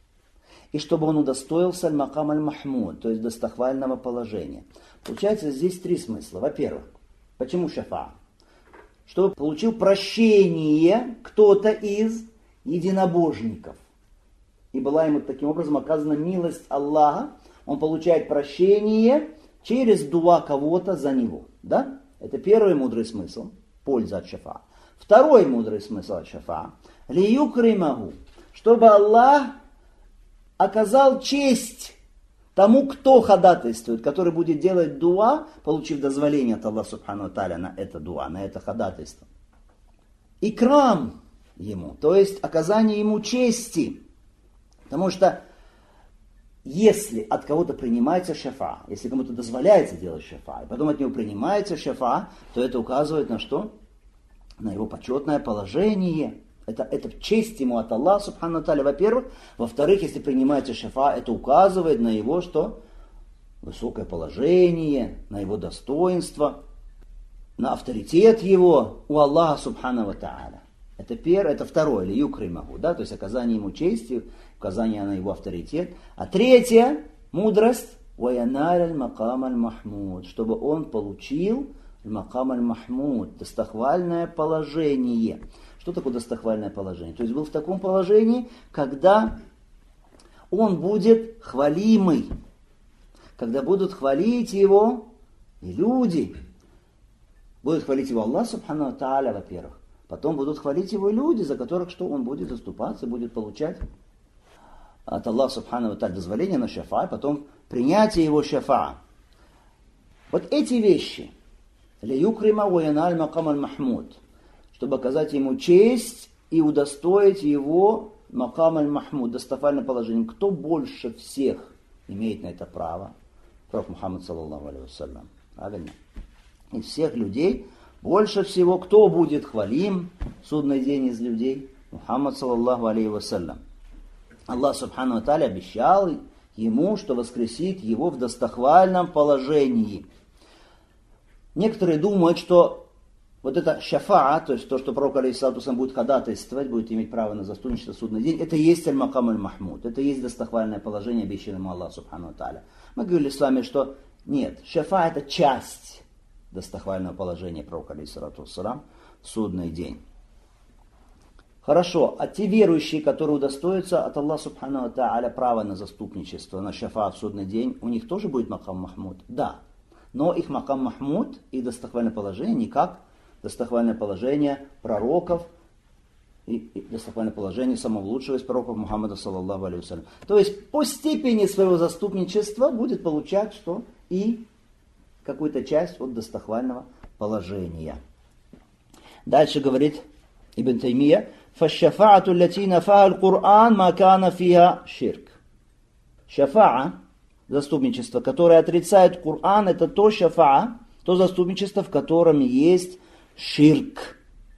и чтобы он удостоился аль-макам аль-махмуд, то есть достохвального положения. Получается здесь три смысла. Во-первых, почему шафа? Чтобы получил прощение кто-то из единобожников. И была ему таким образом оказана милость Аллаха. Он получает прощение через дуа кого-то за него. Да? Это первый мудрый смысл. Польза от шафа. Второй мудрый смысл от шафа. Лиюкримаху. Чтобы Аллах оказал честь тому, кто ходатайствует, который будет делать дуа, получив дозволение от Аллаха субхану тааля на это дуа, на это ходатайство. Икрам ему, то есть оказание ему чести. Потому что если от кого-то принимается шафа, если кому-то дозволяется делать шафа, и потом от него принимается шафа, то это указывает на что? На его почетное положение. Это честь ему от Аллаха субхану тааля, во-первых. Во-вторых, если принимается шафа, это указывает на его что? Высокое положение, на его достоинство, на авторитет его у Аллаха субхану тааля. Это второе, или юкримаху, да, то есть оказание ему чести, указание на его авторитет. А третье, мудрость, ваяналь аль-макам аль-махмуд, чтобы он получил аль-макам аль-махмуд, достохвальное положение. Что такое достохвальное положение? То есть был в таком положении, когда он будет хвалимый, когда будут хвалить его и люди. Будут хвалить его Аллах субхану тааля, во-первых. Потом будут хвалить его люди, за которых что он будет заступаться, будет получать от Аллаха субхану тааля дозволение на шафа, потом принятие его шафа. Вот эти вещи, лиюкрима уяналь макам аль-махмуд, чтобы оказать ему честь и удостоить его макам аль-махмуд, достоверное положение. Кто больше всех имеет на это право? Пророк Мухаммад, саллаллаху алейхи вассалям. Правильно? Из всех людей больше всего кто будет хвалим в судный день из людей? Мухаммад, саллаллаху алейхи вассалям. Аллах субхану ва тааля обещал ему, что воскресит его в достохвальном положении. Некоторые думают, что вот это шафаа, то есть то, что пророк алейхиссалату вассалям будет ходатайствовать, будет иметь право на заступничество в судный день, это и есть аль-макам аль-махмуд, это и есть достохвальное положение, обещанное ему Аллах субхану ва тааля. Мы говорили с вами, что нет, шафаа это часть достохвального положения пророка алейхиссалату вассалям в судный день. Хорошо, а те верующие, которые удостоятся от Аллаха субхану ва тааля права на заступничество, на шафаа в судный день, у них тоже будет макам махмуд? Да. Но их макам махмуд и достохвальное положение не как достохвальное положение пророков и достохвальное положение самого лучшего из пророков Мухаммада, саллаллаху алейхи вассалям. То есть по степени своего заступничества будет получать что? И какую-то часть от достохвального положения. Дальше говорит Ибн Таймия: «Фашшафаату лати нафаха аль-Кур'ан ма кана фиха ширк». Шафаа, заступничество, которое отрицает Кур'ан, это то шафаа, то заступничество, в котором есть ширк.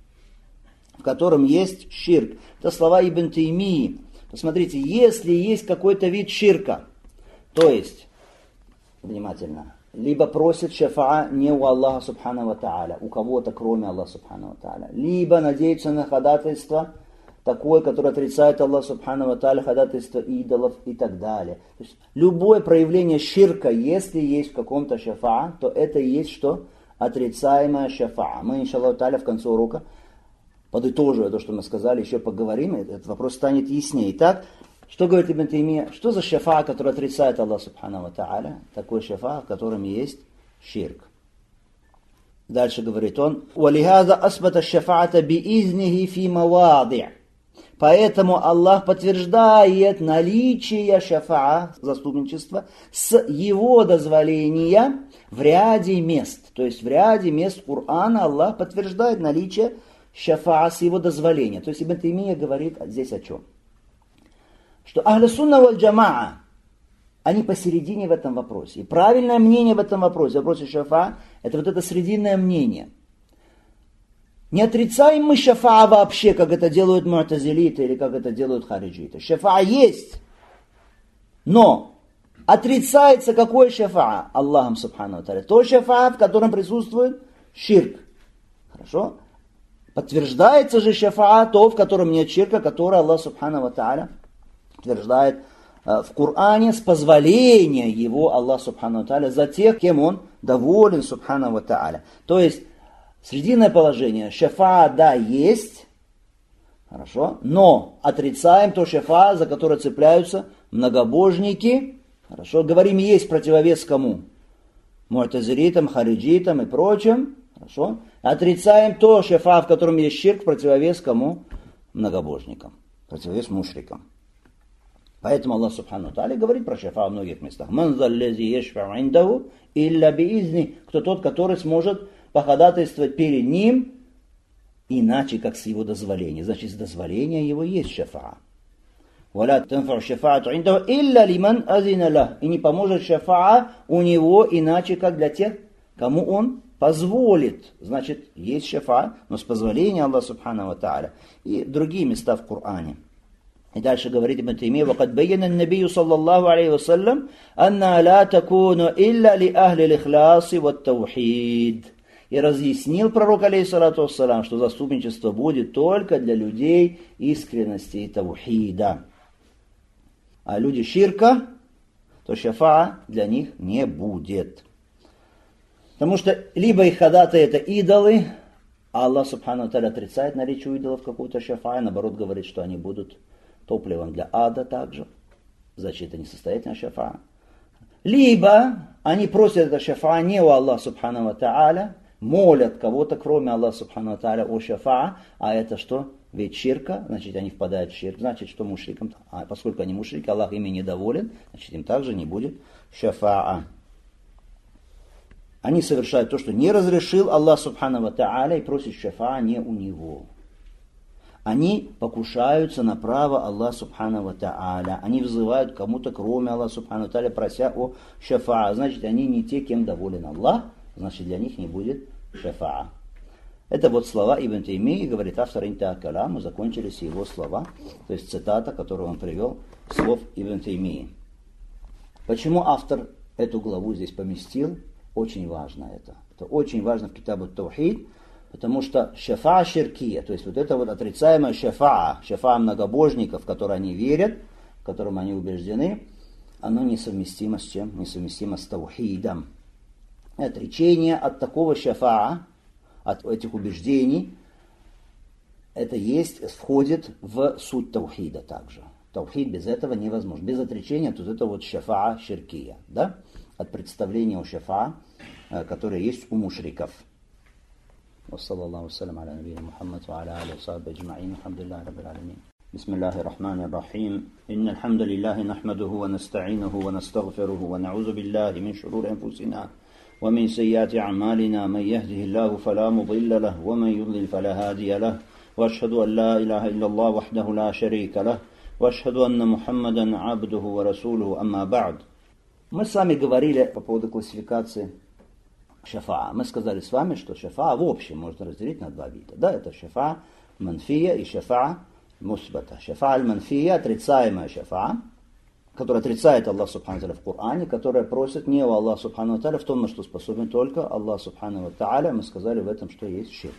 В котором есть ширк. Это слова Ибн Таймии. Посмотрите, если есть какой-то вид ширка, то есть, внимательно, либо просит шафаа не у Аллаха субхану ва тааля, у кого-то кроме Аллаха субхану ва тааля, либо надеется на ходатайство такое, которое отрицает Аллах субхану ва тааля, ходатайство идолов и так далее. То есть любое проявление ширка, если есть в каком-то шафаа, то это и есть что? Отрицаемая шафаа. Мы, иншаллаху тааля, в конце урока, подытоживая то, что мы сказали, еще поговорим, этот вопрос станет яснее. Итак, что говорит Ибн Таймия? Что за шафаа, который отрицает Аллах субхану ва тааля? Такой шафаа, в котором есть ширк. Дальше говорит он: «Валихаза асбата шафаата биизнихи фи мавади». Поэтому Аллах подтверждает наличие шафаа, заступничества, с его дозволения в ряде мест. То есть в ряде мест Корана Аллах подтверждает наличие шафаа с его дозволения. То есть Ибн Таймия говорит здесь о чем? Что ахлю сунна валь джамаа, они посередине в этом вопросе. И правильное мнение в этом вопросе, в вопросе шафаа, это вот это срединное мнение. Не отрицаем мы шафаа вообще, как это делают му'тазилиты или как это делают хариджиты. Шафаа есть, но отрицается какое шафаа? Аллахом субхану ва тааля. То шафаа, в котором присутствует ширк. Хорошо? Подтверждается же шафаа, то, в котором нет ширка, которое Аллах субхану ва тааля утверждает в Коране с позволения его, Аллах субхану ва тааля, за тех, кем он доволен субхану ва тааля. То есть срединное положение, шафаа, да, есть, хорошо, но отрицаем то шафаа, за которое цепляются многобожники, хорошо, говорим, есть противовес кому? Му'тазилитам, хариджитам и прочим, хорошо, отрицаем то шафаа, в котором есть ширк, противовес кому? Многобожникам, противовес мушрикам. Поэтому Аллах субхану ва тааля говорит про шафаа в многих местах. «Ман заллази яшфау индаху илля биизни», кто тот, который сможет походатайствовать перед ним, иначе как с его дозволения. Значит, с дозволения его есть шафаа. «Валя танфау шафаату индаху илля лиман азина лах». И не поможет шафаа у него иначе как для тех, кому он позволит. Значит, есть шафаа, но с позволения Аллаха субхану ва тааля. И другие места в Коране. И дальше говорит Ибн Таймия: «Вакад байяна ан-набию саллаллаху алейхи вассалям анна ла такуну илля ли ахли л-ихляси ват-таухид». И разъяснил пророк алейхиссалату вассалям, что заступничество будет только для людей искренности и таухида. А люди ширка, то шафаа для них не будет. Потому что либо их ходатай это идолы, а Аллах субхану ва тааля отрицает наличие у идолов какого-то шафаа, наоборот говорит, что они будут топливом для ада также. Значит, это несостоятельная шафаа. Либо они просят это шафаа не у Аллаха субхану ва тааля, молят кого-то, кроме Аллаха субхану ва тааля, о шафаа, а это что? Ведь ширка, значит, они впадают в ширк, значит, что мушрикам, а поскольку они мушрики, Аллах ими недоволен, значит, им также не будет шафаа. Они совершают то, что не разрешил Аллах Субхану ва Тааля, и просят шафаа не у него. Они покушаются на право Аллаха Субхану ва Тааля. Они взывают к кому-то, кроме Аллаха Субхану ва Тааля, прося о шафаа. Значит, они не те, кем доволен Аллах, значит, для них не будет шафаа. Это вот слова Ибн Таймии, говорит автор Интеха Калам, мы закончили с его слова, то есть цитата, которую он привел, слов Ибн Таймии. Почему автор эту главу здесь поместил? Очень важно это. Это очень важно в Китабу Таухид, потому что шафаа ширкия, то есть вот это вот отрицаемая шафаа многобожников, в которые они верят, в котором они убеждены, оно несовместимо с чем? Несовместимо с таухидом. Отречение от такого шафаа, от этих убеждений, это входит в суть таухида также. Таухид без этого невозможен. Без отречения тут это вот шафаа ширкия, да? От представления о шафаа, которое есть у мушриков. وصلى الله وسلم على نبينا محمد وعلى آله وصحبه أجمعين الحمد لله رب العالمين بسم الله الرحمن الرحيم إن الحمد لله نحمده ونستعينه ونستغفره ونعوذ بالله من شرور أنفسنا ومن سيئات أعمالنا من يهده الله فلا مضل له ومن يضلل فلا هادي له وأشهد أن لا إله إلا الله وحده لا شريك له وأشهد أن محمدا عبده ورسوله أما بعد. Мы с вами говорили по поводу классификации шафаа. Мы сказали с вами, что шафаа в общем можно разделить на два вида. Да, это шафаа манфия и шафаа мусбата. Шафаа аль-манфия, отрицаемая шафаа, которая отрицает Аллах Субхану ва Тааля в Коране, которая просит не у Аллаха Субхану ва Тааля в том, на что способен только Аллах Субхану ва Тааля. Мы сказали в этом, что есть ширк.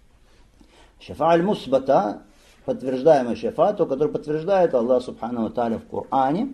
Шафаа аль-мусбата, подтверждаемая шафаа, то, который подтверждает Аллах Субхану ва Тааля в Коране,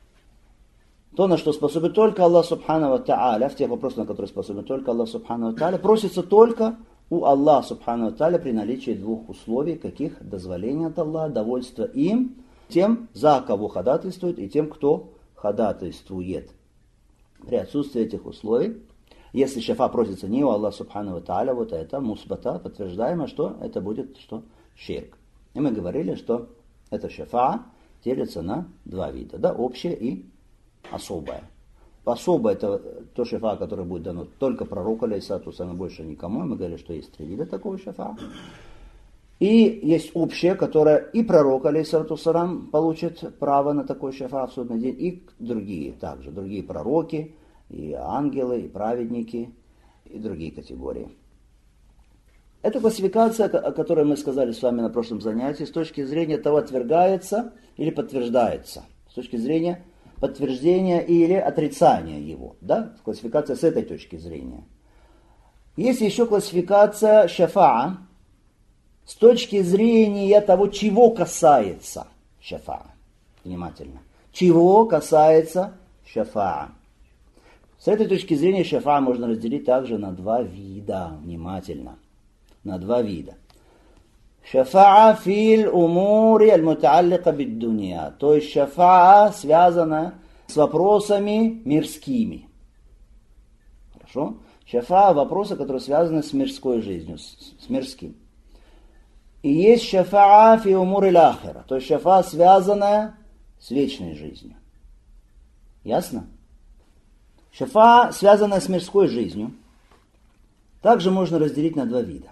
то, на что способен только Аллах Субхану ва Тааля, в тех вопросах, на которые способен только Аллах Субхану ва Тааля, просится только у Аллаха Субхану ва Тааля при наличии двух условий, каких? Дозволения от Аллаха, довольство им, тем, за кого ходатайствует, и тем, кто ходатайствует. При отсутствии этих условий, если шафа просится не у Аллаха Субхану ва Тааля, вот это мусбата, подтверждаемо, что это будет что? Ширк. И мы говорили, что это шафа делится на два вида, да, общее и особое. Особое это то шафа, которое будет дано только пророку, алейхиссалату вассалям, больше никому. Мы говорили, что есть три вида такого шафа. И есть общее, которое и пророк, алейхиссалату вассалям, получит право на такой шафа в судный день, и другие также, другие пророки, и ангелы, и праведники, и другие категории. Эта классификация, о которой мы сказали с вами на прошлом занятии, с точки зрения того, отвергается или подтверждается, с точки зрения подтверждения или отрицания его. Да? Классификация с этой точки зрения. Есть еще классификация шафаа с точки зрения того, чего касается шафаа. Внимательно. Чего касается шафаа. С этой точки зрения шафаа можно разделить также на два вида. Внимательно. На два вида. Шафаа фил умури аль-мутааллика бид-дунья. То есть шафаа связана с вопросами мирскими. Хорошо? Шафаа — вопросы, которые связаны с мирской жизнью, с мирским. И есть шафаа фи умури аль-ахира. То есть шафаа, связанная с вечной жизнью. Ясно? Шафаа, связанная с мирской жизнью, также можно разделить на два вида.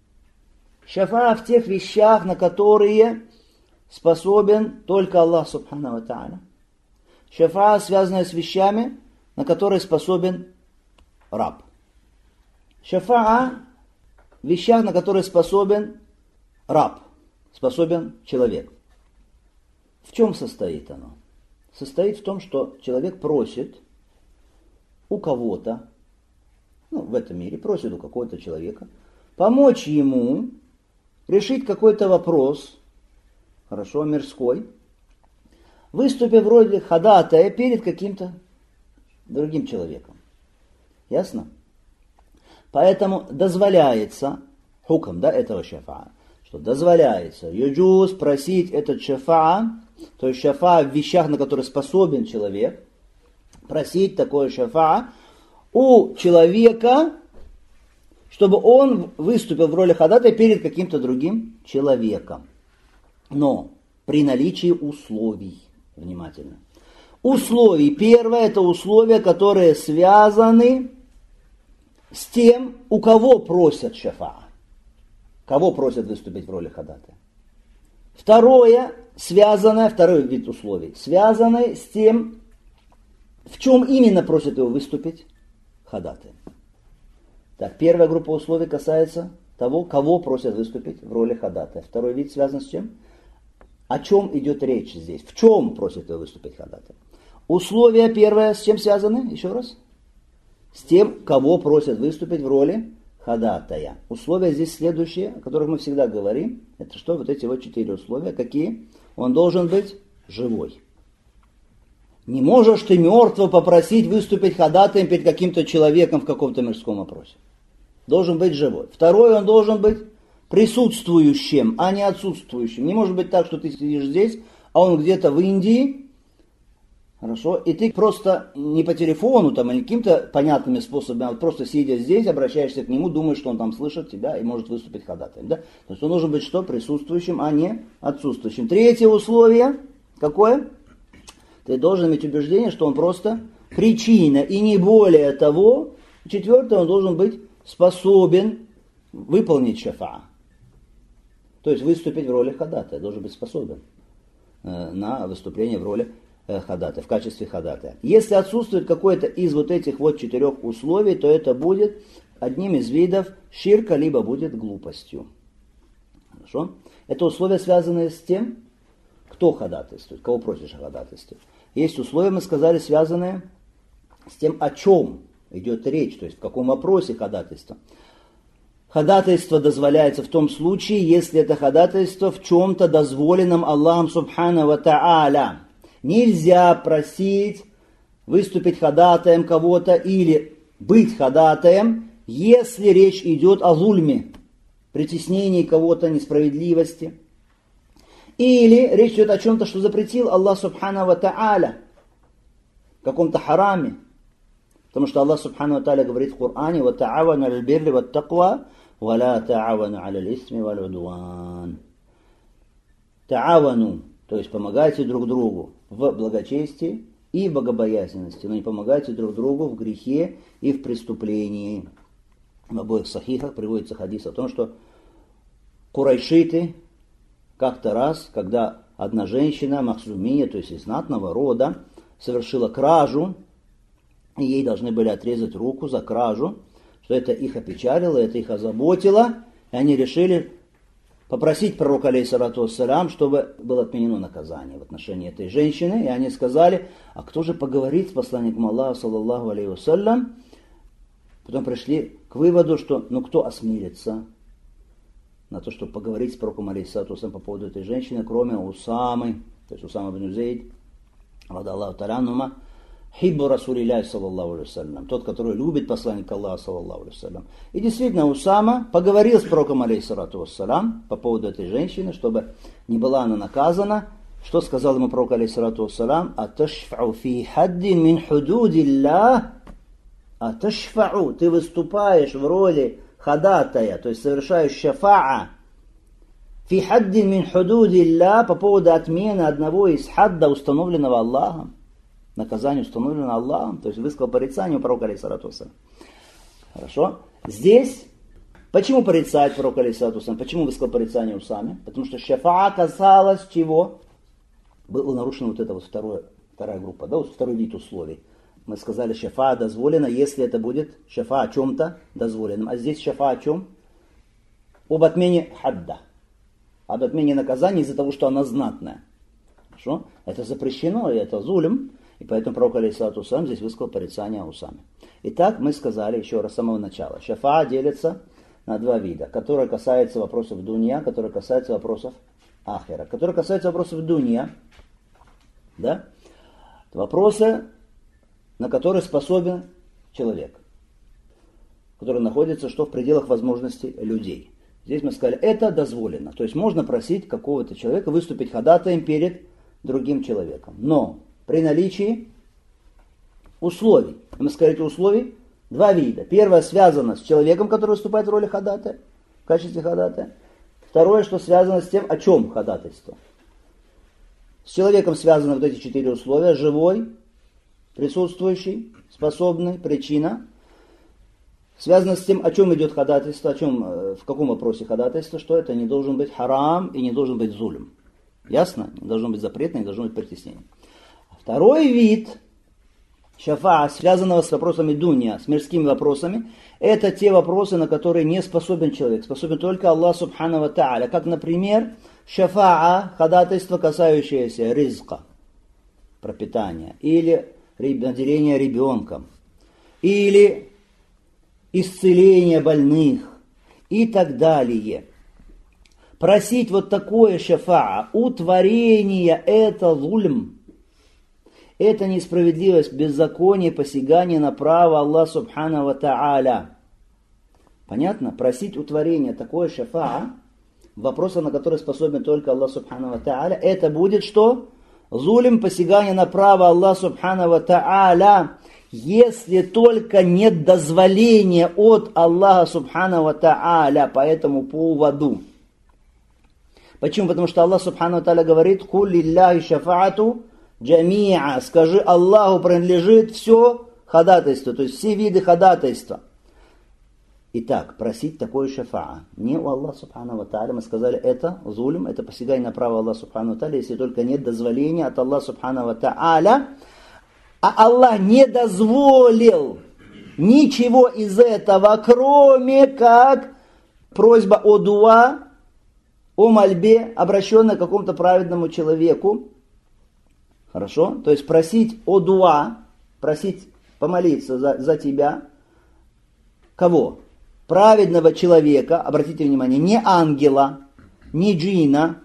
Шафаа в тех вещах, на которые способен только Аллах Субхану ва Тааля. Шафаа, связанная с вещами, на которые способен раб. Шафаа в вещах, на которые способен раб, способен человек. В чем состоит оно? Состоит в том, что человек просит у кого-то, в этом мире просит у какого-то человека помочь ему решить какой-то вопрос, хорошо, мирской, выступив в роли ходатая перед каким-то другим человеком. Ясно? Поэтому дозволяется, хукм, да, этого шафаа, что дозволяется юджуз просить этот шафаа, то есть шафаа в вещах, на которые способен человек, просить такое шафаа у человека, чтобы он выступил в роли ходатая перед каким-то другим человеком. Но при наличии условий, внимательно. Условий. Первое — это условия, которые связаны с тем, у кого просят шафа. Кого просят выступить в роли ходатая. Второй вид условий, связанный с тем, в чем именно просят его выступить ходатая. Так, первая группа условий касается того, кого просят выступить в роли ходатая. Второй вид связан с чем? О чем идет речь здесь? В чем просят его выступить ходатая? Условия первое с чем связаны? Еще раз. С тем, кого просят выступить в роли ходатая. Условия здесь следующие, о которых мы всегда говорим. Это что? Вот эти вот 4 условия. Какие? Он должен быть живой. Не можешь ты мертвого попросить выступить ходатаем перед каким-то человеком в каком-то мирском вопросе. Должен быть живой. Второе, он должен быть присутствующим, а не отсутствующим. Не может быть так, что ты сидишь здесь, а он где-то в Индии. Хорошо? И ты просто не по телефону там, или каким-то понятными способами, а вот просто сидя здесь, обращаешься к нему, думаешь, что он там слышит тебя и может выступить ходатаем. Да? То есть он должен быть что? Присутствующим, а не отсутствующим. Третье условие. Какое? Ты должен иметь убеждение, что он просто причина и не более того. Четвертое, он должен быть способен выполнить шафа. То есть выступить в роли ходатая. Должен быть способен на выступление в роли ходатая, в качестве ходатая. Если отсутствует какое-то из вот этих вот 4 условий, то это будет одним из видов ширка, либо будет глупостью. Хорошо? Это условия, связанные с тем, кто ходатайствует, кого просишь о ходатайстве. Есть условия, мы сказали, связанные с тем, о чем идет речь, то есть в каком вопросе ходатайства. Ходатайство дозволяется в том случае, если это ходатайство в чем-то дозволенном Аллахом Субхану ва Та'аля. Нельзя просить выступить ходатаем кого-то или быть ходатаем, если речь идет о зульме, притеснении кого-то, несправедливости. Или речь идет о чем-то, что запретил Аллах Субхану ва Та'аля, каком-то хараме. Потому что Аллах Субхану ва Та'аля говорит в Коране: «Ва та'авану аль бирри ва тaqва, ва ла та'авану аль исми валь удван». Та'авану, то есть помогайте друг другу в благочестии и в богобоязненности, но не помогайте друг другу в грехе и в преступлении. В обоих сахихах приводится хадис о том, что курайшиты как-то раз, когда одна женщина, махзумия, то есть из знатного рода, совершила кражу, и ей должны были отрезать руку за кражу, что это их опечалило, это их озаботило, и они решили попросить пророка, алейхиссалату вассалям, чтобы было отменено наказание в отношении этой женщины. И они сказали: а кто же поговорит с посланником Аллаха, саллаллаху алейхи вассалям? Потом пришли к выводу, что кто осмелится на то, чтобы поговорить с пророком, алейхиссалату вассалям, по поводу этой женщины, кроме Усамы, то есть Усама бин Зейд, радаллаху та'аля анхума, хиббу расулилляхи, саллаллаху алейхи вассалям, тот, который любит посланника Аллаха, саллаллаху алейхи вассалям. И действительно, Усама поговорил с пророком, алейхиссалату вассалям, по поводу этой женщины, чтобы не была она наказана. Что сказал ему пророк, алейхиссалату вассалям? «Аташфау фи хаддин мин худудиллах». Аташфау, ты выступаешь в роли ходатая, то есть совершаешь шафаа, фи хаддин мин худудиллах, по поводу отмены одного из хадда, установленного Аллахом. Наказание установлено Аллахом, то есть высказал порицание у пророка, алейхиссалату вассалям. Хорошо? Здесь, почему порицать пророка, алейхиссалату вассалям? Почему высказал порицание Усаме? Потому что шафаа касалась чего? Было нарушено вот это вот вторая группа, да, вот второй вид условий. Мы сказали, шафаа дозволено, если это будет шафаа о чем-то дозволенном. А здесь шафаа о чем? Об отмене хадда. Об отмене наказания из-за того, что она знатная. Хорошо? Это запрещено, и это зулем. И поэтому пророк, алейхиссалату вассалям, здесь высказал порицание Усаме. Итак, мы сказали еще раз с самого начала. Шафаа делится на 2 вида, которые касаются вопросов дунья, которые касаются вопросов ахира. Которые касаются вопросов дунья, да? Вопросы, на которые способен человек, который находится что в пределах возможностей людей. Здесь мы сказали, это дозволено. То есть можно просить какого-то человека выступить ходатаем перед другим человеком. Но при наличии условий. Мы сказали, условий 2 вида. Первое связано с человеком, который выступает в роли ходатая, в качестве ходатая. Второе, что связано с тем, о чем ходатайство. С человеком связаны вот эти 4 условия. Живой, присутствующий, способный, причина. Связано с тем, о чем идет ходатайство, в каком вопросе ходатайство, что это не должен быть харам и не должен быть зулем. Ясно? Не должно быть запретно, не должно быть притеснение. Второй вид шафаа, связанного с вопросами дунья, с мирскими вопросами, это те вопросы, на которые не способен человек. Способен только Аллах субхану ва тааля. Как, например, шафаа, ходатайство, касающееся ризка, пропитания, или наделения ребенком, или исцеление больных и так далее. Просить вот такое шафаа у творения – это зульм. Это несправедливость, беззаконие, посягание на право Аллаха субхану ва тааля. Понятно? Просить у творения такое шафаа, вопросы, на которые способен только Аллах субхану ва тааля, это будет что? Зулим, посягание на право Аллаха субхану ва тааля, если только нет дозволения от Аллаха субхану ва тааля по этому поводу. Почему? Потому что Аллах субхану ва тааля говорит: «Куль лилляхи шафаату джамиа». Скажи, Аллаху принадлежит все ходатайство, то есть все виды ходатайства. Итак, просить такое шафаа не у Аллаха субхану ва тааля, мы сказали, это зулим, это посягание на право Аллаха субхану ва тааля, если только нет дозволения от Аллаха субхану ва тааля. А Аллах не дозволил ничего из этого, кроме как просьба о дуа, о мольбе, обращенной к какому-то праведному человеку. Хорошо? То есть просить о дуа, просить помолиться за тебя. Кого? Праведного человека, обратите внимание, не ангела, не джина,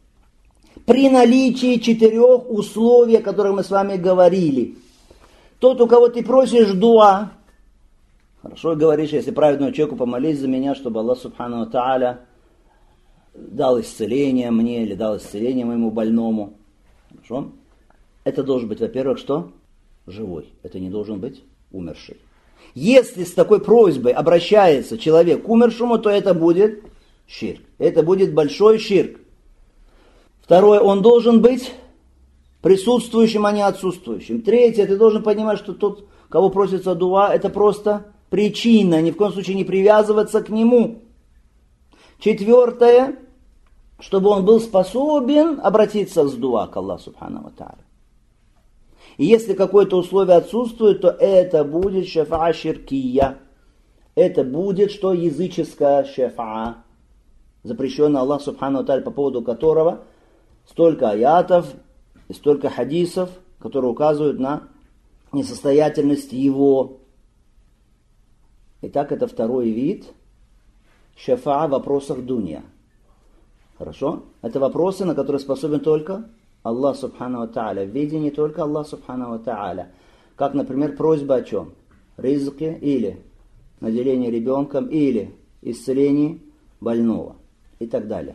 при наличии 4 условий, о которых мы с вами говорили. Тот, у кого ты просишь дуа, хорошо говоришь, если праведному человеку помолись за меня, чтобы Аллах субхану ва тааля дал исцеление мне или дал исцеление моему больному. Хорошо? Это должен быть, во-первых, что? Живой. Это не должен быть умерший. Если с такой просьбой обращается человек к умершему, то это будет ширк. Это будет большой ширк. Второе, он должен быть присутствующим, а не отсутствующим. Третье, ты должен понимать, что тот, кого просится дуа, это просто причина, ни в коем случае не привязываться к нему. Четвертое, чтобы он был способен обратиться с дуа к Аллаху субхану ва тааля. И если какое-то условие отсутствует, то это будет шафаа ширкия. Это будет что? Языческая шафаа, запрещенная Аллах субхану ва тааля, по поводу которого столько аятов и столько хадисов, которые указывают на несостоятельность его. Итак, это второй вид шафаа в вопросах дунья. Хорошо? Это вопросы, на которые способен только Аллах субхану ва тааля. В видении только Аллах субхану ва тааля. Как, например, просьба о чем? Ризке или наделение ребенком, или исцелении больного и так далее.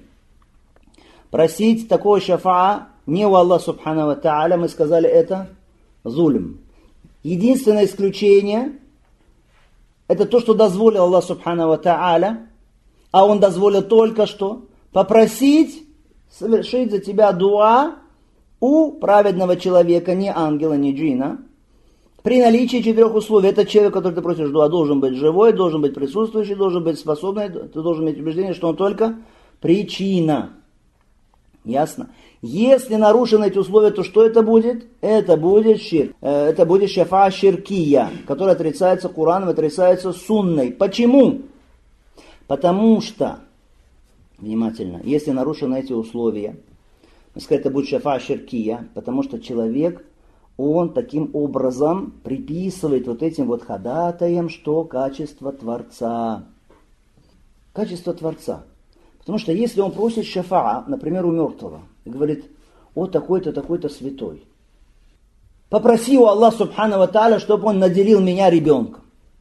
Просить такого шафаа не у Аллаха субхану ва тааля, мы сказали, это зулим. Единственное исключение это то, что дозволил Аллах субхану ва тааля, а он дозволил только что попросить совершить за тебя дуа у праведного человека, не ангела, не джина, при наличии 4 условий. Этот человек, который ты просишь дуа, должен быть живой, должен быть присутствующий, должен быть способный, ты должен иметь убеждение, что он только причина. Ясно? Если нарушены эти условия, то что это будет? Это будет ширк. Это будет шафаа ширкия, которая отрицается Кораном, отрицается сунной. Почему? Потому что, внимательно, если нарушены эти условия, мы сказали, это будет шафаа ширкия, потому что человек, он таким образом приписывает вот этим вот ходатаям, что качество Творца. Качество Творца. Потому что если он просит шафаа, например, у мертвого, и говорит: о, такой-то, такой-то святой, попроси у Аллаха субхану ва тааля, чтобы он наделил меня ребенком.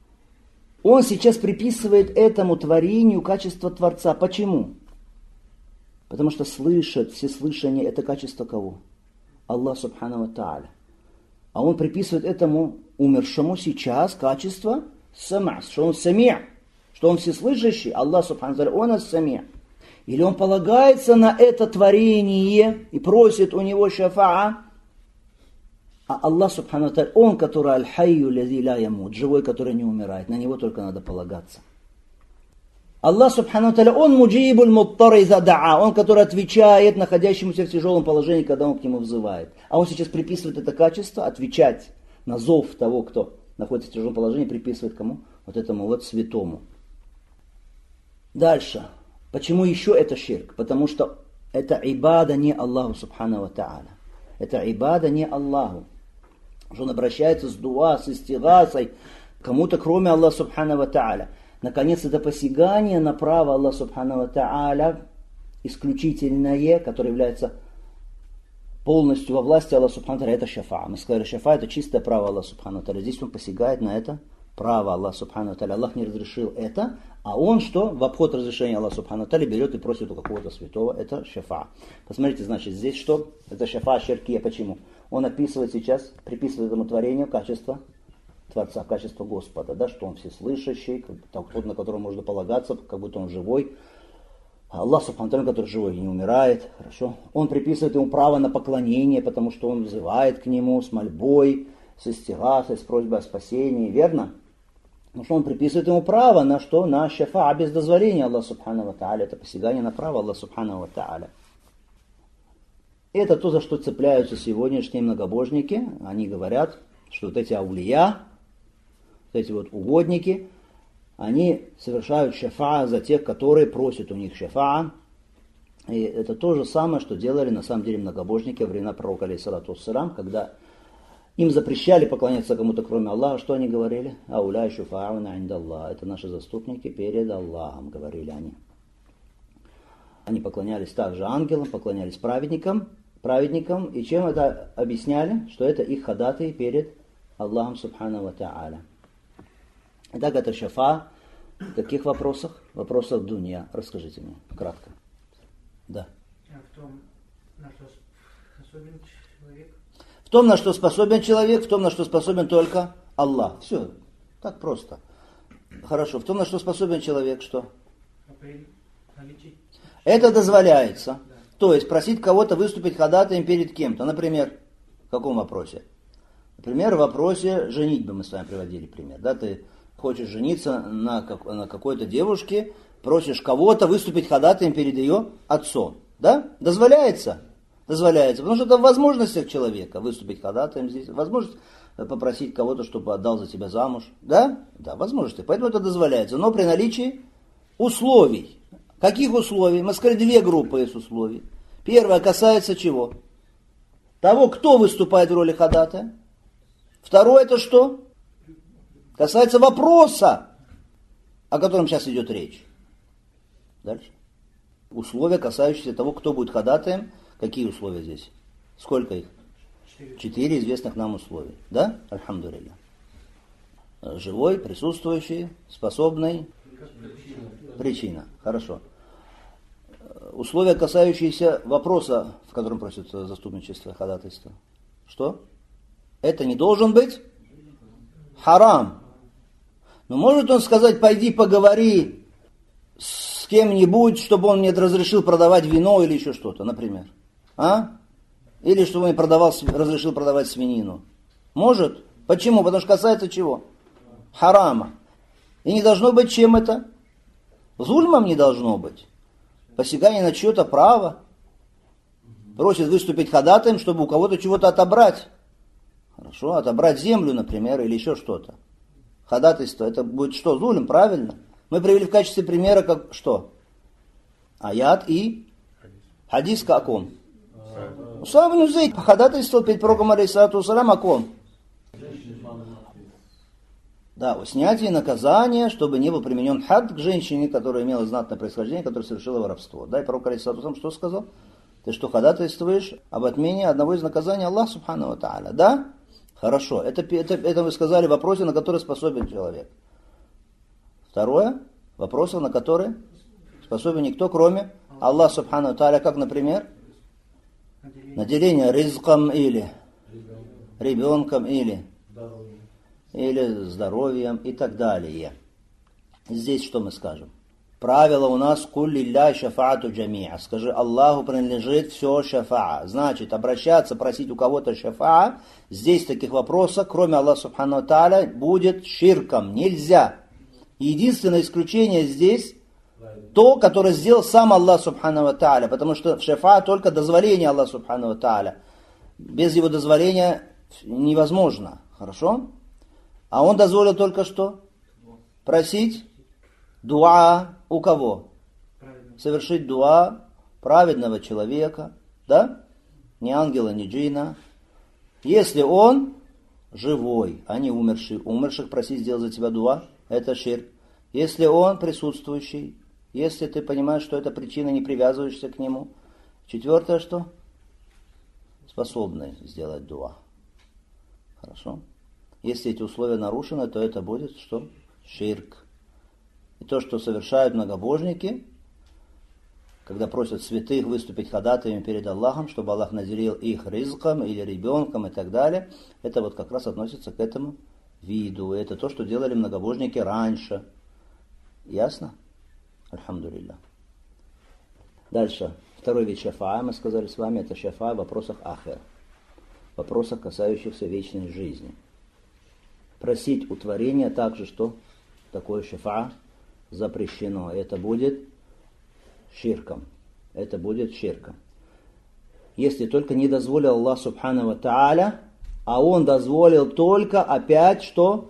Он сейчас приписывает этому творению качество Творца. Почему? Потому что слышит, всеслышание – это качество кого? Аллах субхану ва тааля. А он приписывает этому умершему сейчас качество сама, что он самия, что он всеслышащий, Аллах субхану ва тааля, он ас-самия. Или он полагается на это творение и просит у него шафаа, А Аллах Субхану ва Тааля, Он, который аль-хайю лази ла ямут, живой, который не умирает, на Него только надо полагаться. Аллах Субхану ва Тааля, Он муджибуль муттар иза даа, Он, который отвечает находящемуся в тяжелом положении, когда он к Нему взывает. А Он сейчас приписывает это качество, отвечать на зов того, кто находится в тяжелом положении, приписывает кому? Вот этому вот святому. Дальше. Почему еще это ширк? Потому что это ибада не Аллаху Субхану ва Тааля. Это ибада не Аллаху. Он обращается с дуа, с истигасой к кому-то, кроме Аллаха Субхану ва Тааля. Наконец, это посягание на право Аллаха Субхану ва Тааля, исключительное, которое является полностью во власти Аллаха Субхану ва Тааля, это шафа. Мы сказали, шафа это чистое право Аллаха Субхану ва Тааля. Здесь он посягает на это право Аллаха Субхану ва Тааля. Аллах не разрешил это, а он что? В обход разрешения Аллаха Субхану ва Тааля берет и просит у какого-то святого. Это шафа. Посмотрите, значит, здесь что? Это шафа ширкия. Почему? Он описывает сейчас, приписывает этому творению качество Творца, качество Господа, да, что он всеслышащий, тот, на которого можно полагаться, как будто он живой. Аллах Субхану ва Тааля, который живой и не умирает, хорошо. Он приписывает ему право на поклонение, потому что он взывает к нему с мольбой, с истигасой, с просьбой о спасении, верно? Потому что он приписывает ему право на что? На шафа, без дозволения Аллаха Субхану ва Тааля. Это посягание на право Аллаха Субхану ва Тааля. Это то, за что цепляются сегодняшние многобожники. Они говорят, что вот эти аулия, вот эти вот угодники, они совершают шафа за тех, которые просят у них шафа. И это то же самое, что делали на самом деле многобожники во времена пророка, алейхиссалату вассалям, когда им запрещали поклоняться кому-то, кроме Аллаха. Что они говорили? Ауля шуфауна индаллах. Это наши заступники перед Аллахом, говорили они. Они поклонялись также ангелам, поклонялись праведникам. И чем это объясняли? Что это их ходатаи перед Аллахом Субхану ва Тааля. Итак, это шафа. В каких вопросах? В вопросах дунья. Расскажите мне, кратко. Да. В том, на что способен человек. В том, на что способен человек, в том, на что способен только Аллах. Все, так просто. Хорошо. В том, на что способен человек, что? Это дозволяется. Да. То есть просить кого-то выступить ходатаем перед кем-то. Например, в каком вопросе? Например, в вопросе женитьбы мы с вами приводили пример. Да, ты хочешь жениться на какой-то девушке, просишь кого-то выступить ходатаем перед ее отцом. Да? Дозволяется? Дозволяется. Потому что это в возможностях человека выступить ходатаем здесь. Возможность попросить кого-то, чтобы отдал за тебя замуж. Да? Да, возможности. Поэтому это дозволяется. Но при наличии условий. Каких условий? Мы сказали, две группы есть условий. Первое касается чего? Того, кто выступает в роли ходатая. Второе это что? Касается вопроса, о котором сейчас идет речь. Дальше. Условия, касающиеся того, кто будет ходатаем. Какие условия здесь? Сколько их? 4 известных нам условия. Да? Альхамдулилля. Живой, присутствующий, способный. Причина. Хорошо. Условия, касающиеся вопроса, в котором просят заступничество, ходатайство. Что? Это не должен быть харам. Но может он сказать, пойди поговори с кем-нибудь, чтобы он мне разрешил продавать вино или еще что-то, например. А? Или чтобы он мне разрешил продавать свинину. Может? Почему? Потому что касается чего? Харама. И не должно быть чем это? Зульмом не должно быть. Посягание на чье-то право. Просит выступить ходатаем, чтобы у кого-то чего-то отобрать. Хорошо, отобрать землю, например, или еще что-то. Ходатайство, это будет что? Зулим, правильно? Мы привели в качестве примера, как что? Аят и хадис о ком? Усама ибн Зейд ходатайствовал перед пророком, алейхиссалату вассалям, о ком? Да, о снятии наказания, чтобы не был применен хад к женщине, которая имела знатное происхождение, которая совершила воровство. Да, и пророк, алейхиссалату вассалям, что сказал? Ты что, ходатайствуешь об отмене одного из наказаний Аллаха Субхану ва Тааля? Да? Хорошо. Это вы сказали в вопросе, на который способен человек. Второе. Вопросы, на которые способен никто, кроме Аллаха Субхану ва Тааля. Как, например? Наделение ризком или ребенком или здоровьем и так далее. Здесь что мы скажем? правило у нас «Куль лилляхи шафаату джамиа». Скажи, Аллаху принадлежит все шафаа. Значит, обращаться, просить у кого-то шафаа, здесь таких вопросов, кроме Аллаха субхану ва тааля, будет ширком. Нельзя. Единственное исключение здесь то, которое сделал сам Аллах субхану ва тааля, потому что шафаа только дозволение Аллаха субхану ва тааля. Без его дозволения невозможно. Хорошо? А он дозволил только что? Просить дуа у кого? Совершить дуа праведного человека, да? Ни ангела, ни джина. Если он живой, а не умерший. Умерших просить сделать за тебя дуа, это ширк. Если он присутствующий, если ты понимаешь, что это причина, не привязываешься к нему. Четвертое что? Способный сделать дуа. Хорошо? Если эти условия нарушены, то это будет что? Ширк. И то, что совершают многобожники, когда просят святых выступить ходатаями перед Аллахом, чтобы Аллах наделил их ризком или ребенком и так далее, это вот как раз относится к этому виду. И это то, что делали многобожники раньше. Ясно? Альхамдулилля. Дальше. Второй вид шафаа, мы сказали с вами, это шафаа в вопросах ахир. В вопросах, касающихся вечной жизни. Просить у творения также, что такое шафаа, запрещено. Это будет ширком. Это будет ширком. Если только не дозволил Аллах субхану ва тааля, а он дозволил только опять что?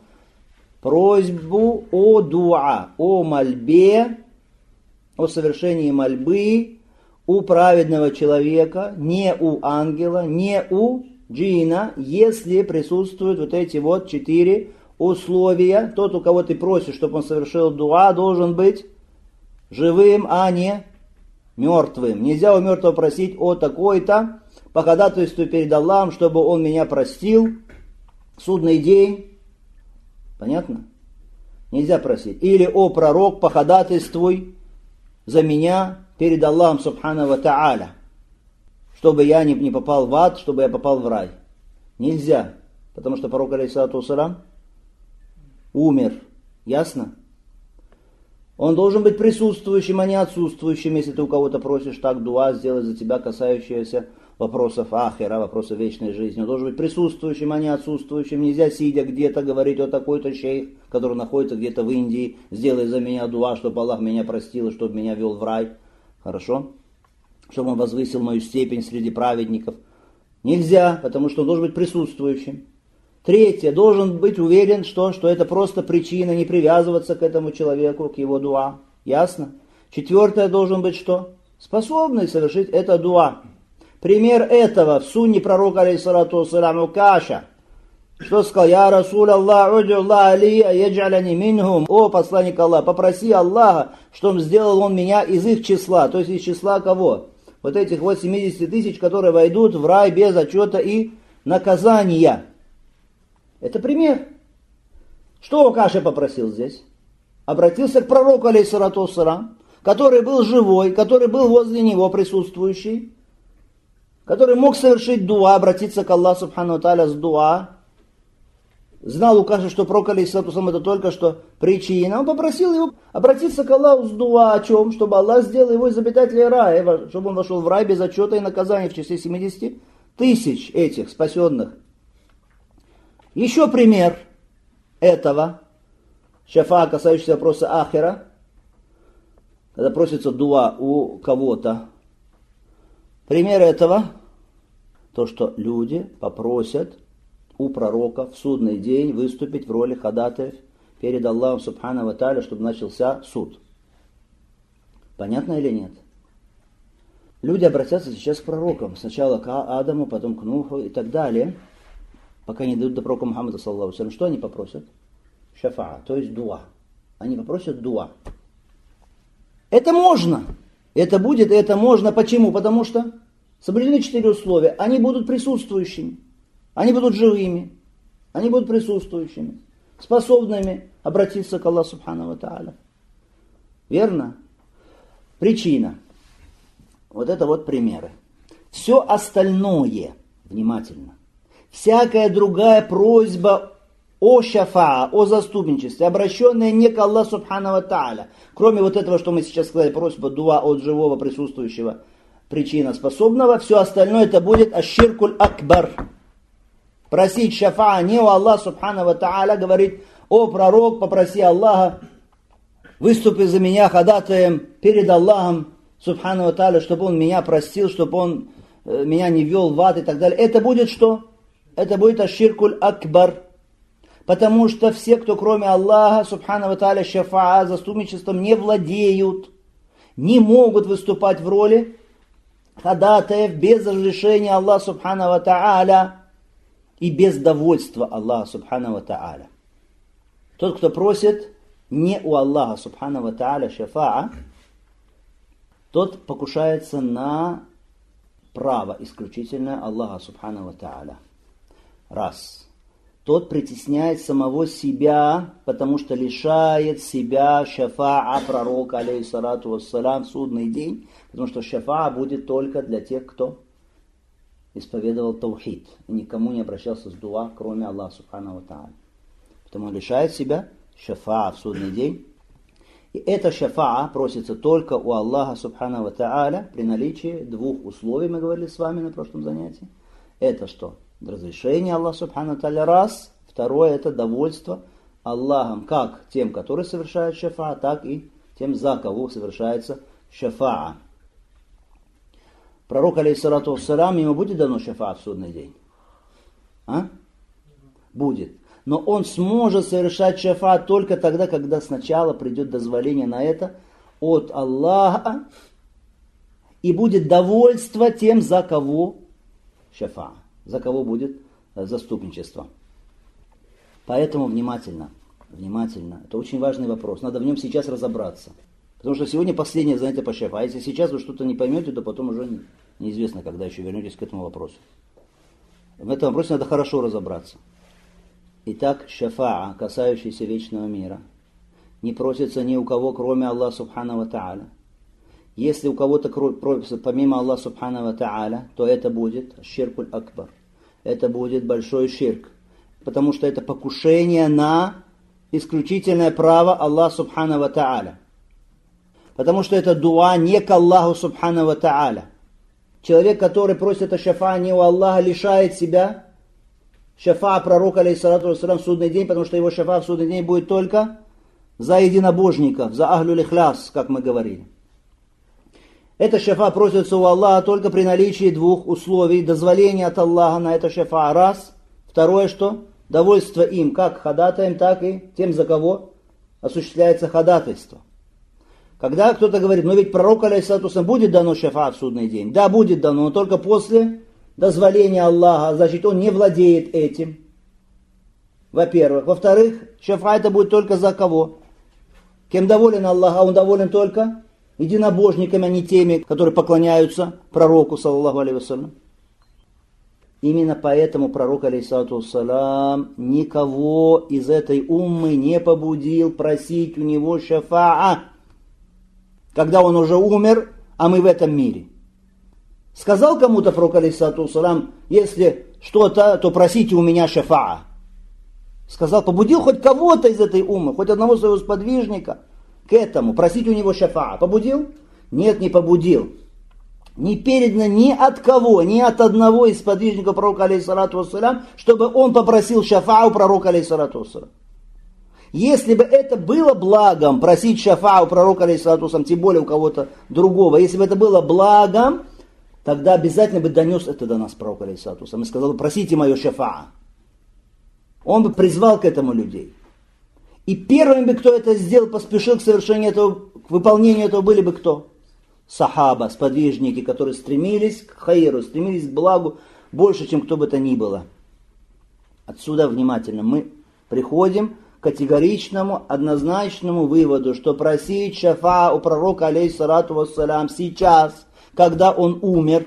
Просьбу о дуа, о мольбе, о совершении мольбы у праведного человека, не у ангела, не у джина, если присутствуют вот эти вот 4 условия. Тот, у кого ты просишь, чтобы он совершил дуа, должен быть живым, а не мертвым. Нельзя у мертвого просить о такой-то, по ходатайству перед Аллахом, чтобы он меня простил, судный день. Понятно? Нельзя просить. Или о пророк, походатайствуй за меня перед Аллахом субхану ва тааля, чтобы я не попал в ад, чтобы я попал в рай. Нельзя. Потому что пророк алейхиссалату вассалям умер. Ясно? Он должен быть присутствующим, а не отсутствующим, если ты у кого-то просишь так дуа сделать за тебя, касающиеся вопросов ахира, вопросов вечной жизни. Он должен быть присутствующим, а не отсутствующим. Нельзя, сидя где-то, говорить о такой-то шейх, который находится где-то в Индии, сделай за меня дуа, чтобы Аллах меня простил, и чтобы меня вел в рай. Хорошо? Чтобы он возвысил мою степень среди праведников. Нельзя, потому что он должен быть присутствующим. Третье, должен быть уверен, что это просто причина, не привязываться к этому человеку, к его дуа. Ясно? Четвертое, должен быть что? Способный совершить это дуа. Пример этого в сунне пророка алейхиссалату вассалям Укаша. Что сказал? Я Расул Аллах, уди Аллах алия, яджаляни минхум. О, посланник Аллаха, попроси Аллаха, чтобы сделал он меня из их числа. То есть из числа кого? Вот этих вот 70 тысяч, которые войдут в рай без отчета и наказания. Это пример. Что Укаша попросил здесь? Обратился к пророку, алейхиссалату вассалам, который был живой, который был возле него присутствующий, который мог совершить дуа, обратиться к Аллаху субхану ва тааля с дуа. Знал Укаша, что пророк, алейхиссалату вассалам, это только что причина. Он попросил его обратиться к Аллаху с дуа. О чем? Чтобы Аллах сделал его из обитателей рая, чтобы он вошел в рай без отчета и наказания в числе 70 тысяч этих спасенных. Еще пример этого шафаа, касающийся вопроса ахира, когда просится дуа у кого-то. Пример этого, то, что люди попросят у пророка в судный день выступить в роли ходатаев перед Аллахом субхану ва тааля, чтобы начался суд. Понятно или нет? Люди обратятся сейчас к пророкам. Сначала к Адаму, потом к Нуху и так далее, пока не дойдут до пророка Мухаммада, саллаллаху алейхи ва саллям. Что они попросят? Шафаа, то есть дуа. Они попросят дуа. Это можно. Это будет, и это можно. Почему? Потому что соблюдены 4 условия. Они будут присутствующими. Они будут живыми. Они будут присутствующими. Способными обратиться к Аллаху субхану ва тааля. Верно? Причина. Вот это вот примеры. Все остальное, внимательно, всякая другая просьба о шафаа, о заступничестве, обращенное не к Аллаху Субхану ва Тааля. Кроме вот этого, что мы сейчас сказали, просьба дуа от живого присутствующего, причина способного, все остальное это будет аширкуль акбар. Просить шафаа не у Аллаха Субхану ва Тааля, говорит, о пророк, попроси Аллаха, выступи за меня ходатаем перед Аллахом Субхану ва Тааля, чтобы он меня простил, чтобы он меня не вел в ад и так далее. Это будет что? Это будет аширкуль акбар. Потому что все, кто кроме Аллаха, Субхану ва Тааля, шафаа, заступничеством не владеют, не могут выступать в роли ходатаев без разрешения Аллаха, Субхану ва Тааля, и без довольства Аллаха, Субхану ва Тааля. Тот, кто просит не у Аллаха, Субхану ва Тааля, шафаа, тот покушается на право исключительное Аллаха, Субхану ва Тааля. Раз. Тот притесняет самого себя, потому что лишает себя шафаа пророка, алейхиссалату вассалям, в судный день, потому что шафаа будет только для тех, кто исповедовал таухид и никому не обращался с дуа, кроме Аллаха Субхану ва Тааля. Поэтому он лишает себя шафаа в судный день. И эта шафаа просится только у Аллаха Субхану ва Тааля при наличии двух условий, мы говорили с вами на прошлом занятии. Это что? Разрешение Аллаха Субхану ва Тааля раз. Второе это довольство Аллахом как тем, которые совершают шафаа, так и тем, за кого совершается шафаа. Пророк, алейхиссалату вассалям, ему будет дано шафаа в судный день? Будет. Но он сможет совершать шафаа только тогда, когда сначала придет дозволение на это от Аллаха, и будет довольство тем, за кого шафаа, за кого будет заступничество. Поэтому внимательно. Это очень важный вопрос. Надо в нем сейчас разобраться. Потому что сегодня последнее занятие по шафаа. А если сейчас вы что-то не поймете, то потом уже неизвестно, когда еще вернетесь к этому вопросу. В этом вопросе надо хорошо разобраться. Итак, шафаа, касающийся вечного мира, не просится ни у кого, кроме Аллаха Субхану ва Тааля. Если у кого-то просится помимо Аллаха Субхану ва Тааля, то это будет ширкуль акбар. Это будет большой ширк. Потому что это покушение на исключительное право Аллаха Субхану ва Тааля. Потому что это дуа не к Аллаху Субхану ва Тааля. Человек, который просит о шафаа не у Аллаха, лишает себя шафаа пророка, алейхиссалату вассалям, в судный день, потому что его шафаа в судный день будет только за единобожников, за ахлюль ихляс, как мы говорили. Это шафаа просится у Аллаха только при наличии двух условий. Дозволение от Аллаха на это шафаа раз. Второе что? Довольство им, как ходатаем, так и тем, за кого осуществляется ходатайство. Когда кто-то говорит, но ведь пророк, алейхиссалату вассалям, будет дано шафаа в судный день. Да, будет дано, но только после дозволения Аллаха, значит, он не владеет этим. Во-первых. Во-вторых, шафаа это будет только за кого? Кем доволен Аллах, а он доволен только единобожниками, а не теми, которые поклоняются пророку, саллаллаху алейхи вассалям. Именно поэтому пророк, алейхиссалату вассалям, никого из этой уммы не побудил просить у него шафаа, когда он уже умер, а мы в этом мире. Сказал кому-то пророк, алейхиссалату вассалям, если что-то, то просите у меня шафаа. Сказал, побудил хоть кого-то из этой уммы, хоть одного своего сподвижника к этому, просить у него шафаа. Побудил? Нет, не побудил. Не передано ни от кого, ни от одного из сподвижников пророка, алейхиссалату вассалям, чтобы он попросил шафаа у пророка, алейхиссалату вассалям. Если бы это было благом, просить шафаа у пророка, алейхиссалату вассалям, тем более у кого-то другого, если бы это было благом, тогда обязательно бы донес это до нас пророк, алейхиссалату вассалям, и сказал, просите мое шафаа. Он бы призвал к этому людей. И первым бы, кто это сделал, поспешил к совершению этого, к выполнению этого, были бы кто? Сахаба, сподвижники, которые стремились к хайру, стремились к благу больше, чем кто бы то ни было. Отсюда внимательно мы приходим к категоричному, однозначному выводу, что просить шафаа у пророка, алейхиссалату вассалям, сейчас, когда он умер,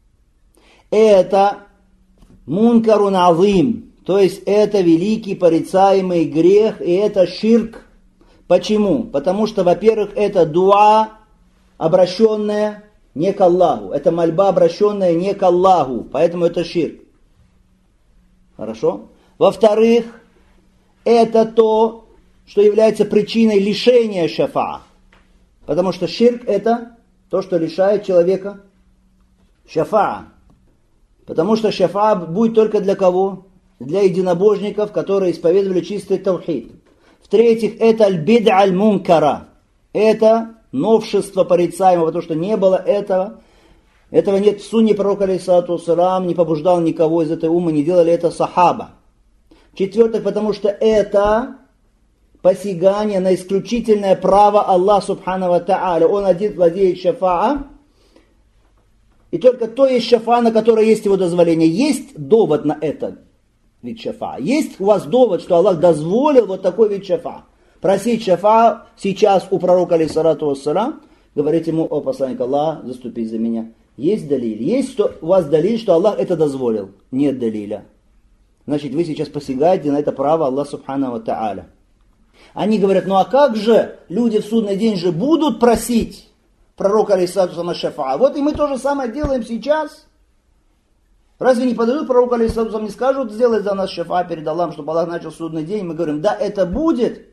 это мункарун азим. То есть это великий порицаемый грех, и это ширк. Почему? Потому что, во-первых, это дуа, обращенная не к Аллаху. Это мольба, обращенная не к Аллаху. Поэтому это ширк. Хорошо? Во-вторых, это то, что является причиной лишения шафаа. Потому что ширк это то, что лишает человека шафаа. Потому что шафаа будет только для кого? Для единобожников, которые исповедовали чистый таухид. В-третьих, это аль-бид'а аль-мункара. Это новшество порицаемое, потому что не было этого. Этого нет в сунне пророка, алейхиссалату вассалам, не побуждал никого из этой уммы, не делали это сахаба. В-четвертых, потому что это посягание на исключительное право Аллаха субхану ва тааля. Он один владеет шафаа. И только то есть шафаа, на которое есть его дозволение. Есть довод на это вид шафаа. Есть у вас довод, что Аллах дозволил вот такой вид шафаа. Просить шафаа сейчас у пророка, алейхиссалату вассалам, говорить ему: о посланник Аллаха, заступись за меня. Есть далиль. Есть у вас далиль, что Аллах это дозволил. Нет далиля. Значит, вы сейчас посягаете на это право Аллаха субхану ва тааля. Они говорят: ну а как же люди в судный день же будут просить пророка, алейхиссалату вассалам, шафаа? Вот и мы то же самое делаем сейчас. Разве не подойдут пророку, алейхиссалату вассалам, не скажут: сделай за нас шафаа перед Аллахом, чтобы Аллах начал судный день? Мы говорим: да, это будет,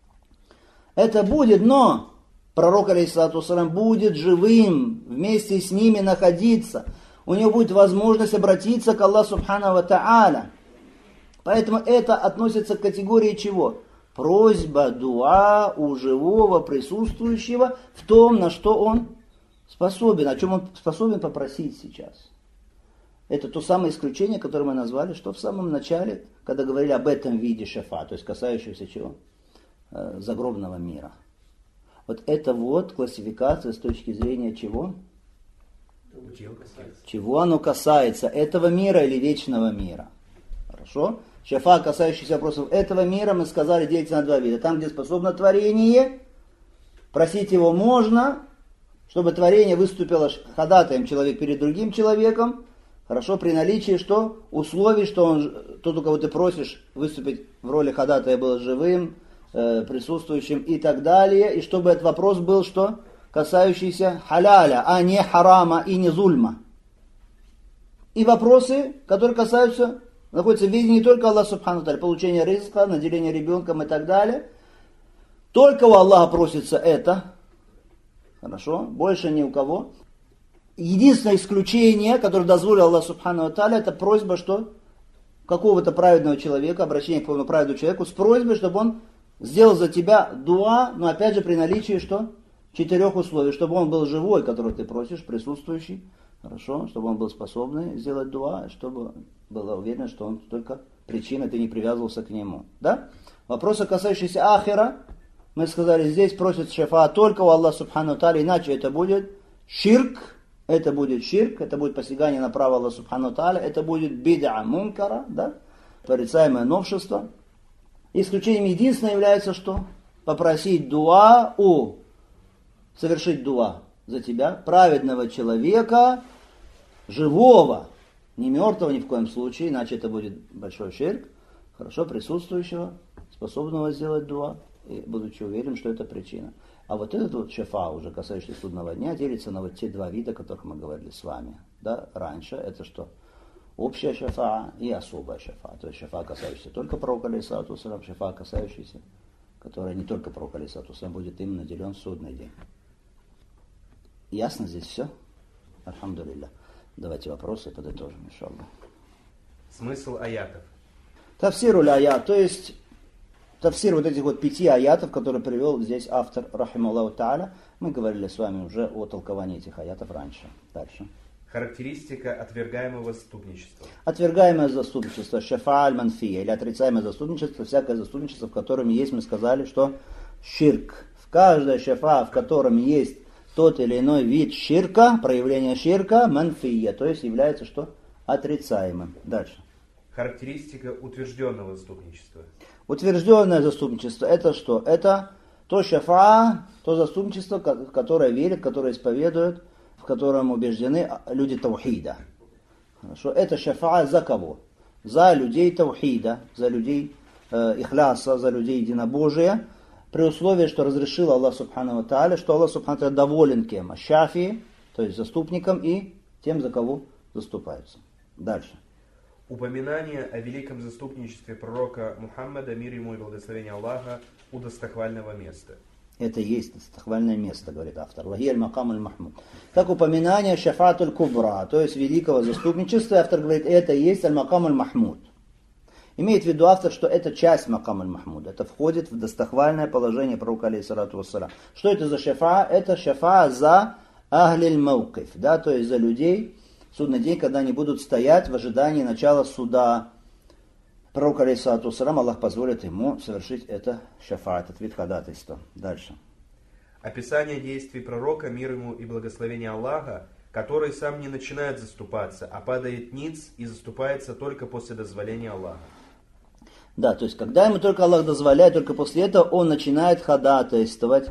но пророк, алейхиссалату вассалам, будет живым, вместе с ними находиться. У него будет возможность обратиться к Аллаху субхану ва тааля. Поэтому это относится к категории чего? Просьба, дуа у живого присутствующего в том, на что он способен, о чем он способен попросить сейчас. Это то самое исключение, которое мы назвали, что в самом начале, когда говорили об этом виде шафа, то есть касающегося чего? Загробного мира. Вот это вот классификация с точки зрения чего? Чего оно касается? Этого мира или вечного мира? Хорошо? Шафа, касающийся вопросов этого мира, мы сказали, делится на два вида. Там, где способно творение, просить его можно, чтобы творение выступило ходатаем человек перед другим человеком. Хорошо, при наличии что? Условий, что тот, у кого ты просишь выступить в роли ходатая, был живым, присутствующим и так далее. И чтобы этот вопрос был что? Касающийся халяля, а не харама и не зульма. И вопросы, которые касаются, находятся в виде не только Аллаха субхану тааля, получения ризка, наделения ребенком и так далее. Только у Аллаха просится это. Хорошо, больше ни у кого. Единственное исключение, которое дозволил Аллах субхану тааля, это просьба, что какого-то праведного человека, обращение к какому-то праведному человеку с просьбой, чтобы он сделал за тебя дуа, но опять же при наличии что? 4 условий. Чтобы он был живой, которого ты просишь, присутствующий, хорошо, чтобы он был способный сделать дуа, чтобы было уверено, что он только причина, ты не привязывался к нему. Да? Вопросы, касающиеся ахира, мы сказали, здесь просит шафа только у Аллаха субхану тааля, иначе это будет ширк, это будет посягание на право Аллаха субхану тааля, это будет бид'а мункара, да? Порицаемое новшество. Исключением единственное является что? Попросить дуа совершить дуа за тебя, праведного человека, живого, не мертвого ни в коем случае, иначе это будет большой ширк, хорошо присутствующего, способного сделать дуа, и будучи уверен, что это причина. А вот этот вот шафа, уже касающийся судного дня, делится на вот те два вида, о которых мы говорили с вами. Да? Раньше это что? Общая шафа и особая шафа. То есть шафа, касающаяся только пророка, алейхиссалату вассалам, шафа, касающаяся, которая не только пророк, алейхиссалату вассалам, будет им наделен в судный день. Ясно здесь все? Альхамдулилля. Давайте вопросы подытожим, иншаллах. Смысл аятов. Тафсируль аят, то есть тафсир вот этих вот 5 аятов, которые привел здесь автор, рахималлаху тааля. Мы говорили с вами уже о толковании этих аятов раньше. Дальше. Характеристика отвергаемого заступничества. Отвергаемое заступничество, шафа аль-манфия, или отрицаемое заступничество, всякое заступничество, в котором есть, мы сказали, что ширк. В каждой шафа, в котором есть тот или иной вид ширка, проявление ширка, манфия, то есть является что? Отрицаемым. Дальше. Характеристика утвержденного заступничества. Утвержденное заступничество, это что? Это то шафа, то заступничество, которое верит, которое исповедует, в котором убеждены люди таухида. Хорошо. Это шафа за кого? За людей таухида, за людей ихляса, за людей единобожия, при условии, что разрешил Аллах субхану тааля, что Аллах субхану тааля доволен кем? Шафи, то есть заступником, и тем, за кого заступаются. Дальше. Упоминание о великом заступничестве пророка Мухаммада, мир ему и благословение Аллаха, у достохвального места. Это и есть достохвальное место, говорит автор. Вахи аль-макам аль-махмуд. Как упоминание шафаат аль-кубра, то есть великого заступничества, автор говорит, это и есть аль-макам аль-махмуд. Имеет в виду автор, что это часть макам аль-махмуда. Это входит в достохвальное положение пророка, алейхиссалату вассалям. Что это за шафа? Это шафа за ахлиль маукиф, да, то есть за людей, в судный день, когда они будут стоять в ожидании начала суда. Пророк, алейхиссалату вассалям, Аллах позволит ему совершить это шафа, этот вид ходатайства. Дальше. Описание действий пророка, мир ему и благословение Аллаха, который сам не начинает заступаться, а падает ниц и заступается только после дозволения Аллаха. Да, то есть, когда ему только Аллах дозволяет, только после этого он начинает ходатайствовать.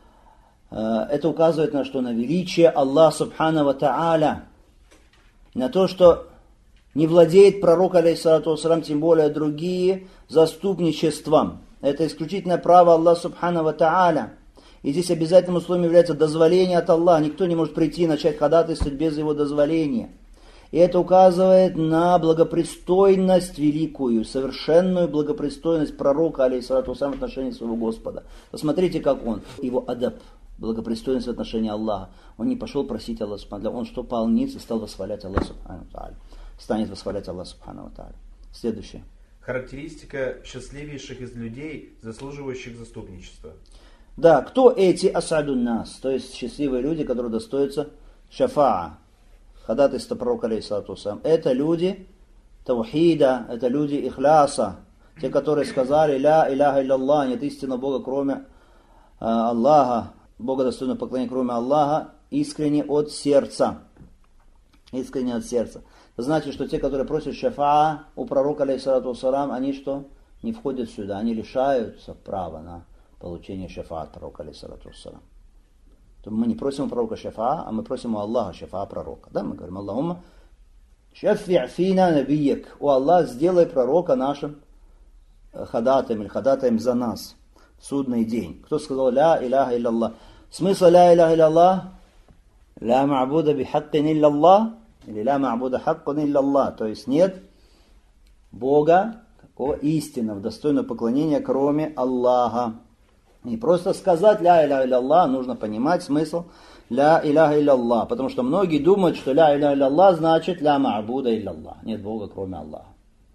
Это указывает на что? На величие Аллаха Субхану ва Тааля. На то, что не владеет пророк, алейхиссалату вассалям, тем более другие, заступничеством. Это исключительное право Аллаха Субхану ва Тааля. И здесь обязательным условием является дозволение от Аллаха. Никто не может прийти и начать ходатайствовать без его дозволения. И это указывает на благопристойность великую, совершенную благопристойность пророка, алейхиссалату вассалям, в отношении своего Господа. Посмотрите, как он, его адаб, благопристойность в отношении Аллаха. Он не пошел просить Аллаха Субхану, он что, пал ниц и стал восхвалять Аллаха Субхану Тааля. Станет восхвалять Аллаха Субхану Тааля. Следующее. Характеристика счастливейших из людей, заслуживающих заступничества. Да, кто эти асадун нас, то есть счастливые люди, которые достоятся шафаа, ходатайства пророка, алейхиссалату вассалям. Это люди таухида, это люди ихляса, те, которые сказали ля иляха илля, нет истинного Бога, кроме Аллаха, Бога достойного поклонения, кроме Аллаха, искренне от сердца. Искренне от сердца. Это значит, что те, которые просят шафаа у пророка, алейхиссалату вассалям, они что? Не входят сюда, они лишаются права на получение шафаа от пророка, алейхиссалату вассалям. То мы не просим у пророка шафаа, а мы просим у Аллаха шафаа пророка. Да, мы говорим, Аллахумма шаффи' фина набияк. О Аллах, сделай пророка нашим ходатаем или ходатаем за нас в судный день. Кто сказал ля иляха илля. Смысл ля иляха илля? Ля ма'буда бихаккин илля, или ля ма'буда хаккун илля. То есть нет Бога, какого истинного, достойного поклонения, кроме Аллаха. Не просто сказать ля иляха илля, нужно понимать смысл ля иляха илля. Потому что многие думают, что ля иляха илля значит ля ма'буда илля. Нет Бога, кроме Аллаха.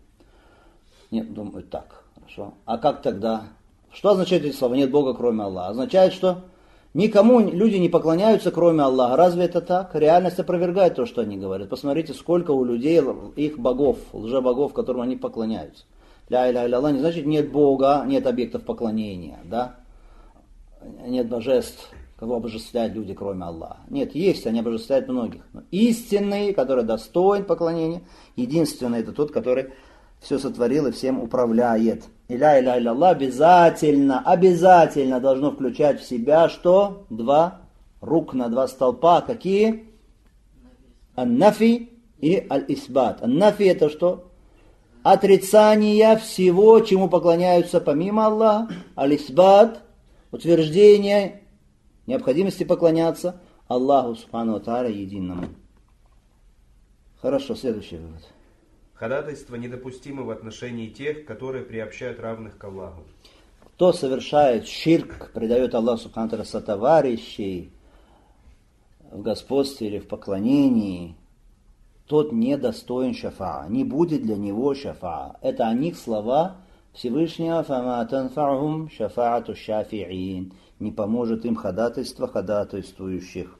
Нет, думают так. Хорошо. А как тогда? Что означает эти слова? Нет Бога, кроме Аллаха. Означает, что никому люди не поклоняются, кроме Аллаха. Разве это так? Реальность опровергает то, что они говорят. Посмотрите, сколько у людей их богов, лжебогов, которым они поклоняются. Ля иляха илля не значит нет Бога, нет объектов поклонения, да? Нет божеств, кого обожествляют люди, кроме Аллаха. Нет, есть, они обожествляют многих. Но истинный, который достоин поклонения, единственный, это тот, который все сотворил и всем управляет. И ля иляха илля обязательно должно включать в себя что? Два рукна, два столпа. Какие? Ан-нафи и аль-исбат. Ан-нафи это что? Отрицание всего, чему поклоняются помимо Аллаха. Аль-исбат утверждение необходимости поклоняться Аллаху Субхану ва Тааля единому. Хорошо, следующий вывод. Ходатайство недопустимо в отношении тех, которые приобщают равных к Аллаху. Кто совершает ширк, предает Аллаху Субхану ва Тааля сотоварищей в господстве или в поклонении, тот недостоин шафаа, не будет для него шафаа. Это о них слова Всевышнего, «Фама танфа'хум шафа'ату шафи'ин», не поможет им ходатайство ходатайствующих.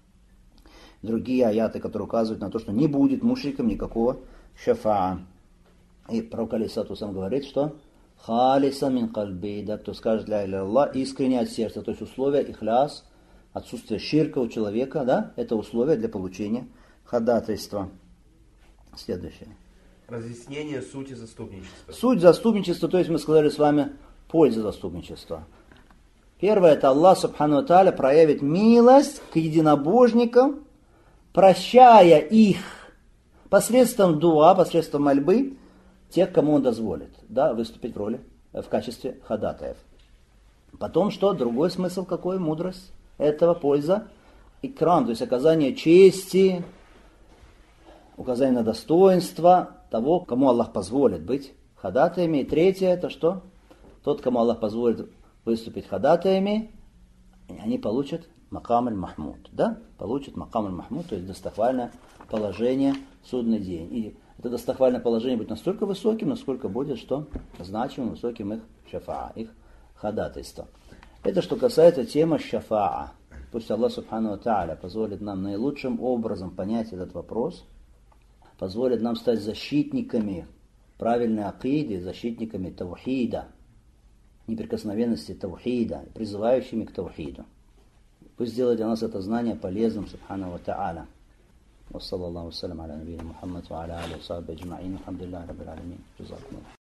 Другие аяты, которые указывают на то, что не будет мушрикам никакого шафаа. И пророк алейхиссалату вассалям говорит, что «Халиса мин кальби», да, кто скажет ля иляха илля, искренне от сердца, то есть условие ихляс, отсутствие ширка у человека, да, это условие для получения ходатайства. Следующее. Разъяснение сути заступничества. Суть заступничества, то есть мы сказали с вами польза заступничества. Первое, это Аллах Субхану ва Тааля проявит милость к единобожникам, прощая их посредством дуа, посредством мольбы, тех, кому он дозволит, да, выступить в качестве ходатаев. Потом что? Другой смысл какой? Мудрость этого, польза. Икрам, то есть оказание чести, указание на достоинство, того, кому Аллах позволит быть ходатаями. И третье, это что? Тот, кому Аллах позволит выступить ходатаями, они получат макам аль-махмуд. Да? Получат макам аль-махмуд, то есть достохвальное положение в судный день. И это достохвальное положение будет настолько высоким, насколько будет что? Значимым, высоким их шафаа, их ходатайство. Это что касается темы шафаа. Пусть Аллах Субхану ва Тааля позволит нам наилучшим образом понять этот вопрос, позволит нам стать защитниками правильной акиды, защитниками таухида, неприкосновенности таухида, призывающими к таухиду. Пусть сделает для нас это знание полезным, Субхану ва Тааля. Ва саллаллаху ва саллям аля набийна Мухаммад ва аля алихи ва сахбихи аджмаин. Алхамдулиллахи раббил алямин. Джазакумуллах.